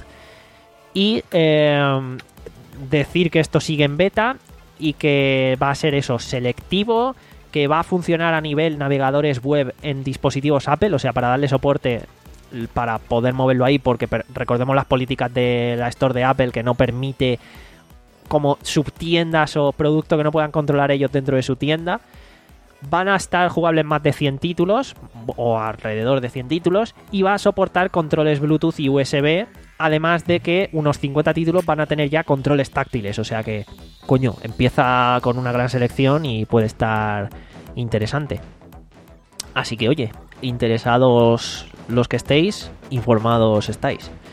y eh, decir que esto sigue en beta y que va a ser eso, selectivo, que va a funcionar a nivel navegadores web en dispositivos Apple, o sea, para darle soporte para poder moverlo ahí, porque recordemos las políticas de la Store de Apple que no permite como subtiendas o productos que no puedan controlar ellos dentro de su tienda. Van a estar jugables más de cien títulos, o alrededor de cien títulos, y va a soportar controles Bluetooth y U S B, además de que unos cincuenta títulos van a tener ya controles táctiles, o sea que, coño, empieza con una gran selección y puede estar interesante. Así que, oye, interesados los que estéis, informados estáis.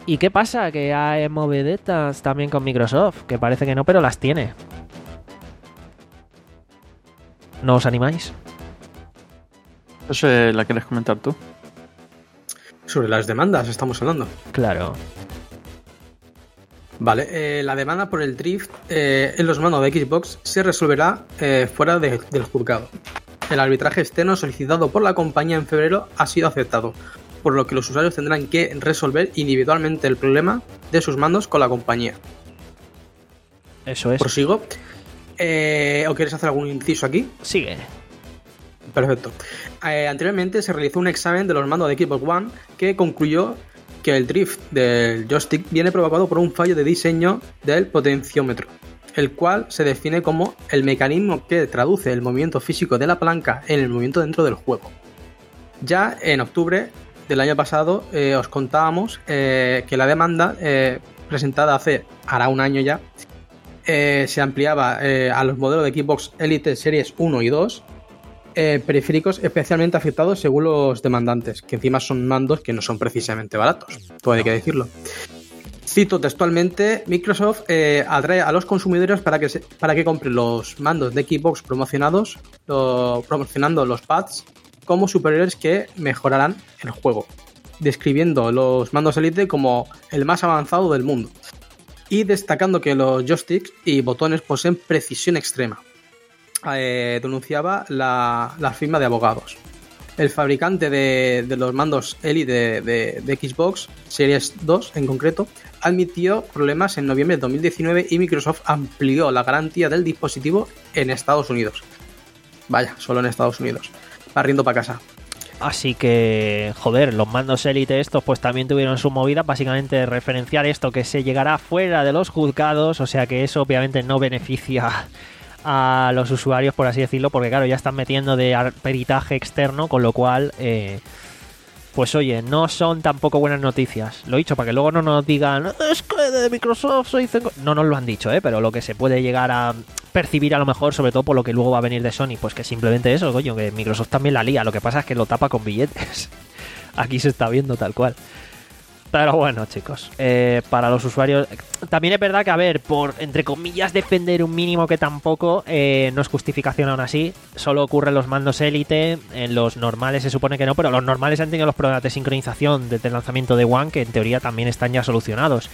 ¿Y qué pasa? Que hay movidetas también con Microsoft, que parece que no, pero las tiene. ¿No os animáis? ¿Eso eh, la quieres comentar tú? Sobre las demandas estamos hablando. Claro. Vale, eh, la demanda por el drift eh, en los mandos de Xbox se resolverá eh, fuera de, del juzgado. El arbitraje externo solicitado por la compañía en febrero ha sido aceptado, por lo que los usuarios tendrán que resolver individualmente el problema de sus mandos con la compañía. Eso es. Prosigo. Eh, ¿O quieres hacer algún inciso aquí? Sigue. Perfecto. Eh, anteriormente se realizó un examen de los mandos de Xbox One que concluyó que el drift del joystick viene provocado por un fallo de diseño del potenciómetro, el cual se define como el mecanismo que traduce el movimiento físico de la palanca en el movimiento dentro del juego. Ya en octubre del año pasado eh, os contábamos eh, que la demanda eh, presentada hace hará un año ya eh, se ampliaba eh, a los modelos de Xbox Elite Series uno y dos, eh, periféricos especialmente afectados según los demandantes, que encima son mandos que no son precisamente baratos, todo hay que decirlo. Cito textualmente: Microsoft eh, atrae a los consumidores para que, se, para que compren los mandos de Xbox promocionados, lo, promocionando los pads como superiores que mejorarán el juego, describiendo los mandos Elite como el más avanzado del mundo y destacando que los joysticks y botones poseen precisión extrema, eh, denunciaba la, la firma de abogados. El fabricante de, de los mandos Elite de, de, de Xbox Series dos en concreto admitió problemas en noviembre de dos mil diecinueve y Microsoft amplió la garantía del dispositivo en Estados Unidos. Vaya, solo en Estados Unidos. Barriendo para casa. Así que, joder, los mandos Elite estos pues también tuvieron su movida, básicamente referenciar esto que se llegará fuera de los juzgados, o sea que eso obviamente no beneficia a los usuarios, por así decirlo, porque claro, ya están metiendo de peritaje externo, con lo cual, eh, pues oye, no son tampoco buenas noticias. Lo he dicho para que luego no nos digan, es que de Microsoft se dicen... No nos lo han dicho, ¿eh? Pero lo que se puede llegar a percibir a lo mejor, sobre todo por lo que luego va a venir de Sony, pues que simplemente eso, coño, que Microsoft también la lía. Lo que pasa es que lo tapa con billetes. Aquí se está viendo tal cual. Pero bueno, chicos, eh, para los usuarios... También es verdad que, a ver, por, entre comillas, defender un mínimo que tampoco eh, no es justificación aún así. Solo ocurre en los mandos Elite, en los normales se supone que no, pero los normales han tenido los problemas de sincronización desde el lanzamiento de One, que en teoría también están ya solucionados.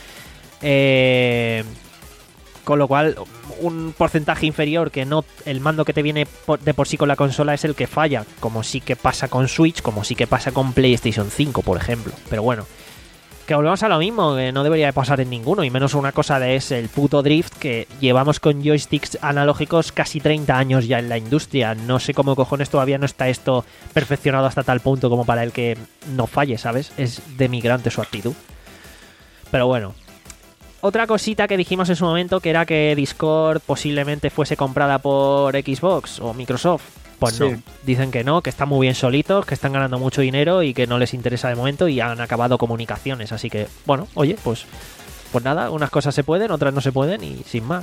Eh... Con lo cual, un porcentaje inferior que no el mando que te viene por, de por sí con la consola es el que falla, como sí que pasa con Switch, como sí que pasa con PlayStation cinco, por ejemplo. Pero bueno, que volvemos a lo mismo, que no debería de pasar en ninguno, y menos una cosa de es el puto drift, que llevamos con joysticks analógicos casi treinta años ya en la industria. No sé cómo cojones todavía no está esto perfeccionado hasta tal punto como para el que no falle, ¿sabes? Es demigrante su actitud. Pero bueno. Otra cosita que dijimos en su momento, que era que Discord posiblemente fuese comprada por Xbox o Microsoft. Pues sí. No, dicen que no, que están muy bien solitos, que están ganando mucho dinero y que no les interesa de momento y han acabado comunicaciones. Así que, bueno, oye, pues, pues nada, unas cosas se pueden, otras no se pueden y sin más.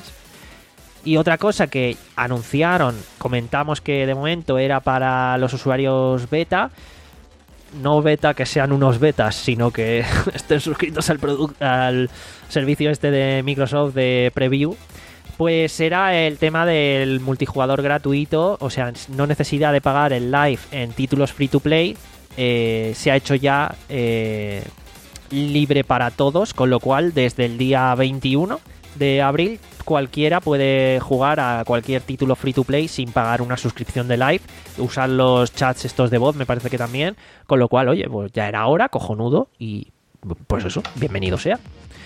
Y otra cosa que anunciaron, comentamos que de momento era para los usuarios beta. No beta que sean unos betas, sino que estén suscritos al product, al servicio este de Microsoft de Preview, pues será el tema del multijugador gratuito, o sea, no necesidad de pagar el live en títulos free to play, eh, se ha hecho ya eh, libre para todos, con lo cual desde el día veintiuno de abril cualquiera puede jugar a cualquier título free to play sin pagar una suscripción de live, usar los chats estos de voz me parece que también, con lo cual, oye, pues ya era hora, cojonudo, y pues eso, bienvenido sea.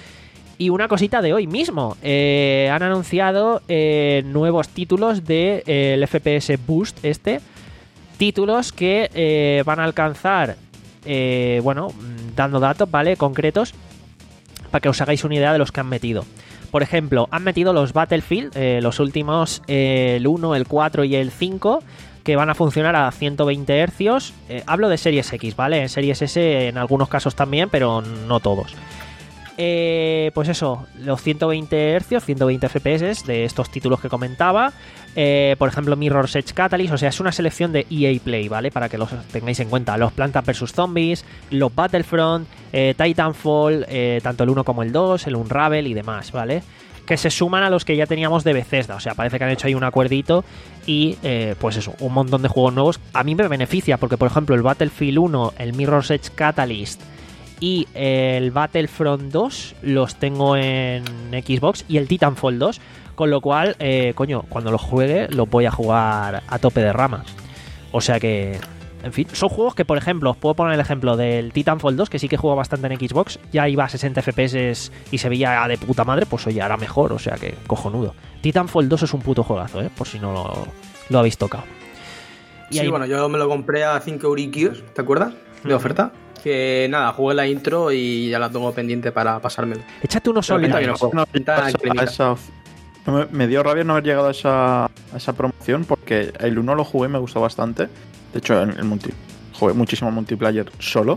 Y una cosita de hoy mismo, eh, han anunciado eh, nuevos títulos del de, eh, F P S Boost este, títulos que eh, van a alcanzar, eh, bueno, dando datos, ¿vale?, concretos, para que os hagáis una idea de los que han metido. Por ejemplo, han metido los Battlefield, eh, los últimos, eh, el uno, el cuatro y el cinco, que van a funcionar a ciento veinte hercios. Eh, hablo de Series X, ¿vale? En Series S en algunos casos también, pero no todos. eh, pues eso, los ciento veinte hercios, ciento veinte F P S de estos títulos que comentaba. Eh, por ejemplo, Mirror's Edge Catalyst, o sea, es una selección de E A Play, ¿vale? Para que los tengáis en cuenta. Los Plantas versus. Zombies, los Battlefront, eh, Titanfall, eh, tanto el uno como el dos, el Unravel y demás, ¿vale? Que se suman a los que ya teníamos de Bethesda. O sea, parece que han hecho ahí un acuerdito y, eh, pues eso, un montón de juegos nuevos. A mí me beneficia porque, por ejemplo, el Battlefield uno, el Mirror's Edge Catalyst y el Battlefront dos los tengo en Xbox y el Titanfall dos, con lo cual, eh, coño, cuando los juegue los voy a jugar a tope de rama. O sea que, en fin, son juegos que, por ejemplo, os puedo poner el ejemplo del Titanfall dos, que sí que juego bastante en Xbox, ya iba a sesenta F P S y se veía de puta madre, pues oye, ahora mejor, o sea que cojonudo. Titanfall dos es un puto juegazo, ¿eh? Por si no lo, lo habéis tocado. Y sí, ahí... bueno, yo me lo compré a cinco euriquios, ¿te acuerdas? De oferta. Que nada, jugué la intro y ya la tengo pendiente para pasármelo. Échate unos Pero pinta bien el online. juego, No, pinta esa- increíble. esa- no me, me dio rabia no haber llegado a esa, a esa promoción porque el uno lo jugué y me gustó bastante. De hecho, el, el multi, jugué muchísimo multiplayer solo.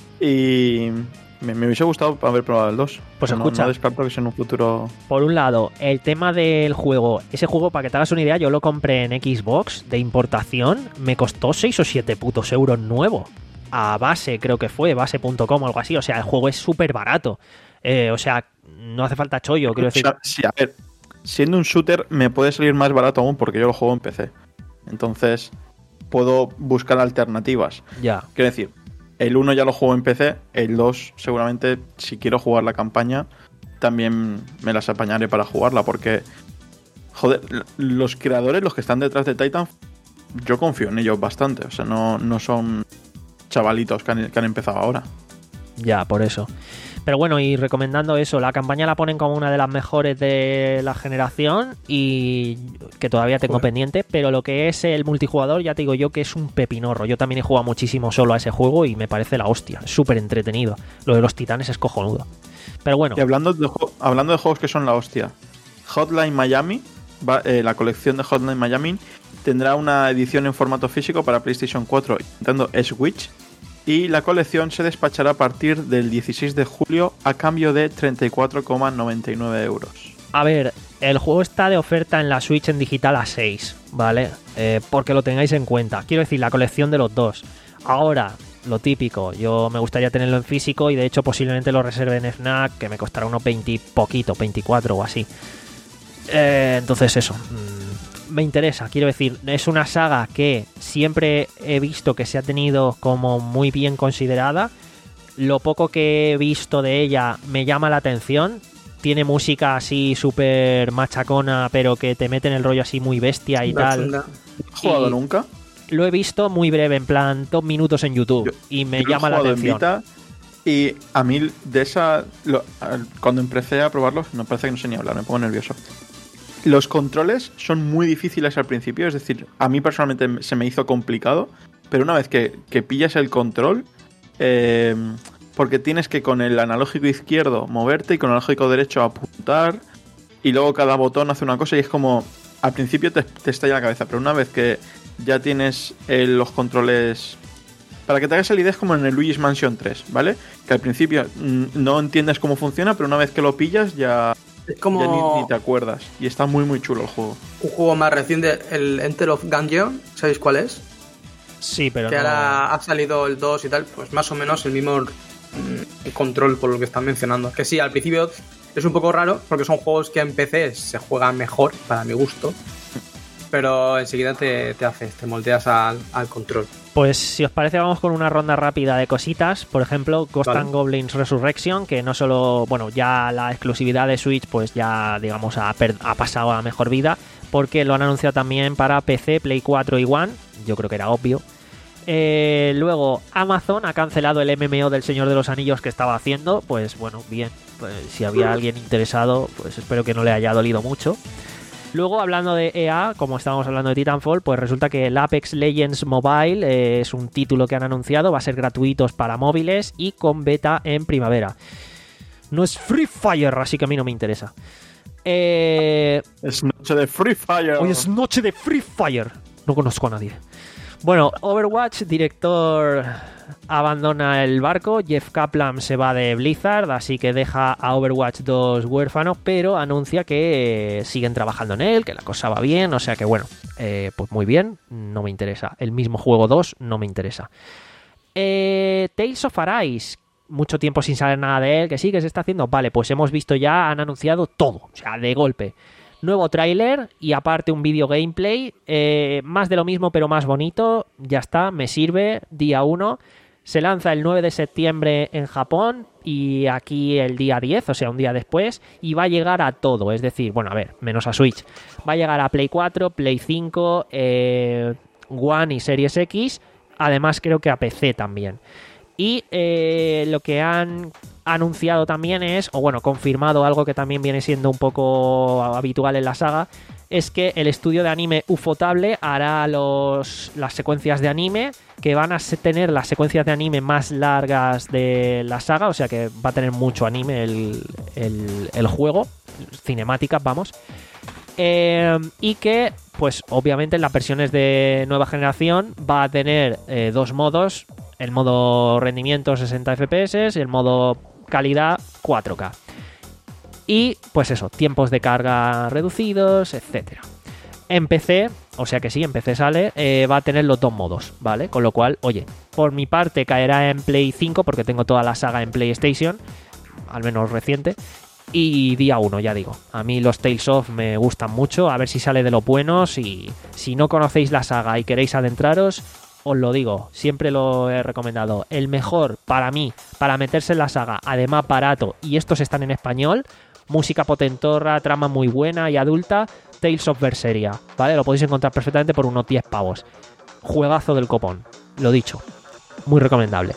Y me, me hubiese gustado haber probado el dos. Pues no, escucha. no descarto que sea en un futuro. Por un lado, el tema del juego. Ese juego, para que te hagas una idea, yo lo compré en Xbox de importación. Me costó seis o siete putos euros nuevo. A base, creo que fue, base punto com o algo así. O sea, el juego es súper barato. Eh, o sea, no hace falta chollo, quiero decir. O sea, sí, a ver, siendo un shooter me puede salir más barato aún porque yo lo juego en P C. Entonces, puedo buscar alternativas. Ya. Quiero decir, el uno ya lo juego en P C, el dos seguramente, si quiero jugar la campaña, también me las apañaré para jugarla, porque, joder, los creadores, los que están detrás de Titan, yo confío en ellos bastante, o sea, no, no son chavalitos que han, que han empezado ahora. Ya, por eso. Pero bueno, y recomendando eso, la campaña la ponen como una de las mejores de la generación y que todavía tengo Joder. pendiente, pero lo que es el multijugador, ya te digo yo que es un pepinorro. Yo también he jugado muchísimo solo a ese juego y me parece la hostia, es súper entretenido. Lo de los titanes es cojonudo. Pero bueno, Y hablando de, ju- hablando de juegos que son la hostia, Hotline Miami, va- eh, la colección de Hotline Miami, tendrá una edición en formato físico para PlayStation cuatro y Nintendo Switch. Y la colección se despachará a partir del dieciséis de julio a cambio de treinta y cuatro coma noventa y nueve euros. a ver, el juego está de oferta en la Switch en digital a seis, ¿vale? Eh, porque lo tengáis en cuenta. Quiero decir, la colección de los dos. Ahora, lo típico, yo me gustaría tenerlo en físico y de hecho posiblemente lo reserve en Fnac, que me costará unos veinte y poquito, veinticuatro o así. Eh, entonces eso, mmm, me interesa, quiero decir, es una saga que siempre he visto que se ha tenido como muy bien considerada. Lo poco que he visto de ella me llama la atención. Tiene música así súper machacona, pero que te mete en el rollo así muy bestia y tal. Chunda. ¿No he jugado Y- nunca? Lo he visto muy breve, en plan dos minutos en YouTube, Yo- y me Yo lo he llama la jugado en atención. Vita y a mí de esa... lo- al- cuando empecé a probarlo, no parece que no sé ni hablar, me pongo nervioso. Los controles son muy difíciles al principio, es decir, a mí personalmente se me hizo complicado, pero una vez que, que pillas el control, eh, porque tienes que con el analógico izquierdo moverte y con el analógico derecho apuntar, y luego cada botón hace una cosa y es como, al principio te, te estalla la cabeza, pero una vez que ya tienes eh, los controles... Para que te hagas la idea es como en el Luigi's Mansion tres, ¿vale? Que al principio mm, no entiendes cómo funciona, pero una vez que lo pillas ya... Es como Ya ni, ni te acuerdas. Y está muy muy chulo el juego. un juego más reciente, el Enter of Gungeon, ¿sabéis cuál es? Sí, pero que no... ahora ha salido el dos y tal, pues más o menos el mismo mm, control por lo que están mencionando. Que sí, al principio es un poco raro porque son juegos que en P C se juegan mejor, para mi gusto, pero enseguida te, te haces, te moldeas al, al control. Pues si os parece vamos con una ronda rápida de cositas. Por ejemplo, Ghost Vale. and Goblins Resurrection, que no solo, bueno, ya la exclusividad de Switch pues ya digamos ha, per- ha pasado a mejor vida, porque lo han anunciado también para P C, Play cuatro y One, yo creo que era obvio. Eh, luego Amazon ha cancelado el M M O del Señor de los Anillos que estaba haciendo, pues bueno, bien, pues si había alguien interesado, pues espero que no le haya dolido mucho. Luego, hablando de E A, como estábamos hablando de Titanfall, pues resulta que el Apex Legends Mobile eh, es un título que han anunciado, va a ser gratuito para móviles y con beta en primavera. No es Free Fire, así que a mí no me interesa. Eh, Es noche de Free Fire. hoy es noche de Free Fire. No conozco a nadie. Bueno, Overwatch, director abandona el barco, Jeff Kaplan se va de Blizzard, así que deja a Overwatch dos huérfano, pero anuncia que eh, siguen trabajando en él, que la cosa va bien, o sea que bueno, eh, pues muy bien, no me interesa. El mismo juego dos no me interesa. Eh, Tales of Arise, mucho tiempo sin saber nada de él, que sí, que se está haciendo, vale, pues hemos visto ya, han anunciado todo, o sea, de golpe. Nuevo tráiler y aparte un vídeo gameplay, eh, más de lo mismo pero más bonito, ya está, me sirve, día uno. Se lanza el nueve de septiembre en Japón y aquí el día diez, o sea, un día después, y va a llegar a todo, es decir, bueno, a ver, menos a Switch. Va a llegar a Play cuatro, Play cinco, eh, One y Series X, además creo que a P C también. Y eh, lo que han anunciado también es, o bueno, confirmado algo que también viene siendo un poco habitual en la saga, es que el estudio de anime Ufotable hará los, las secuencias de anime, que van a tener las secuencias de anime más largas de la saga, o sea que va a tener mucho anime el, el, el juego, cinemáticas, vamos. Eh, y que, pues obviamente en las versiones de nueva generación va a tener eh, dos modos, el modo rendimiento sesenta F P S y el modo calidad cuatro K. Y pues eso, tiempos de carga reducidos, etcétera. En P C, o sea que sí, en P C sale, eh, va a tener los dos modos, ¿vale? Con lo cual, oye, por mi parte caerá en Play cinco porque tengo toda la saga en PlayStation, al menos reciente. Y día uno, ya digo, a mí los Tales of me gustan mucho, a ver si sale de los buenos. Y si no conocéis la saga y queréis adentraros, os lo digo, siempre lo he recomendado. El mejor para mí, para meterse en la saga, además barato, y estos están en español, música potentorra, trama muy buena y adulta, Tales of Berseria, ¿vale? Lo podéis encontrar perfectamente por unos diez pavos. Juegazo del copón, lo dicho, muy recomendable.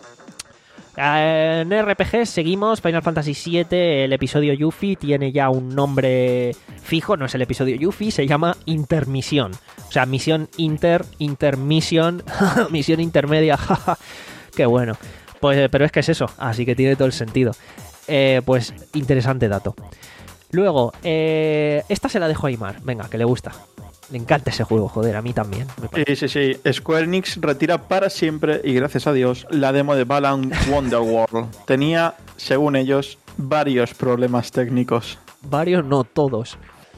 En R P G seguimos, Final Fantasy siete, el episodio Yuffie tiene ya un nombre fijo, no es el episodio Yuffie, se llama Intermisión. O sea, misión inter, intermisión, misión intermedia, qué bueno. Pues, pero es que es eso, así que tiene todo el sentido. Eh, pues interesante dato. Luego, eh, esta se la dejo a Aimar, venga, que le gusta. Le encanta ese juego, joder, a mí también. Sí, sí, sí. Square Enix retira para siempre, y gracias a Dios, la demo de Balan Wonderworld. Tenía, según ellos, varios problemas técnicos. Varios, no todos.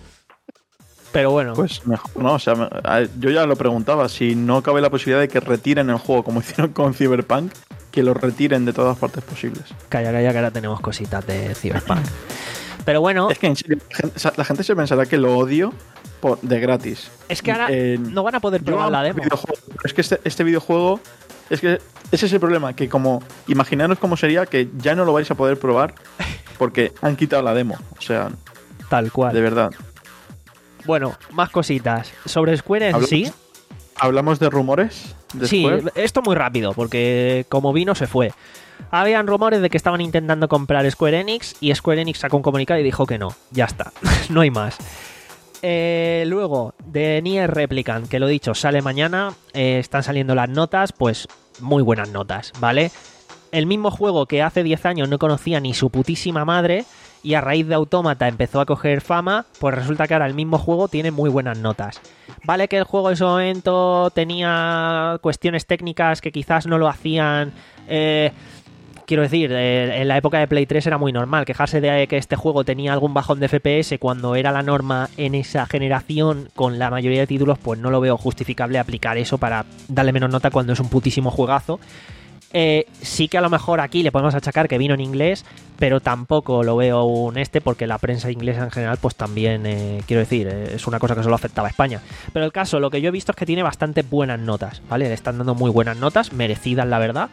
Pero bueno. Pues mejor, no, o sea, yo ya lo preguntaba, si no cabe la posibilidad de que retiren el juego como hicieron con Cyberpunk, que lo retiren de todas partes posibles. Calla, calla, que ahora tenemos cositas de Cyberpunk. Pero bueno. Es que en serio, la gente, la gente se pensará que lo odio por, de gratis. Es que ahora eh, no van a poder probar la demo. Es que este, este videojuego, es que ese es el problema, que como, imaginaros cómo sería que ya no lo vais a poder probar porque han quitado la demo. O sea, tal cual. De verdad. Bueno, más cositas. Sobre Square en ¿Hablamos, sí. ¿Hablamos de rumores? De sí, Square? Esto muy rápido, porque como vino se fue. Habían rumores de que estaban intentando comprar Square Enix y Square Enix sacó un comunicado y dijo que no. Ya está, no hay más. Eh, luego, de Nier Replicant, que lo he dicho, sale mañana. Eh, están saliendo las notas, pues muy buenas notas, ¿vale? El mismo juego que hace diez años no conocía ni su putísima madre y a raíz de Autómata empezó a coger fama, pues resulta que ahora el mismo juego tiene muy buenas notas. Vale que el juego en ese momento tenía cuestiones técnicas que quizás no lo hacían... Eh, quiero decir, eh, en la época de Play tres era muy normal quejarse de que este juego tenía algún bajón de F P S cuando era la norma en esa generación con la mayoría de títulos, pues no lo veo justificable aplicar eso para darle menos nota cuando es un putísimo juegazo. Eh, sí que a lo mejor aquí le podemos achacar que vino en inglés, pero tampoco lo veo un este porque la prensa inglesa en general pues también, eh, quiero decir, eh, es una cosa que solo afectaba a España. Pero el caso, lo que yo he visto es que tiene bastante buenas notas, ¿vale? Le están dando muy buenas notas, merecidas la verdad.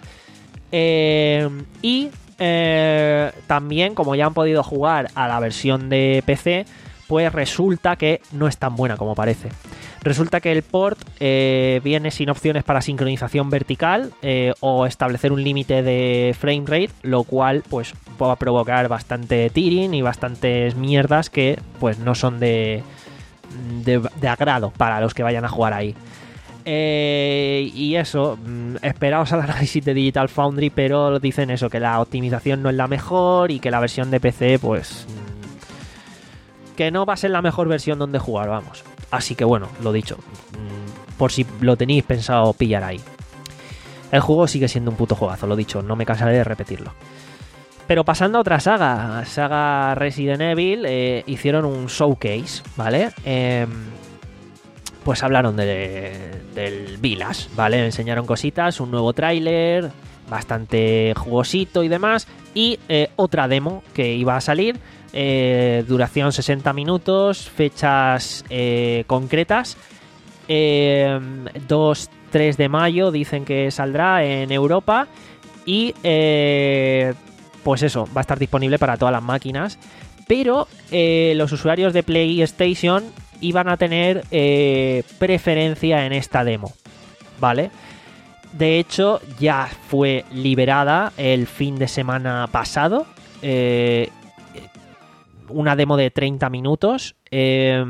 Eh, y eh, también, como ya han podido jugar a la versión de P C, pues resulta que no es tan buena como parece. Resulta que el port eh, viene sin opciones para sincronización vertical eh, o establecer un límite de frame rate, lo cual pues va a provocar bastante tearing y bastantes mierdas que pues no son de, de, de agrado para los que vayan a jugar ahí. Eh, y eso, esperaos al análisis de Digital Foundry, pero dicen eso, que la optimización no es la mejor y que la versión de P C pues que no va a ser la mejor versión donde jugar, vamos. Así que bueno, lo dicho, por si lo tenéis pensado pillar ahí. El juego sigue siendo un puto juegazo, lo dicho, no me cansaré de repetirlo. Pero pasando a otra saga, saga Resident Evil, eh, hicieron un showcase, ¿vale? Eh, pues hablaron de, del Village, ¿vale? Enseñaron cositas, un nuevo tráiler, bastante jugosito y demás, y eh, otra demo que iba a salir, eh, duración sesenta minutos, fechas eh, concretas, eh, dos tres de mayo dicen que saldrá en Europa y eh, pues eso, va a estar disponible para todas las máquinas, pero eh, los usuarios de PlayStation iban a tener eh, preferencia en esta demo, ¿vale? De hecho, ya fue liberada el fin de semana pasado, eh, una demo de treinta minutos, eh,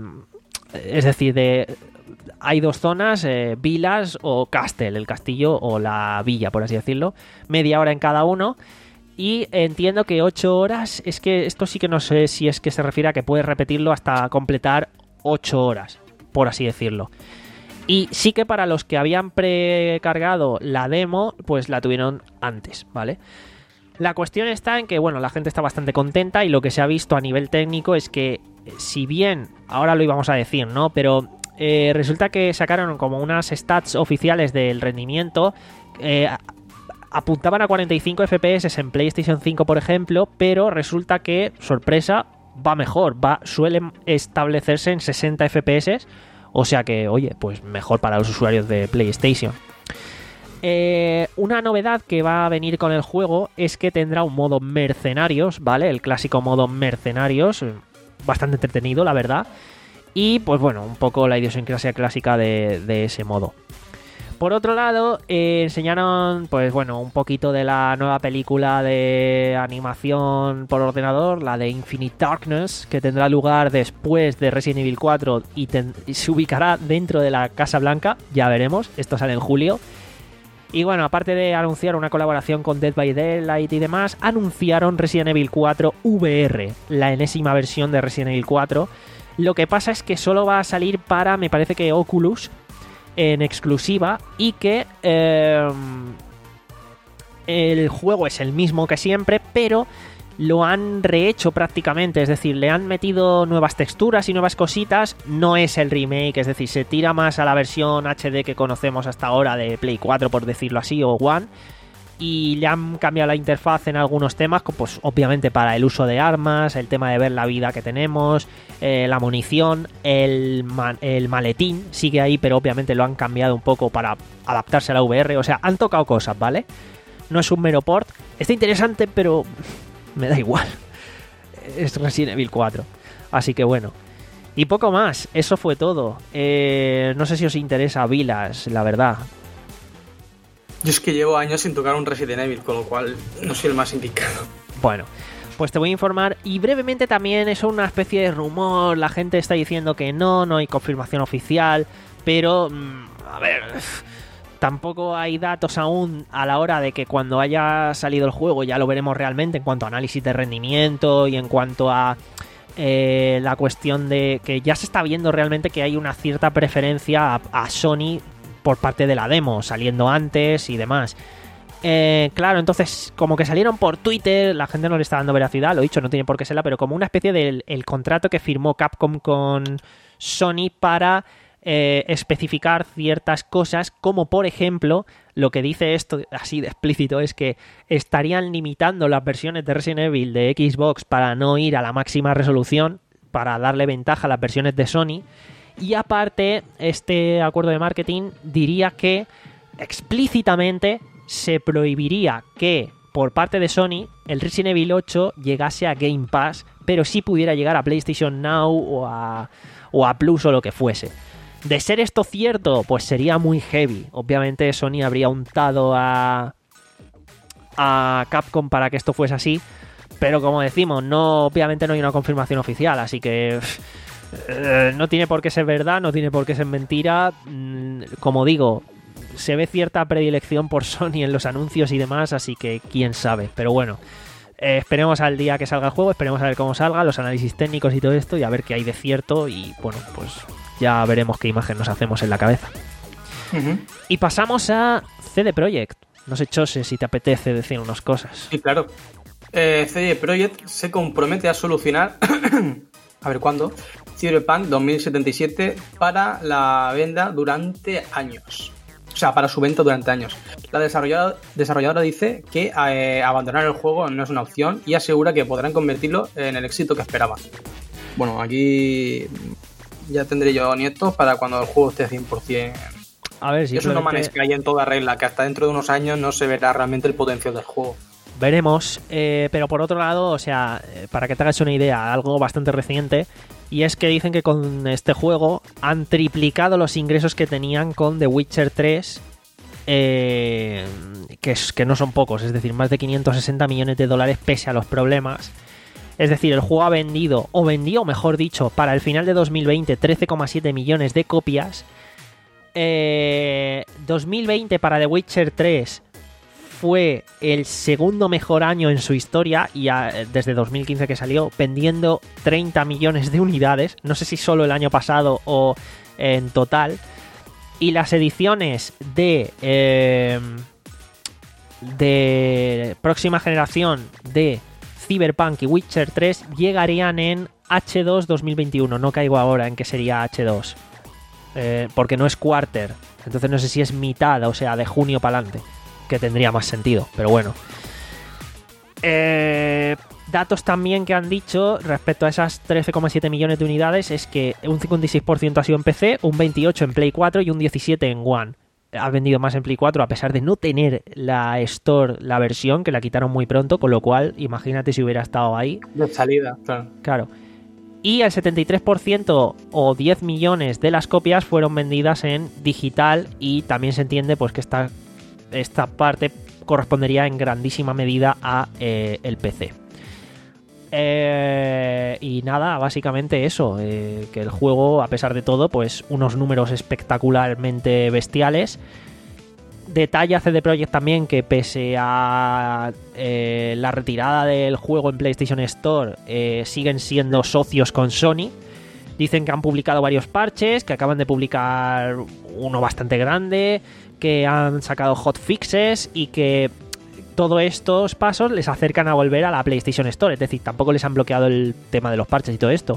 es decir, de... Hay dos zonas, eh, Villas o Castle, el castillo o la villa, por así decirlo. Media hora en cada uno. Y entiendo que ocho horas, es que esto sí que no sé si es que se refiere a que puedes repetirlo hasta completar ocho horas, por así decirlo. Y sí que para los que habían precargado la demo, pues la tuvieron antes, ¿vale? La cuestión está en que, bueno, la gente está bastante contenta y lo que se ha visto a nivel técnico es que, si bien, ahora lo íbamos a decir, ¿no? Pero... Eh, resulta que sacaron como unas stats oficiales del rendimiento, eh, apuntaban a cuarenta y cinco F P S en PlayStation cinco, por ejemplo, pero resulta que, sorpresa, va mejor, va suele establecerse en sesenta F P S, o sea que, oye, pues mejor para los usuarios de PlayStation. Eh, una novedad que va a venir con el juego es que tendrá un modo mercenarios, ¿vale? El clásico modo mercenarios, bastante entretenido, la verdad. Y pues bueno, un poco la idiosincrasia clásica de, de ese modo. Por otro lado, eh, enseñaron pues bueno, un poquito de la nueva película de animación por ordenador, la de Infinite Darkness, que tendrá lugar después de Resident Evil cuatro y, ten- y se ubicará dentro de la Casa Blanca, ya veremos, esto sale en julio. Y bueno, aparte de anunciar una colaboración con Dead by Daylight y demás, anunciaron Resident Evil cuatro V R, la enésima versión de Resident Evil cuatro. Lo que pasa es que solo va a salir para, me parece que Oculus, en exclusiva, y que eh, el juego es el mismo que siempre, pero lo han rehecho prácticamente, es decir, le han metido nuevas texturas y nuevas cositas, no es el remake, es decir, se tira más a la versión H D que conocemos hasta ahora de Play cuatro, por decirlo así, o One, y le han cambiado la interfaz en algunos temas, pues obviamente para el uso de armas, el tema de ver la vida que tenemos, eh, la munición, el, ma- el maletín sigue ahí, pero obviamente lo han cambiado un poco para adaptarse a la V R, o sea, han tocado cosas, ¿vale? No es un mero port, está interesante, pero me da igual, es Resident Evil cuatro, así que bueno. Y poco más, eso fue todo. Eh, no sé si os interesa Village, la verdad. Yo es que llevo años sin tocar un Resident Evil, con lo cual no soy el más indicado. Bueno, pues te voy a informar y brevemente también es una especie de rumor, la gente está diciendo que no, no hay confirmación oficial, pero mmm, a ver, tampoco hay datos aún a la hora de que cuando haya salido el juego ya lo veremos realmente en cuanto a análisis de rendimiento y en cuanto a eh, la cuestión de que ya se está viendo realmente que hay una cierta preferencia a, a Sony por parte de la demo, saliendo antes y demás. Eh, claro, entonces, como que salieron por Twitter, la gente no le está dando veracidad, lo dicho, no tiene por qué serla, pero como una especie del el contrato que firmó Capcom con Sony para eh, especificar ciertas cosas, como por ejemplo, lo que dice esto así de explícito es que estarían limitando las versiones de Resident Evil de Xbox para no ir a la máxima resolución, para darle ventaja a las versiones de Sony. Y aparte, este acuerdo de marketing diría que explícitamente se prohibiría que por parte de Sony el Resident Evil ocho llegase a Game Pass, pero sí pudiera llegar a PlayStation Now o a, o a Plus o lo que fuese. De ser esto cierto, pues sería muy heavy. Obviamente Sony habría untado a, a Capcom para que esto fuese así, pero como decimos, no, obviamente no hay una confirmación oficial, así que eh, no tiene por qué ser verdad, no tiene por qué ser mentira. Mm, como digo, se ve cierta predilección por Sony en los anuncios y demás, así que quién sabe. Pero bueno, Eh, esperemos al día que salga el juego, esperemos a ver cómo salga, los análisis técnicos y todo esto, y a ver qué hay de cierto, y bueno, pues ya veremos qué imagen nos hacemos en la cabeza. Uh-huh. Y pasamos a C D Projekt. No sé, Chose, si te apetece decir unas cosas. Sí, claro. Eh, C D Projekt se compromete a solucionar, a ver cuándo, Cyberpunk dos mil setenta y siete para la venta durante años. O sea, para su venta durante años. La desarrolladora, desarrolladora dice que eh, abandonar el juego no es una opción y asegura que podrán convertirlo en el éxito que esperaban. Bueno, aquí ya tendré yo nietos para cuando el juego esté cien por ciento. A ver, si es un No Man's Sky en toda regla, que hasta dentro de unos años no se verá realmente el potencial del juego. Veremos, eh, pero por otro lado, o sea, para que te hagas una idea, algo bastante reciente, y es que dicen que con este juego han triplicado los ingresos que tenían con The Witcher tres, eh, que, es, que no son pocos, es decir, más de quinientos sesenta millones de dólares pese a los problemas. Es decir, el juego ha vendido, o vendió, mejor dicho, para el final de dos mil veinte, trece coma siete millones de copias. Eh, dos mil veinte para The Witcher tres fue el segundo mejor año en su historia, y a, desde dos mil quince que salió, vendiendo treinta millones de unidades, no sé si solo el año pasado o en total. Y las ediciones de eh, de próxima generación de Cyberpunk y Witcher tres llegarían en hache dos dos mil veintiuno. No caigo ahora en que sería hache dos, eh, porque no es quarter, entonces no sé si es mitad, o sea, de junio para adelante, que tendría más sentido, pero bueno. Eh, datos también que han dicho respecto a esas trece coma siete millones de unidades es que un cincuenta y seis por ciento ha sido en P C, un veintiocho por ciento en Play cuatro y un diecisiete por ciento en One. Ha vendido más en Play cuatro a pesar de no tener la Store, la versión, que la quitaron muy pronto, con lo cual imagínate si hubiera estado ahí. De salida, claro. Claro. Y el setenta y tres por ciento o diez millones de las copias fueron vendidas en digital, y también se entiende pues que esta esta parte correspondería en grandísima medida a eh, el P C. Eh, y nada, básicamente eso, eh, que el juego, a pesar de todo, pues unos números espectacularmente bestiales. Detalla C D Projekt también que pese a eh, la retirada del juego en PlayStation Store, eh, siguen siendo socios con Sony. Dicen que han publicado varios parches, que acaban de publicar uno bastante grande, que han sacado hotfixes y que todos estos pasos les acercan a volver a la PlayStation Store. Es decir, tampoco les han bloqueado el tema de los parches y todo esto.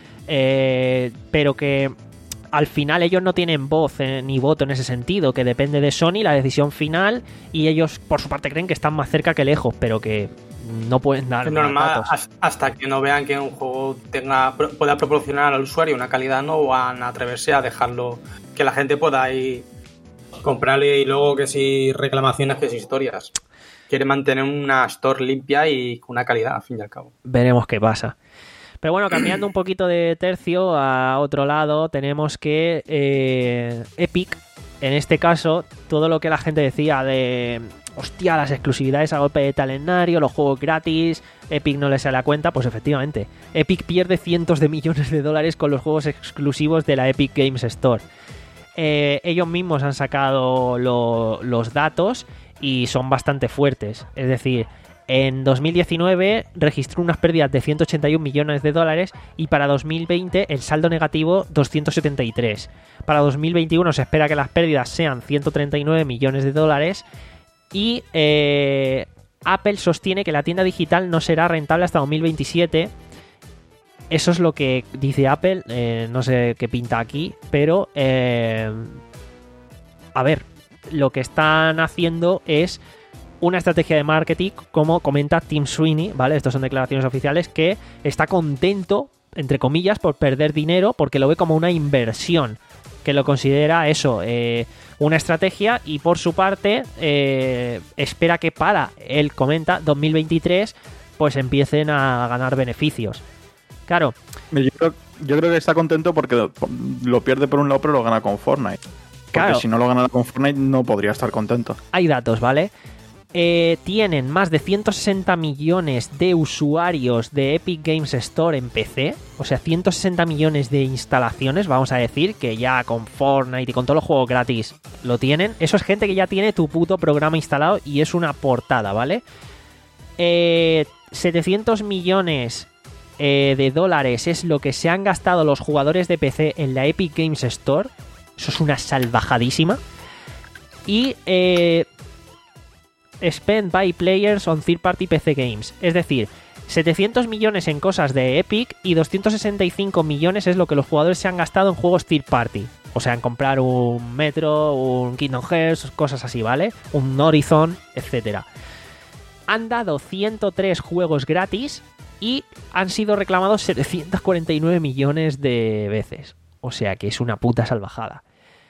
Eh, pero que al final ellos no tienen voz eh, ni voto en ese sentido, que depende de Sony la decisión final, y ellos por su parte creen que están más cerca que lejos, pero que no pueden dar es normal, datos. Hasta que no vean que un juego tenga pueda proporcionar al usuario una calidad, no van a atreverse a dejarlo, que la gente pueda ir comprarle y luego que si reclamaciones, que si historias. Quiere mantener una store limpia y con una calidad, al fin y al cabo. Veremos qué pasa. Pero bueno, cambiando un poquito de tercio a otro lado, tenemos que eh, Epic, en este caso, todo lo que la gente decía de hostia, las exclusividades a golpe de talenario, los juegos gratis, Epic no le sale a cuenta, pues efectivamente, Epic pierde cientos de millones de dólares con los juegos exclusivos de la Epic Games Store. Eh, ellos mismos han sacado lo, los datos y son bastante fuertes. Es decir, en dos mil diecinueve registró unas pérdidas de ciento ochenta y un millones de dólares y para dos mil veinte el saldo negativo doscientos setenta y tres. Para dos mil veintiuno se espera que las pérdidas sean ciento treinta y nueve millones de dólares y eh, Apple sostiene que la tienda digital no será rentable hasta dos mil veintisiete. Eso es lo que dice Apple, eh, no sé qué pinta aquí, pero eh, a ver, lo que están haciendo es una estrategia de marketing, como comenta Tim Sweeney, ¿vale? Estos son declaraciones oficiales, que está contento, entre comillas, por perder dinero porque lo ve como una inversión, que lo considera eso, eh, una estrategia, y por su parte eh, espera que para, él comenta, dos mil veintitrés pues empiecen a ganar beneficios. Claro. Yo creo, yo creo que está contento porque lo pierde por un lado pero lo gana con Fortnite. Porque claro, si no lo ganara con Fortnite no podría estar contento. Hay datos, ¿vale? Eh, tienen más de ciento sesenta millones de usuarios de Epic Games Store en P C. O sea, ciento sesenta millones de instalaciones, vamos a decir, que ya con Fortnite y con todos los juegos gratis lo tienen. Eso es gente que ya tiene tu puto programa instalado y es una portada, ¿vale? Eh, setecientos millones eh, de dólares es lo que se han gastado los jugadores de P C en la Epic Games Store. Eso es una salvajadísima. Y eh, spent by players on third party P C games. Es decir, setecientos millones en cosas de Epic y doscientos sesenta y cinco millones es lo que los jugadores se han gastado en juegos third party. O sea, en comprar un Metro, un Kingdom Hearts, cosas así, ¿vale? Un Horizon, etcétera. Han dado ciento tres juegos gratis y han sido reclamados setecientos cuarenta y nueve millones de veces. O sea, que es una puta salvajada.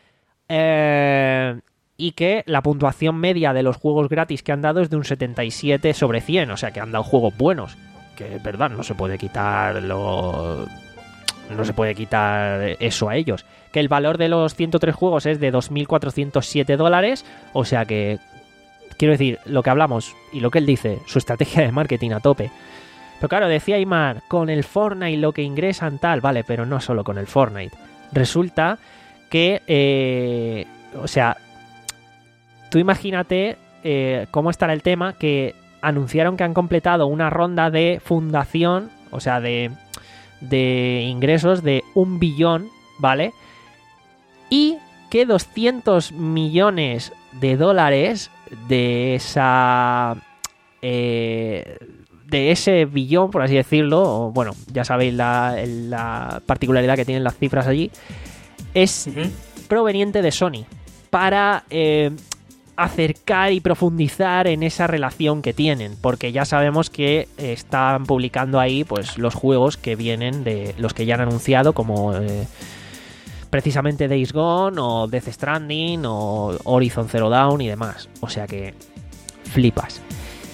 Eh... Y que la puntuación media de los juegos gratis que han dado es de un setenta y siete sobre cien. O sea, que han dado juegos buenos. Que es verdad, no se puede quitar lo... no se puede quitar eso a ellos. Que el valor de los ciento tres juegos es de dos mil cuatrocientos siete dólares. O sea que, quiero decir, lo que hablamos y lo que él dice, su estrategia de marketing a tope. Pero claro, decía Aymar, con el Fortnite lo que ingresan tal, vale, pero no solo con el Fortnite. Resulta que, eh, o sea, tú imagínate eh, cómo estará el tema, que anunciaron que han completado una ronda de fundación, o sea, de, de ingresos de un billón, ¿vale? Y que doscientos millones de dólares de esa... Eh, de ese billón, por así decirlo, o, bueno, ya sabéis la, la particularidad que tienen las cifras allí, es uh-huh. proveniente de Sony para... Eh, acercar y profundizar en esa relación que tienen, porque ya sabemos que están publicando ahí pues los juegos que vienen de los que ya han anunciado, como eh, precisamente Days Gone o Death Stranding o Horizon Zero Dawn y demás. O sea que flipas.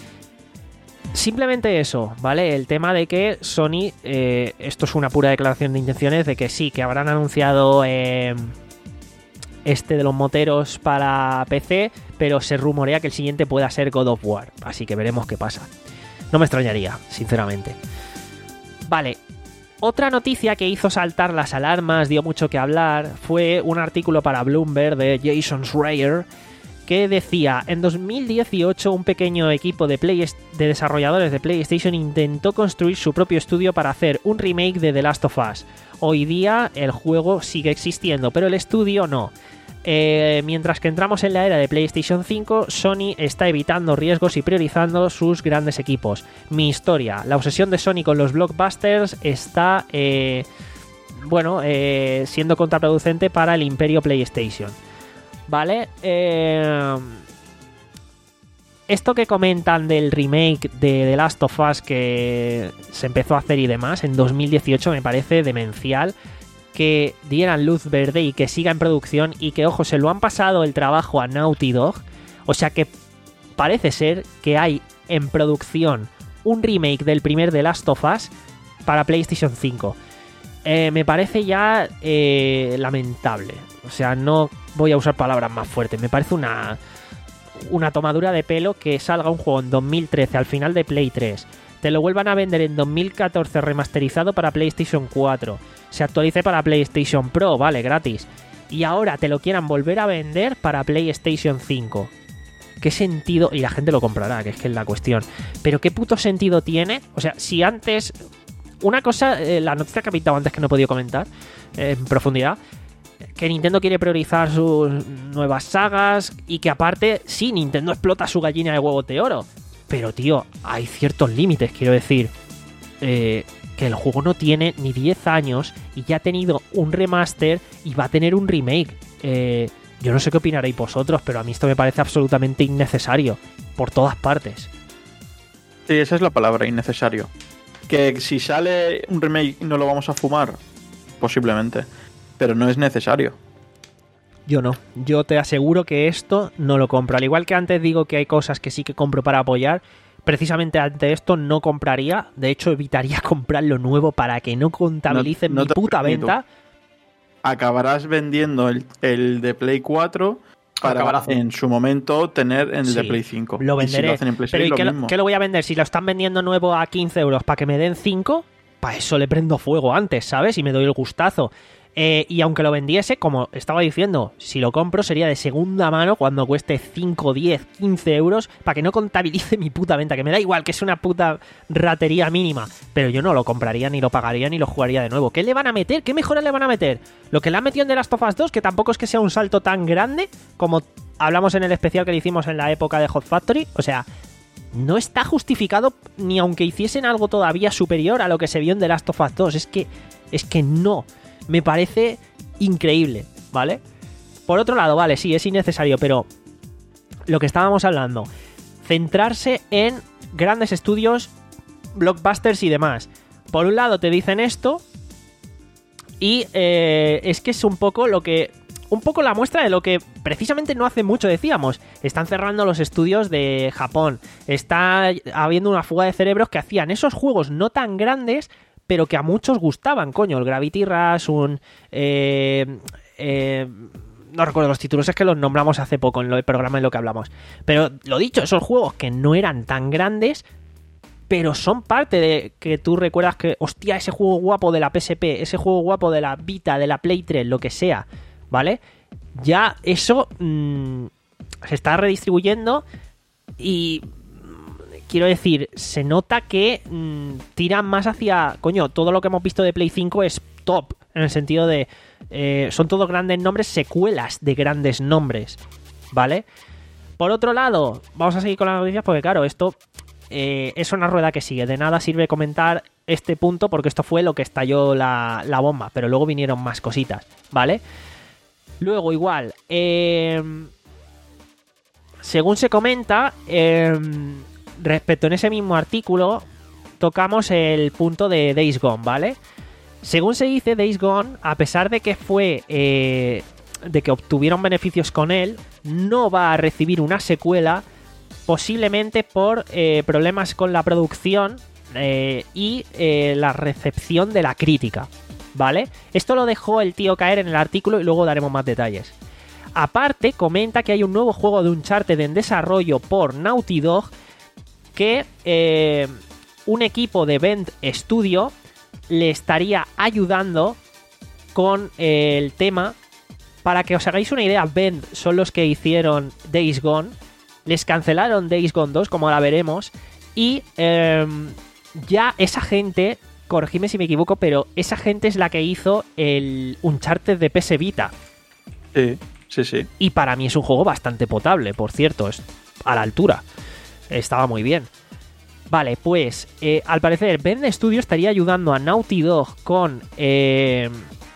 Simplemente eso, ¿vale? El tema de que Sony, eh, esto es una pura declaración de intenciones, de que sí, que habrán anunciado eh, este de los moteros para P C, pero se rumorea que el siguiente pueda ser God of War, así que veremos qué pasa. No me extrañaría, sinceramente. Vale, otra noticia que hizo saltar las alarmas, dio mucho que hablar, fue un artículo para Bloomberg de Jason Schreier que decía: en dos mil dieciocho un pequeño equipo de, Play de desarrolladores de PlayStation intentó construir su propio estudio para hacer un remake de The Last of Us. Hoy día el juego sigue existiendo, pero el estudio no. Eh, mientras que entramos en la era de PlayStation cinco, Sony está evitando riesgos y priorizando sus grandes equipos. Mi historia, la obsesión de Sony con los blockbusters está eh, bueno, eh, siendo contraproducente para el imperio PlayStation. Vale, eh, esto que comentan del remake de The Last of Us que se empezó a hacer y demás en dos mil dieciocho me parece demencial. Que dieran luz verde y que siga en producción y que, ojo, se lo han pasado el trabajo a Naughty Dog. O sea que parece ser que hay en producción un remake del primer The Last of Us para PlayStation cinco. Eh, me parece ya eh, lamentable. O sea, no voy a usar palabras más fuertes. Me parece una, una tomadura de pelo que salga un juego en dos mil trece al final de Play tres. Te lo vuelvan a vender en dos mil catorce remasterizado para PlayStation cuatro. Se actualice para PlayStation Pro, vale, gratis. Y ahora te lo quieran volver a vender para PlayStation cinco. ¿Qué sentido? Y la gente lo comprará, que es que es la cuestión. Pero ¿qué puto sentido tiene? O sea, si antes... Una cosa, eh, la noticia que he pintado antes que no he podido comentar eh, en profundidad, que Nintendo quiere priorizar sus nuevas sagas y que aparte, sí, Nintendo explota su gallina de huevos de oro. Pero, tío, hay ciertos límites, quiero decir. Eh, que el juego no tiene ni diez años y ya ha tenido un remaster y va a tener un remake. Eh, yo no sé qué opinaréis vosotros, pero a mí esto me parece absolutamente innecesario. Por todas partes. Sí, esa es la palabra, innecesario. Que si sale un remake no lo vamos a fumar, posiblemente. Pero no es necesario. Yo no. Yo te aseguro que esto no lo compro. Al igual que antes digo que hay cosas que sí que compro para apoyar, precisamente ante esto no compraría. De hecho, evitaría comprar lo nuevo para que no contabilicen no, no mi puta venta. Acabarás vendiendo el, el de Play cuatro para Acabarás. en su momento tener el sí, de Play cinco. Lo venderé. Y si lo hacen en Play Pero seis, ¿y lo qué, mismo. lo, qué lo voy a vender? Si lo están vendiendo nuevo a quince euros para que me den cinco, para eso le prendo fuego antes, ¿sabes? Y me doy el gustazo. Eh, y aunque lo vendiese, como estaba diciendo, si lo compro sería de segunda mano cuando cueste cinco, diez, quince euros para que no contabilice mi puta venta, que me da igual, que es una puta ratería mínima, pero yo no lo compraría, ni lo pagaría, ni lo jugaría de nuevo. ¿Qué le van a meter? ¿Qué mejoras le van a meter? Lo que le han metido en The Last of Us dos, que tampoco es que sea un salto tan grande como hablamos en el especial que le hicimos en la época de Hot Factory, o sea, no está justificado ni aunque hiciesen algo todavía superior a lo que se vio en The Last of Us dos, es que, es que no... Me parece increíble, ¿vale? Por otro lado, vale, sí, es innecesario, pero lo que estábamos hablando, centrarse en grandes estudios, blockbusters y demás. Por un lado te dicen esto y eh, es que es un poco lo que... Un poco la muestra de lo que precisamente no hace mucho decíamos. Están cerrando los estudios de Japón. Está habiendo una fuga de cerebros que hacían esos juegos no tan grandes, pero que a muchos gustaban, coño, el Gravity Rush, un... Eh, eh, no recuerdo los títulos, es que los nombramos hace poco en el programa en lo que hablamos. Pero lo dicho, esos juegos que no eran tan grandes, pero son parte de que tú recuerdas que, hostia, ese juego guapo de la P S P, ese juego guapo de la Vita, de la Play tres, lo que sea, ¿vale? Ya eso mmm, se está redistribuyendo y... Quiero decir, se nota que mmm, tiran más hacia... Coño, todo lo que hemos visto de Play cinco es top. En el sentido de... Eh, son todos grandes nombres, secuelas de grandes nombres. ¿Vale? Por otro lado, vamos a seguir con las noticias porque, claro, esto eh, es una rueda que sigue. De nada sirve comentar este punto porque esto fue lo que estalló la, la bomba. Pero luego vinieron más cositas. ¿Vale? Luego, igual... Eh, según se comenta... Eh, respecto en ese mismo artículo, tocamos el punto de Days Gone, ¿vale? Según se dice, Days Gone, a pesar de que fue... Eh, de que obtuvieron beneficios con él, no va a recibir una secuela, posiblemente por eh, problemas con la producción eh, y eh, la recepción de la crítica, ¿vale? Esto lo dejó el tío caer en el artículo y luego daremos más detalles. Aparte, comenta que hay un nuevo juego de Uncharted en desarrollo por Naughty Dog, que eh, un equipo de Bend Studio le estaría ayudando con eh, el tema. Para que os hagáis una idea, Bend son los que hicieron Days Gone, les cancelaron Days Gone dos, como ahora veremos, y eh, ya esa gente, corregidme si me equivoco, pero esa gente es la que hizo el Uncharted de P S Vita. Sí, sí, sí. Y para mí es un juego bastante potable, por cierto, es a la altura. Estaba muy bien. Vale, pues eh, al parecer Bend Studio estaría ayudando a Naughty Dog con eh,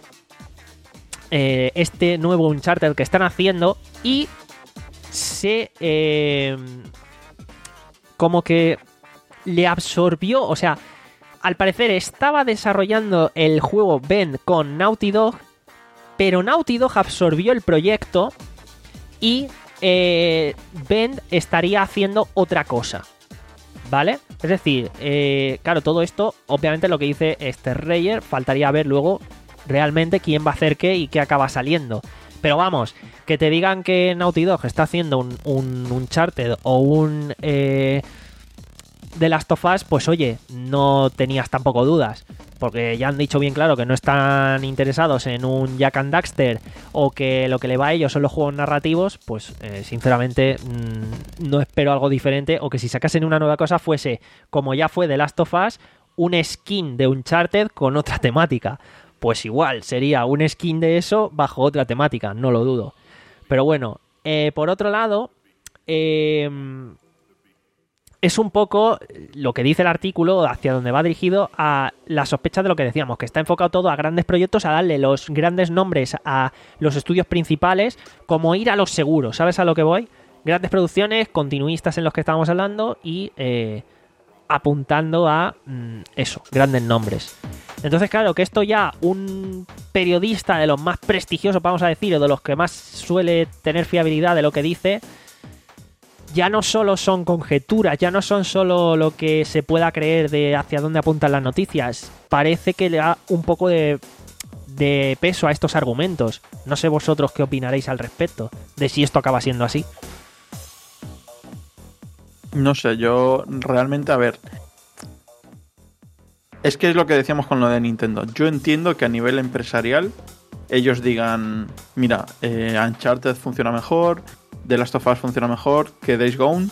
eh, este nuevo Uncharted que están haciendo y se eh, como que le absorbió, o sea, al parecer estaba desarrollando el juego Bend con Naughty Dog, pero Naughty Dog absorbió el proyecto y Eh, Bend estaría haciendo otra cosa, ¿vale? Es decir, eh, claro, todo esto, obviamente lo que dice este Reyer, faltaría ver luego realmente quién va a hacer qué y qué acaba saliendo. Pero vamos, que te digan que Naughty Dog está haciendo un, un Uncharted o un eh, The Last of Us, pues oye, no tenías tampoco dudas. Porque ya han dicho bien claro que no están interesados en un Jak and Daxter o que lo que le va a ellos son los juegos narrativos, pues eh, sinceramente mmm, no espero algo diferente, o que si sacasen una nueva cosa fuese, como ya fue The Last of Us, un skin de Uncharted con otra temática. Pues igual, sería un skin de eso bajo otra temática, no lo dudo. Pero bueno, eh, por otro lado... Eh, es un poco lo que dice el artículo, hacia donde va dirigido, a la sospecha de lo que decíamos, que está enfocado todo a grandes proyectos, a darle los grandes nombres a los estudios principales, como ir a los seguros, ¿sabes a lo que voy? Grandes producciones, continuistas en los que estábamos hablando y eh, apuntando a mmm, eso, grandes nombres. Entonces, claro, que esto ya un periodista de los más prestigiosos, vamos a decir, o de los que más suele tener fiabilidad de lo que dice... Ya no solo son conjeturas, ya no son solo lo que se pueda creer de hacia dónde apuntan las noticias. Parece que le da un poco de, de peso a estos argumentos. No sé vosotros qué opinaréis al respecto, de si esto acaba siendo así. No sé, yo realmente, a ver... Es que es lo que decíamos con lo de Nintendo. Yo entiendo que a nivel empresarial ellos digan, mira, eh, Uncharted funciona mejor, The Last of Us funciona mejor que Days Gone,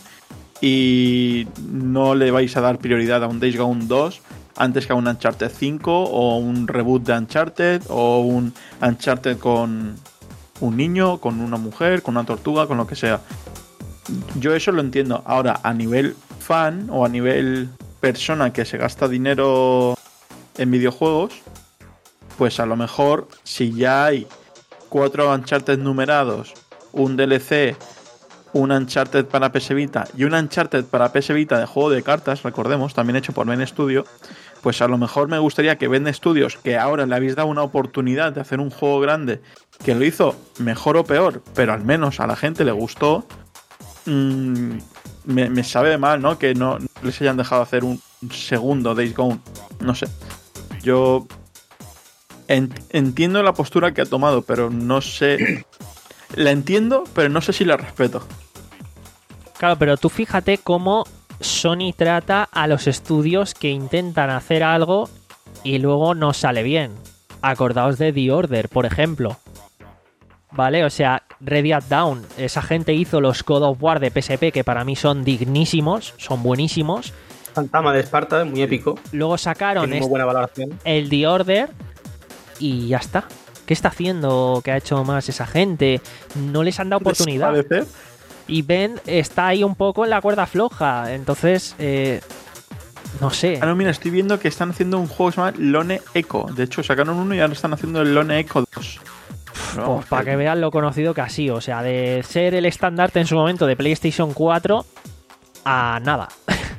y no le vais a dar prioridad a un Days Gone dos antes que a un Uncharted cinco, o un reboot de Uncharted, o un Uncharted con un niño, con una mujer, con una tortuga, con lo que sea. Yo eso lo entiendo. Ahora, a nivel fan o a nivel persona que se gasta dinero en videojuegos, pues a lo mejor si ya hay cuatro Uncharted numerados, un D L C, un Uncharted para P S Vita y un Uncharted para P S Vita de juego de cartas, recordemos, también hecho por Ben Studio, pues a lo mejor me gustaría que Ben Studios, que ahora le habéis dado una oportunidad de hacer un juego grande, que lo hizo mejor o peor, pero al menos a la gente le gustó, mmm, me, me sabe mal, ¿no? Que no les hayan dejado hacer un segundo Days Gone. No sé. Yo en, entiendo la postura que ha tomado, pero no sé... La entiendo, pero no sé si la respeto. Claro, pero tú fíjate cómo Sony trata a los estudios que intentan hacer algo y luego no sale bien. Acordaos de The Order, por ejemplo. Vale, o sea, Ready at Dawn, esa gente hizo los God of War de P S P que para mí son dignísimos, son buenísimos. Fantasma de Esparta, muy épico. Luego sacaron Tiene muy este, buena valoración. el The Order y ya está. ¿Qué está haciendo? ¿Qué ha hecho más esa gente? No les han dado oportunidad. Y Ben está ahí un poco en la cuerda floja. Entonces, eh, no sé. Ah, no, mira, estoy viendo que están haciendo un juego que se llama Lone Echo. De hecho, sacaron uno y ahora están haciendo el Lone Echo dos. No, pues para que vean lo conocido que ha sido. O sea, de ser el estandarte en su momento de PlayStation cuatro a nada.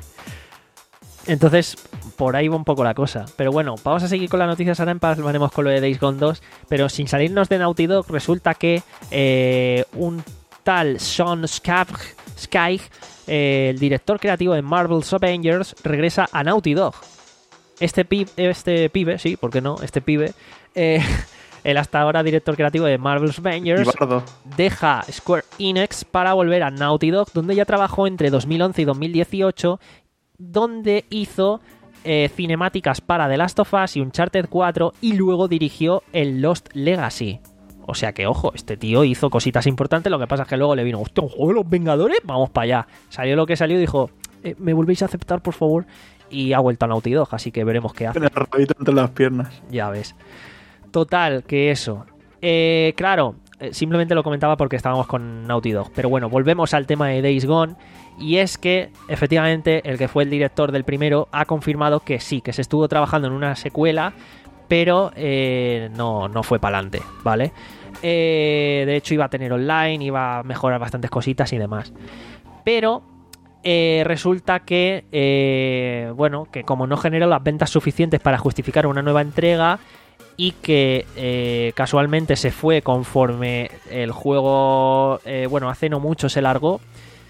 Entonces, por ahí va un poco la cosa. Pero bueno, vamos a seguir con las noticias. Ahora empalmaremos con lo de Days Gone dos. Pero sin salirnos de Naughty Dog, resulta que eh, un tal Sean Skagg, eh, el director creativo de Marvel's Avengers, regresa a Naughty Dog. Este, pi- este pibe, sí, ¿por qué no? Este pibe, eh, el hasta ahora director creativo de Marvel's Avengers, Ibardo. deja Square Enix para volver a Naughty Dog, donde ya trabajó entre dos mil once y dos mil dieciocho, donde hizo eh, cinemáticas para The Last of Us y Uncharted cuatro, y luego dirigió el Lost Legacy. O sea que, ojo, este tío hizo cositas importantes. Lo que pasa es que luego le vino, hostia, ¿un juego de los Vengadores? Vamos para allá. Salió lo que salió y dijo, eh, ¿me volvéis a aceptar, por favor? Y ha vuelto a Naughty Dog, así que veremos qué hace. Con el rabito entre las piernas. Ya ves. Total, que eso. Eh, claro, eh, simplemente lo comentaba porque estábamos con Naughty Dog. Pero bueno, volvemos al tema de Days Gone. Y es que, efectivamente, el que fue el director del primero ha confirmado que sí, que se estuvo trabajando en una secuela, pero eh, no, no fue para adelante, ¿vale? Eh, de hecho, iba a tener online, iba a mejorar bastantes cositas y demás. Pero eh, resulta que, eh, bueno, que como no generó las ventas suficientes para justificar una nueva entrega, y que eh, casualmente se fue conforme el juego, eh, bueno, hace no mucho se largó.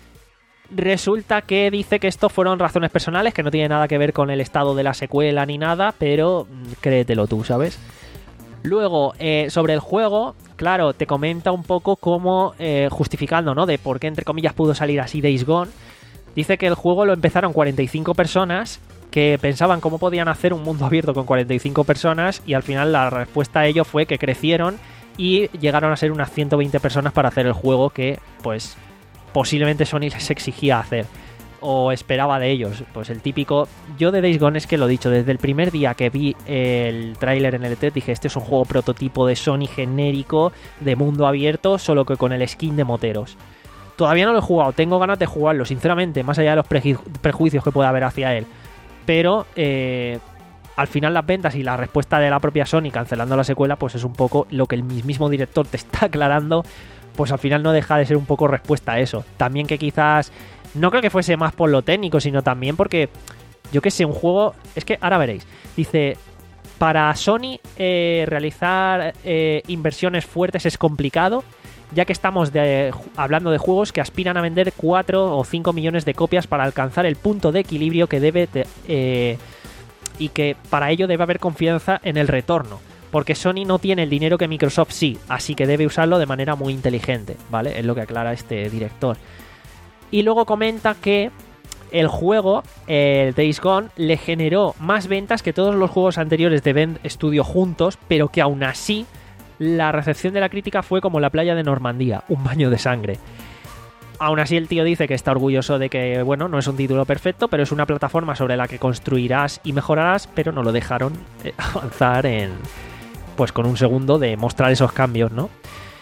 Resulta que dice que esto fueron razones personales, que no tiene nada que ver con el estado de la secuela ni nada, pero créetelo tú, ¿sabes? Luego, eh, sobre el juego, claro, te comenta un poco cómo, eh, justificando, ¿no? De por qué, entre comillas, pudo salir así Days Gone. Dice que el juego lo empezaron cuarenta y cinco personas, que pensaban cómo podían hacer un mundo abierto con cuarenta y cinco personas, y al final la respuesta a ello fue que crecieron y llegaron a ser unas ciento veinte personas para hacer el juego que, pues, posiblemente Sony les exigía hacer o esperaba de ellos. Pues el típico... Yo de Days Gone es que lo he dicho, desde el primer día que vi el tráiler en el E tres dije, este es un juego prototipo de Sony genérico de mundo abierto, solo que con el skin de moteros. Todavía no lo he jugado, tengo ganas de jugarlo, sinceramente, más allá de los preju- prejuicios que pueda haber hacia él. Pero eh, al final las ventas y la respuesta de la propia Sony cancelando la secuela, pues es un poco lo que el mismo director te está aclarando. Pues al final no deja de ser un poco respuesta a eso. También que quizás, no creo que fuese más por lo técnico, sino también porque, yo que sé, un juego... Es que ahora veréis. Dice, para Sony eh, realizar eh, inversiones fuertes es complicado, ya que estamos de, hablando de juegos que aspiran a vender cuatro o cinco millones de copias para alcanzar el punto de equilibrio que debe... De, eh, y que para ello debe haber confianza en el retorno. Porque Sony no tiene el dinero que Microsoft sí, así que debe usarlo de manera muy inteligente, ¿vale? Es lo que aclara este director. Y luego comenta que el juego, el Days Gone, le generó más ventas que todos los juegos anteriores de Ben Studio juntos, pero que aún así la recepción de la crítica fue como la playa de Normandía, un baño de sangre. Aún así el tío dice que está orgulloso de que, bueno, no es un título perfecto, pero es una plataforma sobre la que construirás y mejorarás, pero no lo dejaron avanzar en, pues con un segundo de mostrar esos cambios, ¿no?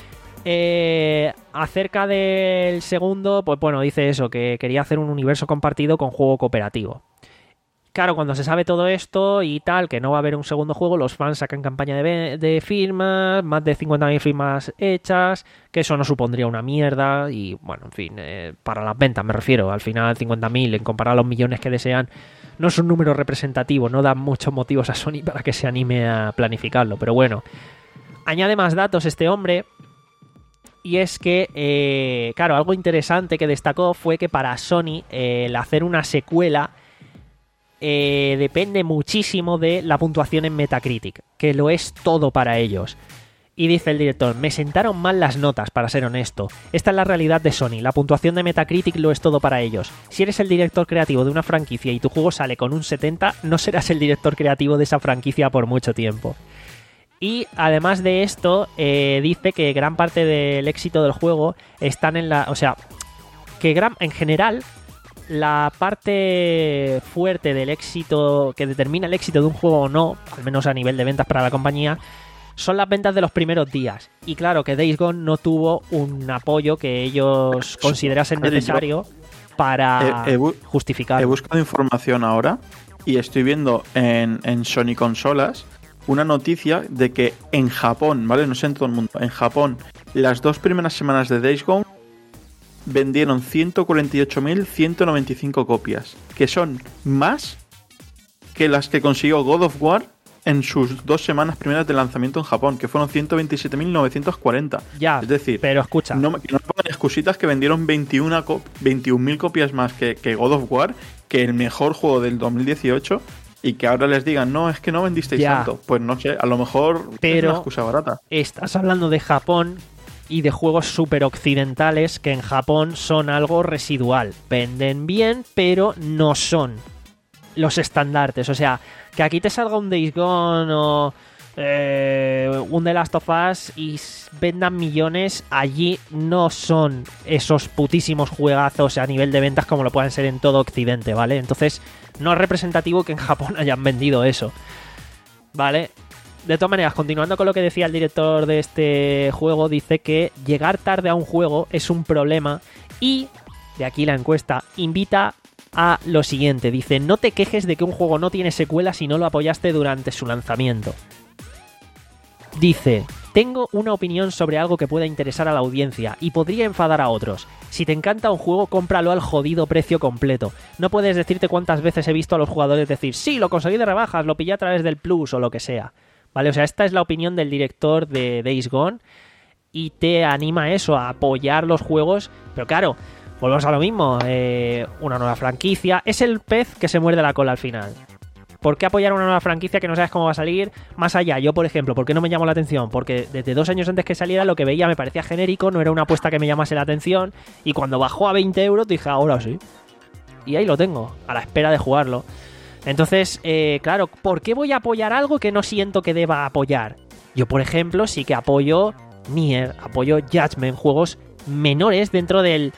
Eh, acerca del segundo, pues bueno, dice eso, que quería hacer un universo compartido con juego cooperativo. Claro, cuando se sabe todo esto y tal, que no va a haber un segundo juego, los fans sacan campaña de, de firmas, más de cincuenta mil firmas hechas, que eso no supondría una mierda y, bueno, en fin, eh, para las ventas me refiero, al final cincuenta mil en comparar a los millones que desean no es un número representativo, no dan muchos motivos a Sony para que se anime a planificarlo, pero bueno, añade más datos este hombre. Y es que, eh, claro, algo interesante que destacó fue que para Sony eh, el hacer una secuela eh, depende muchísimo de la puntuación en Metacritic, que lo es todo para ellos. Y dice el director, me sentaron mal las notas, para ser honesto. Esta es la realidad de Sony, la puntuación de Metacritic lo es todo para ellos. Si eres el director creativo de una franquicia y tu juego sale con un setenta, no serás el director creativo de esa franquicia por mucho tiempo. Y además de esto, eh, dice que gran parte del éxito del juego están en la... O sea, que gran, en general, la parte fuerte del éxito, que determina el éxito de un juego o no, al menos a nivel de ventas para la compañía, son las ventas de los primeros días. Y claro, que Days Gone no tuvo un apoyo que ellos considerasen necesario para he, he justificar. He buscado información ahora y estoy viendo en, en Sony Consolas una noticia de que en Japón, ¿vale? No sé en todo el mundo, en Japón, las dos primeras semanas de Days Gone vendieron ciento cuarenta y ocho mil ciento noventa y cinco copias, que son más que las que consiguió God of War en sus dos semanas primeras de lanzamiento en Japón, que fueron ciento veintisiete mil novecientos cuarenta. Ya, es decir, pero escucha, no, que no pongan excusitas que vendieron veintiuna mil copias más que, que God of War, que el mejor juego del dos mil dieciocho. Y que ahora les digan, no, es que no vendisteis ya. tanto. Pues no sé, a lo mejor pero es una excusa barata. Estás hablando de Japón y de juegos super occidentales que en Japón son algo residual. Venden bien, pero no son los estandartes. O sea, que aquí te salga un Days Gone o eh, un The Last of Us y vendan millones, allí no son esos putísimos juegazos a nivel de ventas como lo pueden ser en todo Occidente, ¿vale? Entonces no es representativo que en Japón hayan vendido eso, ¿vale? De todas maneras, continuando con lo que decía el director de este juego, dice que llegar tarde a un juego es un problema y, de aquí la encuesta, invita a lo siguiente. Dice, no te quejes de que un juego no tiene secuela si no lo apoyaste durante su lanzamiento. Dice, tengo una opinión sobre algo que pueda interesar a la audiencia y podría enfadar a otros. Si te encanta un juego, cómpralo al jodido precio completo. No puedes decirte cuántas veces he visto a los jugadores decir, sí, lo conseguí de rebajas, lo pillé a través del Plus o lo que sea. ¿Vale? O sea, esta es la opinión del director de Days Gone y te anima a eso, a apoyar los juegos. Pero claro, volvemos a lo mismo, eh, una nueva franquicia. Es el pez que se muerde la cola al final. ¿Por qué apoyar una nueva franquicia que no sabes cómo va a salir? Más allá, yo por ejemplo, ¿por qué no me llamó la atención? Porque desde dos años antes que saliera lo que veía me parecía genérico, no era una apuesta que me llamase la atención, y cuando bajó a veinte euros dije, ahora sí. Y ahí lo tengo, a la espera de jugarlo. Entonces, eh, claro, ¿por qué voy a apoyar algo que no siento que deba apoyar? Yo, por ejemplo, sí que apoyo Nier, apoyo Judgment, juegos menores dentro del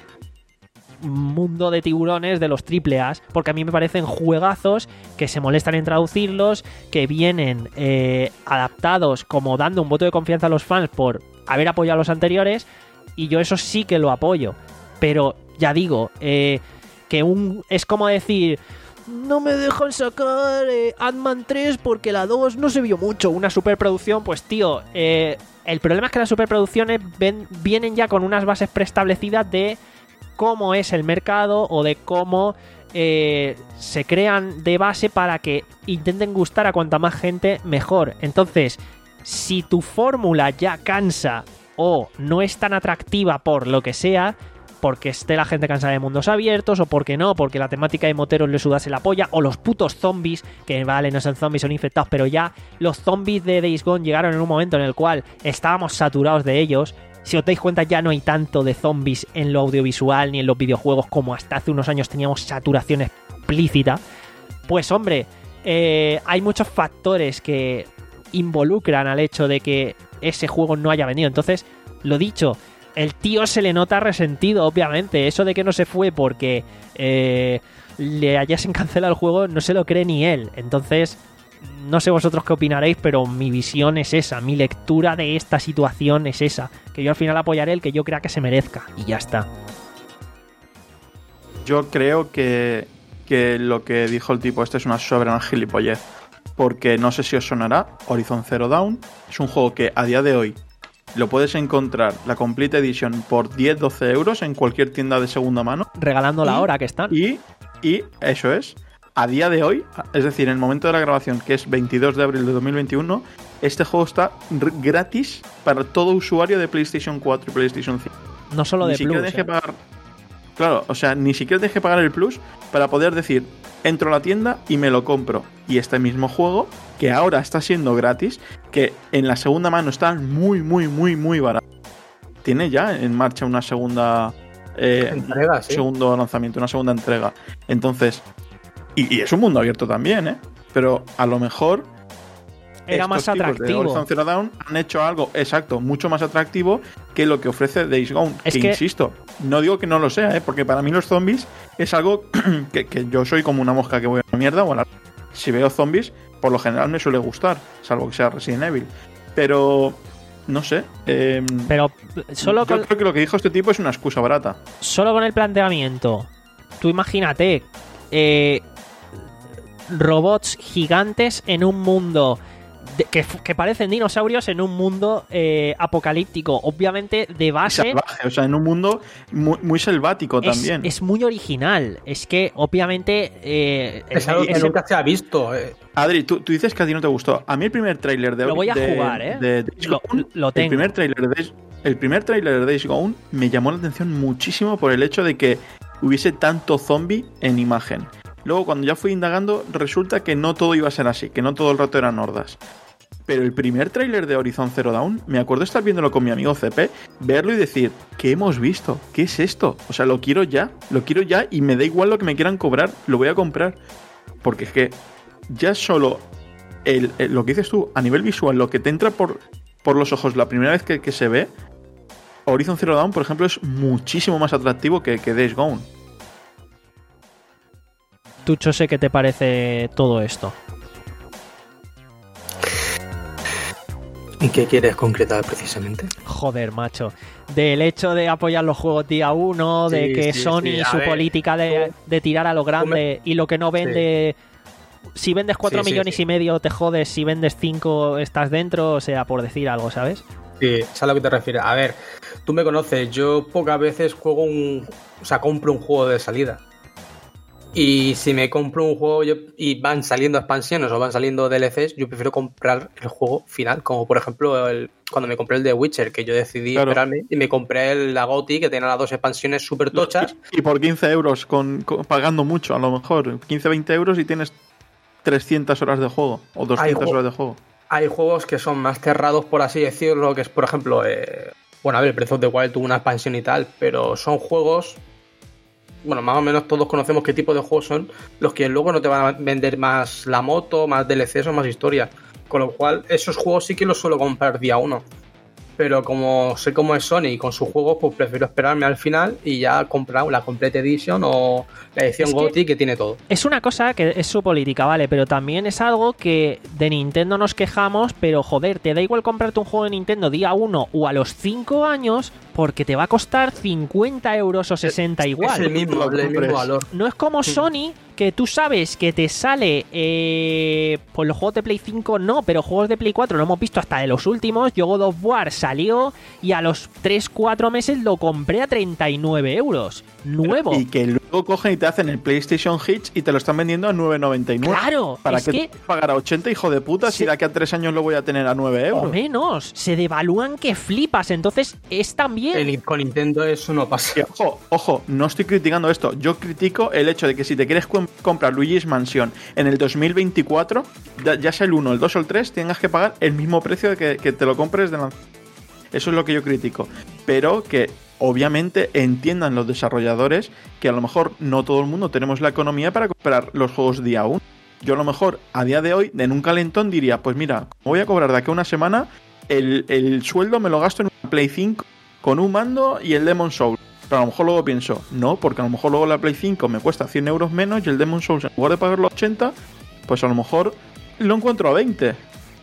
mundo de tiburones de los triple A, porque a mí me parecen juegazos que se molestan en traducirlos, que vienen eh, adaptados como dando un voto de confianza a los fans por haber apoyado a los anteriores, y yo eso sí que lo apoyo. Pero ya digo, eh, que un es como decir, no me dejan sacar eh, Ant-Man tres porque la dos no se vio mucho, una superproducción. Pues tío, eh, el problema es que las superproducciones ven, vienen ya con unas bases preestablecidas de cómo es el mercado o de cómo eh, se crean de base para que intenten gustar a cuanta más gente mejor. Entonces, si tu fórmula ya cansa o no es tan atractiva por lo que sea, porque esté la gente cansada de mundos abiertos, o porque no, porque la temática de moteros le sudase la polla, o los putos zombies, que vale, no son zombies, son infectados, pero ya los zombies de Days Gone llegaron en un momento en el cual estábamos saturados de ellos. Si os dais cuenta, ya no hay tanto de zombies en lo audiovisual ni en los videojuegos como hasta hace unos años teníamos saturación explícita. Pues hombre, eh, hay muchos factores que involucran al hecho de que ese juego no haya vendido. Entonces, lo dicho, el tío se le nota resentido, obviamente. Eso de que no se fue porque eh, le hayasen cancelado el juego, no se lo cree ni él. Entonces, no sé vosotros qué opinaréis, pero mi visión es esa, mi lectura de esta situación es esa, que yo al final apoyaré el que yo crea que se merezca, y ya está. Yo creo que, que lo que dijo el tipo este es una soberana gilipollez, porque no sé si os sonará, Horizon Zero Dawn es un juego que a día de hoy lo puedes encontrar, la Complete Edition, por diez a doce euros en cualquier tienda de segunda mano. Regalando la y, hora que están. Y, y eso es, a día de hoy, es decir, en el momento de la grabación, que es veintidós de abril de dos mil veintiuno, este juego está r- gratis para todo usuario de PlayStation cuatro y PlayStation cinco. No solo de Ni siquiera Plus. deje ¿eh? pagar. Claro, o sea, ni siquiera deje pagar el Plus para poder decir, entro a la tienda y me lo compro. Y este mismo juego, que ahora está siendo gratis, que en la segunda mano está muy, muy, muy, muy barato. Tiene ya en marcha una segunda eh, Entrega, sí. segundo lanzamiento, una segunda entrega. Entonces, y, y es un mundo abierto también, ¿eh? Pero a lo mejor Era más estos tipos de atractivo. Horizon Zero Dawn han hecho algo, exacto, mucho más atractivo que lo que ofrece Days Gone. Es que, que- insisto, no digo que no lo sea, ¿eh? Porque para mí los zombies es algo que, que yo soy como una mosca que voy a la mierda. Bueno, si veo zombies, por lo general me suele gustar, salvo que sea Resident Evil. Pero, no sé. Eh, Pero solo yo con, creo que lo que dijo este tipo es una excusa barata. solo con el planteamiento, tú imagínate, eh, robots gigantes en un mundo de- que, que parecen dinosaurios en un mundo eh, apocalíptico. Obviamente, de base, Salvaje, o sea, en un mundo muy, muy selvático es, también. es muy original. Es que, obviamente, eh, Es algo que ese- nunca se ha visto. eh. Adri, tú, tú dices que a ti no te gustó. A mí el primer tráiler de Lo voy a de- jugar, ¿eh? de Days Lo- Gone, lo tengo. El primer tráiler de Days, el primer tráiler de Days Gone me llamó la atención muchísimo por el hecho de que hubiese tanto zombie en imagen. Luego, cuando ya fui indagando, resulta que no todo iba a ser así, que no todo el rato eran hordas. Pero el primer tráiler de Horizon Zero Dawn, me acuerdo estar viéndolo con mi amigo C P, verlo y decir, ¿qué hemos visto? ¿Qué es esto? O sea, lo quiero ya, lo quiero ya y me da igual lo que me quieran cobrar, lo voy a comprar. Porque es que ya solo el, el- lo que dices tú, a nivel visual, lo que te entra por, por los ojos la primera vez que, que se ve, Horizon Zero Dawn, por ejemplo, es muchísimo más atractivo que, que Days Gone. Tucho, sé qué te parece todo esto. ¿Y qué quieres concretar precisamente? Joder, macho. Del hecho de apoyar los juegos día uno, de Sí, que sí, Sony, sí. A su ver, política de, de tirar a lo grande y lo que no vende. Si vendes cuatro Sí, sí, millones sí. y medio, te jodes. Si vendes cinco, estás dentro. O sea, por decir algo, ¿sabes? Sí, es a lo que te refieres. A ver, tú me conoces, yo pocas veces juego un... O sea, compro un juego de salida. Y si me compro un juego yo- y van saliendo expansiones o van saliendo D L Cs, yo prefiero comprar el juego final. Como por ejemplo el, cuando me compré el de Witcher, que yo decidí Claro. esperarme y me compré el, la GOTY, que tenía las dos expansiones súper tochas. Y, y por quince euros, con, con- pagando mucho, a lo mejor. quince a veinte euros y tienes trescientas horas de juego. O doscientas juego- horas de juego. Hay juegos que son más cerrados, por así decirlo, que es, por ejemplo, eh, bueno, a ver, el Breath of the Wild tuvo una expansión y tal, pero son juegos, bueno, más o menos todos conocemos qué tipo de juegos son, los que luego no te van a vender más la moto, más D L Cs o más historias. Con lo cual, esos juegos sí que los suelo comprar día uno. Pero como sé cómo es Sony con sus juegos, pues prefiero esperarme al final y ya comprar la Complete Edition o la edición Es que- GOTY que tiene todo. Es una cosa que es su política, ¿vale? Pero también es algo que de Nintendo nos quejamos, pero joder, te da igual comprarte un juego de Nintendo día uno o a los cinco años porque te va a costar cincuenta euros o sesenta igual. Es el mismo, Lo el mismo compres. valor. No es como Sony, que tú sabes que te sale, eh, pues los juegos de Play cinco no, pero juegos de Play cuatro lo hemos visto hasta de los últimos. Yo God of War salió y a los tres cuatro meses lo compré a treinta y nueve euros. Nuevo. Y que luego cogen y te hacen el PlayStation Hits y te lo están vendiendo a nueve noventa y nueve. Claro, ¿Para es qué que... te pagar a ochenta, hijo de puta, Sí. si de aquí a tres años lo voy a tener a nueve O euros? menos, se devalúan que flipas. Entonces es también. El- con Nintendo eso no pasa. Y ojo, ojo, no estoy criticando esto. Yo critico el hecho de que si te quieres com- comprar Luigi's Mansion en el dos mil veinticuatro, ya, ya sea el uno, el dos o el tres, tengas que pagar el mismo precio de que, que te lo compres de lanzamiento. Eso es lo que yo critico. Pero que obviamente entiendan los desarrolladores que a lo mejor no todo el mundo tenemos la economía para comprar los juegos día uno. Yo a lo mejor a día de hoy, en un calentón, diría, pues mira, como voy a cobrar de aquí a una semana, el, el sueldo me lo gasto en una Play cinco con un mando y el Demon's Souls. Pero a lo mejor luego pienso, no, porque a lo mejor luego la Play cinco me cuesta cien euros menos y el Demon's Souls, en lugar de pagar los ochenta, pues a lo mejor lo encuentro a veinte.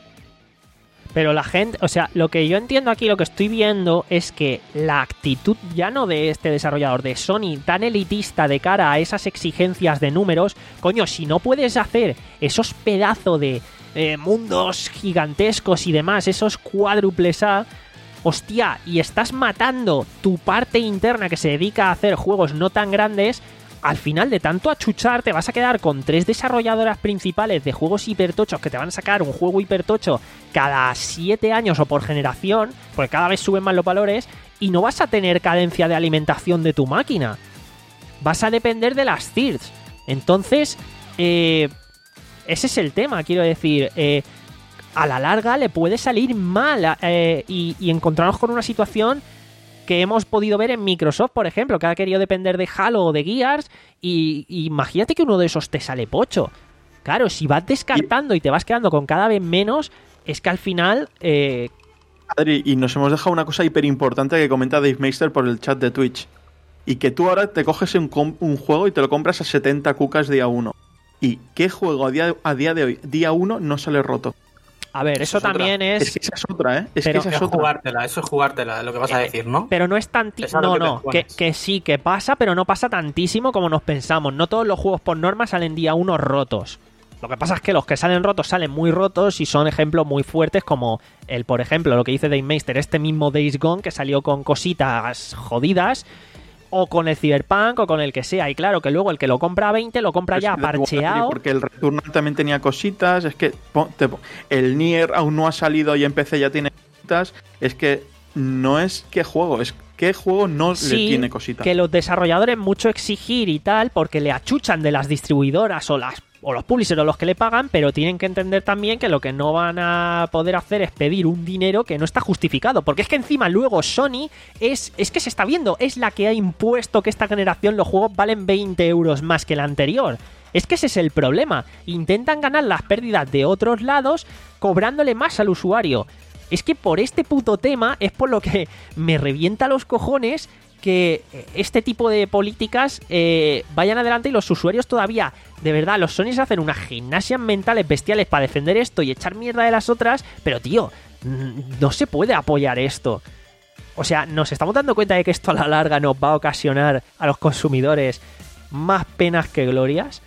Pero la gente, o sea, lo que yo entiendo aquí, lo que estoy viendo es que la actitud ya no de este desarrollador, de Sony, tan elitista de cara a esas exigencias de números, coño, si no puedes hacer esos pedazos de eh, mundos gigantescos y demás, esos cuádruples A, hostia, y estás matando tu parte interna que se dedica a hacer juegos no tan grandes, al final de tanto achuchar te vas a quedar con tres desarrolladoras principales de juegos hipertochos que te van a sacar un juego hipertocho cada siete años o por generación, porque cada vez suben más los valores, y no vas a tener cadencia de alimentación de tu máquina. Vas a depender de las thirds. Entonces, eh, ese es el tema, quiero decir, eh, a la larga le puede salir mal eh, y, y encontrarnos con una situación que hemos podido ver en Microsoft, por ejemplo, que ha querido depender de Halo o de Gears, y, y imagínate que uno de esos te sale pocho. Claro, si vas descartando y te vas quedando con cada vez menos, es que al final... Eh... Adri, y nos hemos dejado una cosa hiper importante que comenta Dave Meister por el chat de Twitch. Y que tú ahora te coges un, un juego y te lo compras a setenta cucas día uno. ¿Y qué juego a día, a día de hoy, día uno, no sale roto? A ver, eso, eso es también otra. es... Es que esa es otra, ¿eh? Es pero, que esa es es otra. jugártela, eso es jugártela, lo que vas a decir, ¿no? Pero no es tantísimo... No, no, que, que sí, que pasa, pero no pasa tantísimo como nos pensamos. No todos los juegos por norma salen día uno rotos. Lo que pasa es que los que salen rotos salen muy rotos y son ejemplos muy fuertes como el, por ejemplo, lo que dice Dave Meister, este mismo Days Gone que salió con cositas jodidas, o con el Cyberpunk o con el que sea. Y claro que luego el que lo compra a veinte lo compra pues ya parcheado. Porque el Returnal también tenía cositas. Es que te, el Nier aún no ha salido y en P C ya tiene cositas. Es que no es qué juego, es qué juego no sí, le tiene cositas. Que los desarrolladores mucho exigir y tal porque le achuchan de las distribuidoras o las o los publishers o los que le pagan, pero tienen que entender también que lo que no van a poder hacer es pedir un dinero que no está justificado, porque es que encima luego Sony es, es que se está viendo, es la que ha impuesto que esta generación los juegos valen veinte euros más que la anterior. Es que ese es el problema, intentan ganar las pérdidas de otros lados cobrándole más al usuario. Es que por este puto tema es por lo que me revienta los cojones que este tipo de políticas eh, vayan adelante y los usuarios todavía, de verdad, los Sonys hacen unas gimnasias mentales bestiales para defender esto y echar mierda de las otras, pero tío, no se puede apoyar esto. O sea, nos estamos dando cuenta de que esto a la larga nos va a ocasionar a los consumidores más penas que glorias.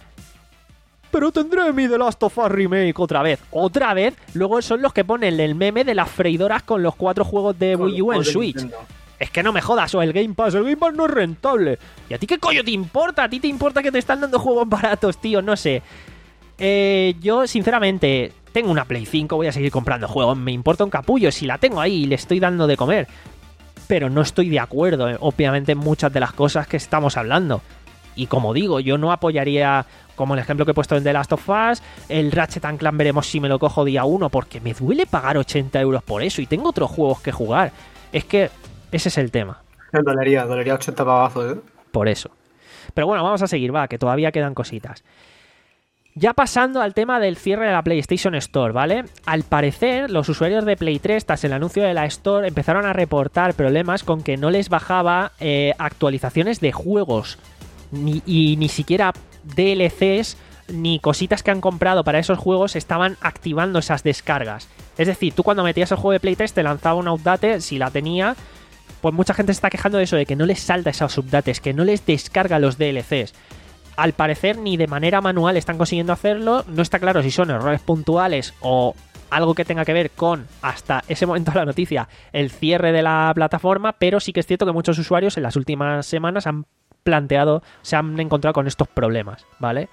Pero tendré mi The Last of Us Remake otra vez. ¿Otra vez? Luego son los que ponen el meme de las freidoras con los cuatro juegos de con Wii U en Switch. Nintendo. Es que no me jodas, o el Game Pass, el Game Pass no es rentable. ¿Y a ti qué coño te importa? ¿A ti te importa que te están dando juegos baratos, tío? No sé. Eh, yo, sinceramente, tengo una Play cinco, voy a seguir comprando juegos. Me importa un capullo si la tengo ahí y le estoy dando de comer. Pero no estoy de acuerdo, eh, obviamente, en muchas de las cosas que estamos hablando. Y como digo, yo no apoyaría, como el ejemplo que he puesto en The Last of Us, el Ratchet and Clank veremos si me lo cojo día uno, porque me duele pagar ochenta euros por eso y tengo otros juegos que jugar. Es que ese es el tema. Dolería, dolería ochenta pavazos, ¿eh? Por eso. Pero bueno, vamos a seguir, va, que todavía quedan cositas. Ya pasando al tema del cierre de la PlayStation Store, ¿vale? Al parecer, los usuarios de Play tres, tras el anuncio de la Store, empezaron a reportar problemas con que no les bajaba eh, actualizaciones de juegos. Ni, y ni siquiera D L Cs ni cositas que han comprado para esos juegos estaban activando esas descargas. Es decir, tú cuando metías el juego de Play tres te lanzaba una update, si la tenía, pues mucha gente se está quejando de eso, de que no les salta esas updates, que no les descarga los D L Cs. Al parecer ni de manera manual están consiguiendo hacerlo, no está claro si son errores puntuales o algo que tenga que ver con, hasta ese momento de la noticia, el cierre de la plataforma, pero sí que es cierto que muchos usuarios en las últimas semanas han planteado, se han encontrado con estos problemas, ¿vale?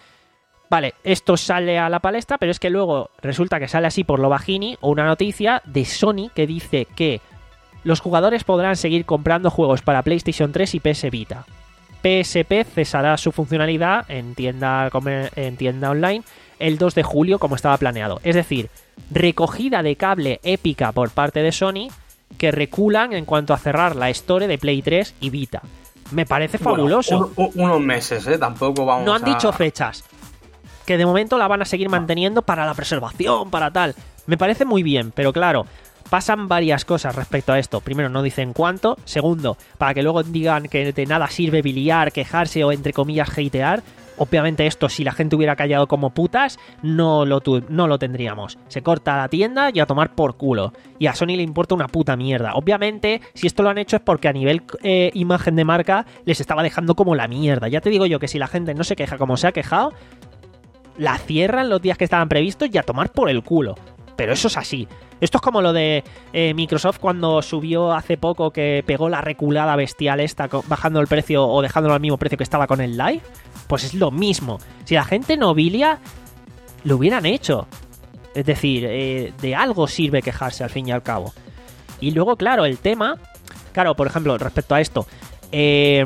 Vale, esto sale a la palestra, pero es que luego resulta que sale así por lo bajini una noticia de Sony que dice que los jugadores podrán seguir comprando juegos para PlayStation tres y P S Vita. P S P cesará su funcionalidad en tienda, en tienda online el dos de julio como estaba planeado. Es decir, recogida de cable épica por parte de Sony que reculan en cuanto a cerrar la Store de Play tres y Vita. Me parece fabuloso. Bueno, un, unos meses, ¿eh? Tampoco vamos No han a... dicho fechas. Que de momento la van a seguir manteniendo para la preservación, para tal. Me parece muy bien, pero claro, pasan varias cosas respecto a esto. Primero, no dicen cuánto. Segundo, para que luego digan que de nada sirve biliar, quejarse o, entre comillas, hatear. Obviamente esto, si la gente hubiera callado como putas, no lo, tu- no lo tendríamos. Se corta la tienda y a tomar por culo. Y a Sony le importa una puta mierda. Obviamente, si esto lo han hecho es porque a nivel eh, imagen de marca les estaba dejando como la mierda. Ya te digo yo que si la gente no se queja como se ha quejado, la cierran los días que estaban previstos y a tomar por el culo. Pero eso es así. Esto es como lo de eh, Microsoft cuando subió hace poco, que pegó la reculada bestial esta, bajando el precio o dejándolo al mismo precio que estaba con el Live. Pues es lo mismo. Si la gente nobilia, lo hubieran hecho. Es decir, eh, de algo sirve quejarse al fin y al cabo. Y luego, claro, el tema... Claro, por ejemplo, respecto a esto, eh,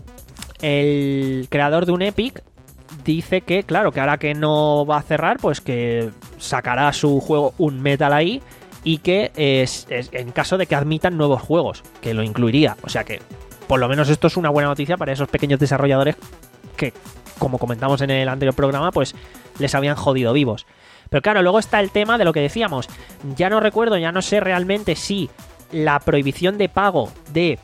el creador de un Epic dice que, claro, que ahora que no va a cerrar, pues que sacará su juego un Metal ahí y que es, es en caso de que admitan nuevos juegos, que lo incluiría. O sea que, por lo menos esto es una buena noticia para esos pequeños desarrolladores que, como comentamos en el anterior programa, pues les habían jodido vivos. Pero claro, luego está el tema de lo que decíamos. Ya no recuerdo, ya no sé realmente si la prohibición de pago de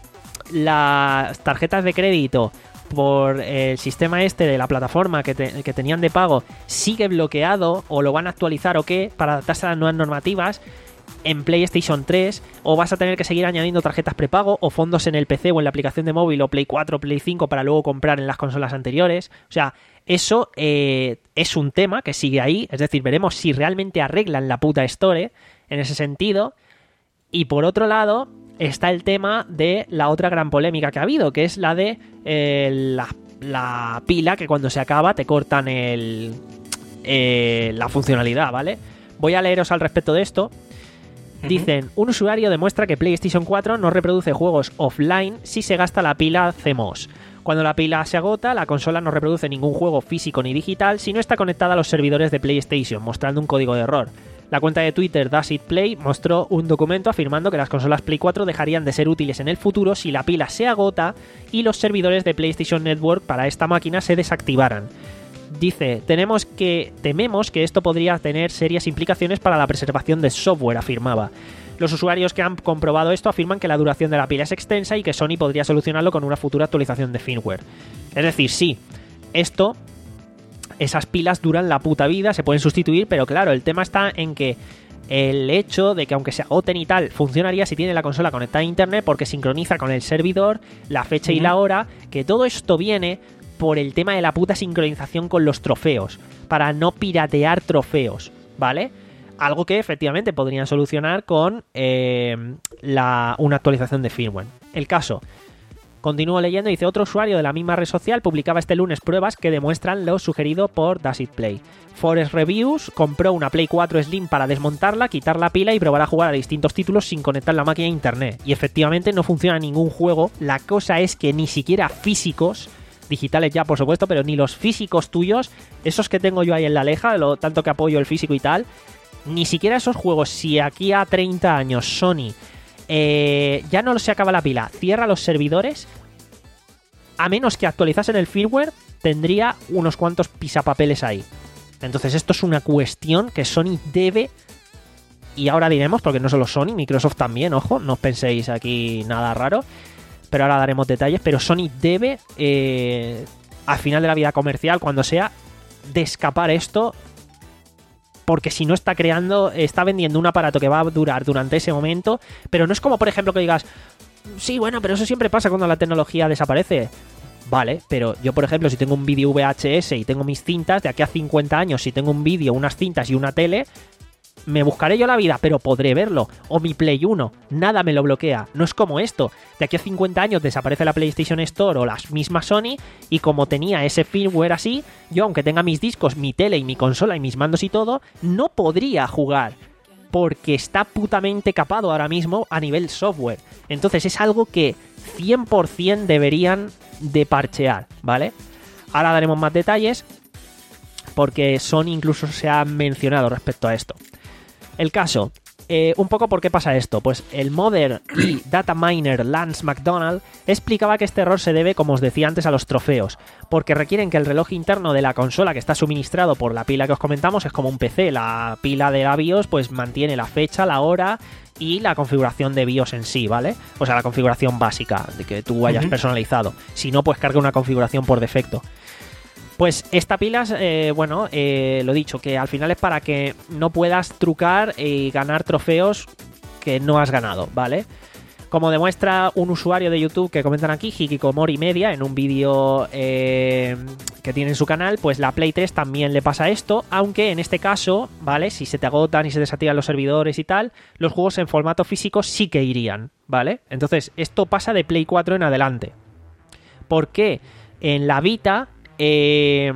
las tarjetas de crédito por el sistema este de la plataforma que, te, que tenían de pago sigue bloqueado o lo van a actualizar o qué para adaptarse a las nuevas normativas en PlayStation tres, o vas a tener que seguir añadiendo tarjetas prepago o fondos en el P C o en la aplicación de móvil o Play cuatro o Play cinco para luego comprar en las consolas anteriores. O sea, eso eh, es un tema que sigue ahí, es decir, veremos si realmente arreglan la puta Store en ese sentido. Y por otro lado está el tema de la otra gran polémica que ha habido, que es la de eh, la, la pila que cuando se acaba te cortan el, eh, la funcionalidad, ¿vale? Voy a leeros al respecto de esto. Dicen, un usuario demuestra que PlayStation cuatro no reproduce juegos offline si se gasta la pila C M O S. Cuando la pila se agota, la consola no reproduce ningún juego físico ni digital si no está conectada a los servidores de PlayStation, mostrando un código de error. La cuenta de Twitter Does It Play mostró un documento afirmando que las consolas Play cuatro dejarían de ser útiles en el futuro si la pila se agota y los servidores de PlayStation Network para esta máquina se desactivaran. Dice, tenemos que, tememos que esto podría tener serias implicaciones para la preservación de software, afirmaba. Los usuarios que han comprobado esto afirman que la duración de la pila es extensa y que Sony podría solucionarlo con una futura actualización de firmware. Es decir, sí, esto, esas pilas duran la puta vida, se pueden sustituir, pero claro, el tema está en que el hecho de que aunque se agoten y tal, funcionaría si tiene la consola conectada a internet porque sincroniza con el servidor, la fecha y la hora, que todo esto viene por el tema de la puta sincronización con los trofeos, para no piratear trofeos, ¿vale? Algo que efectivamente podrían solucionar con eh, la, una actualización de firmware. El caso, continúo leyendo, dice, otro usuario de la misma red social publicaba este lunes pruebas que demuestran lo sugerido por Does It Play. Forest Reviews compró una Play cuatro Slim para desmontarla, quitar la pila y probar a jugar a distintos títulos sin conectar la máquina a internet. Y efectivamente no funciona ningún juego. La cosa es que ni siquiera físicos, digitales ya por supuesto, pero ni los físicos tuyos, esos que tengo yo ahí en la Aleja, lo tanto que apoyo el físico y tal, ni siquiera esos juegos, si aquí a treinta años Sony eh, ya no se acaba la pila, cierra los servidores, a menos que actualizasen el firmware, tendría unos cuantos pisapapeles ahí. Entonces esto es una cuestión que Sony debe, y ahora diremos, porque no solo Sony, Microsoft también, ojo, no os penséis aquí nada raro, pero ahora daremos detalles, pero Sony debe, eh, al final de la vida comercial, cuando sea, de escapar esto, porque si no está creando, está vendiendo un aparato que va a durar durante ese momento, pero no es como, por ejemplo, que digas, sí, bueno, pero eso siempre pasa cuando la tecnología desaparece. Vale, pero yo, por ejemplo, si tengo un vídeo V H S y tengo mis cintas, de aquí a cincuenta años, si tengo un vídeo, unas cintas y una tele, me buscaré yo la vida, pero podré verlo. O mi Play uno, nada me lo bloquea. No es como esto. De aquí a cincuenta años desaparece la PlayStation Store o las mismas Sony, y como tenía ese firmware así, yo, aunque tenga mis discos, mi tele y mi consola y mis mandos y todo, no podría jugar, porque está putamente capado ahora mismo a nivel software. Entonces es algo que cien por ciento deberían de parchear, ¿vale? Ahora daremos más detalles, porque Sony incluso se ha mencionado respecto a esto. El caso, eh, un poco por qué pasa esto. Pues el modder y data miner Lance McDonald explicaba que este error se debe, como os decía antes, a los trofeos, porque requieren que el reloj interno de la consola, que está suministrado por la pila que os comentamos, es como un P C, la pila de la BIOS pues mantiene la fecha, la hora y la configuración de BIOS en sí, ¿vale? O sea, la configuración básica de que tú hayas uh-huh. personalizado. Si no, pues carga una configuración por defecto. Pues esta pila, eh, bueno, eh, lo dicho, que al final es para que no puedas trucar y ganar trofeos que no has ganado, ¿vale? Como demuestra un usuario de YouTube que comentan aquí, Hikikomori Media, en un vídeo eh, que tiene en su canal, pues la Play tres también le pasa esto, aunque en este caso, ¿vale? Si se te agotan y se desactivan los servidores y tal, los juegos en formato físico sí que irían, ¿vale? Entonces, esto pasa de Play cuatro en adelante. ¿Por qué? En la Vita, eh,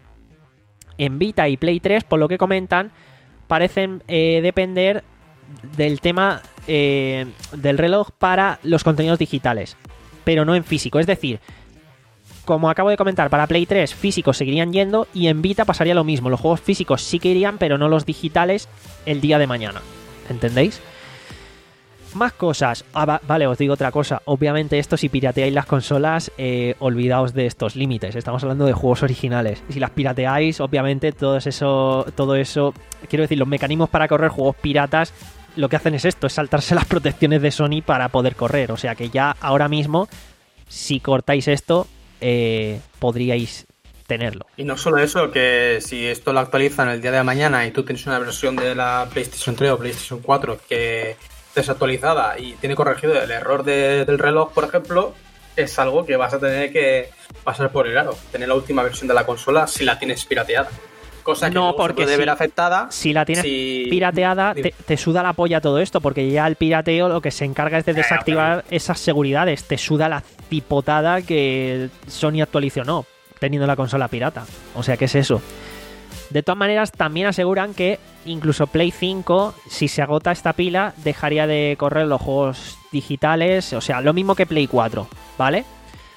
en Vita y Play tres, por lo que comentan, parecen eh, depender del tema eh, del reloj para los contenidos digitales, pero no en físico. Es decir, como acabo de comentar, para Play tres físicos seguirían yendo y en Vita pasaría lo mismo. Los juegos físicos sí que irían, pero no los digitales el día de mañana. ¿Entendéis? Más cosas. Ah, va, vale, os digo otra cosa. Obviamente esto, si pirateáis las consolas, eh, olvidaos de estos límites. Estamos hablando de juegos originales. Si las pirateáis, obviamente todo eso, todo eso, quiero decir, los mecanismos para correr juegos piratas, lo que hacen es esto, es saltarse las protecciones de Sony para poder correr. O sea que ya ahora mismo, si cortáis esto, eh, podríais tenerlo. Y no solo eso, que si esto lo actualizan el día de mañana y tú tienes una versión de la PlayStation tres o PlayStation cuatro que desactualizada y tiene corregido el error de, del reloj, por ejemplo, es algo que vas a tener que pasar por el aro, tener la última versión de la consola si la tienes pirateada. Cosa que no, no porque se puede si, ver afectada. Si la tienes si... pirateada, te, te suda la polla todo esto, porque ya el pirateo lo que se encarga es de desactivar eh, esas seguridades. Te suda la cipotada que Sony actualizó, no, teniendo la consola pirata. O sea, ¿qué es eso? De todas maneras, también aseguran que incluso Play cinco, si se agota esta pila, dejaría de correr los juegos digitales. O sea, lo mismo que Play cuatro, ¿vale?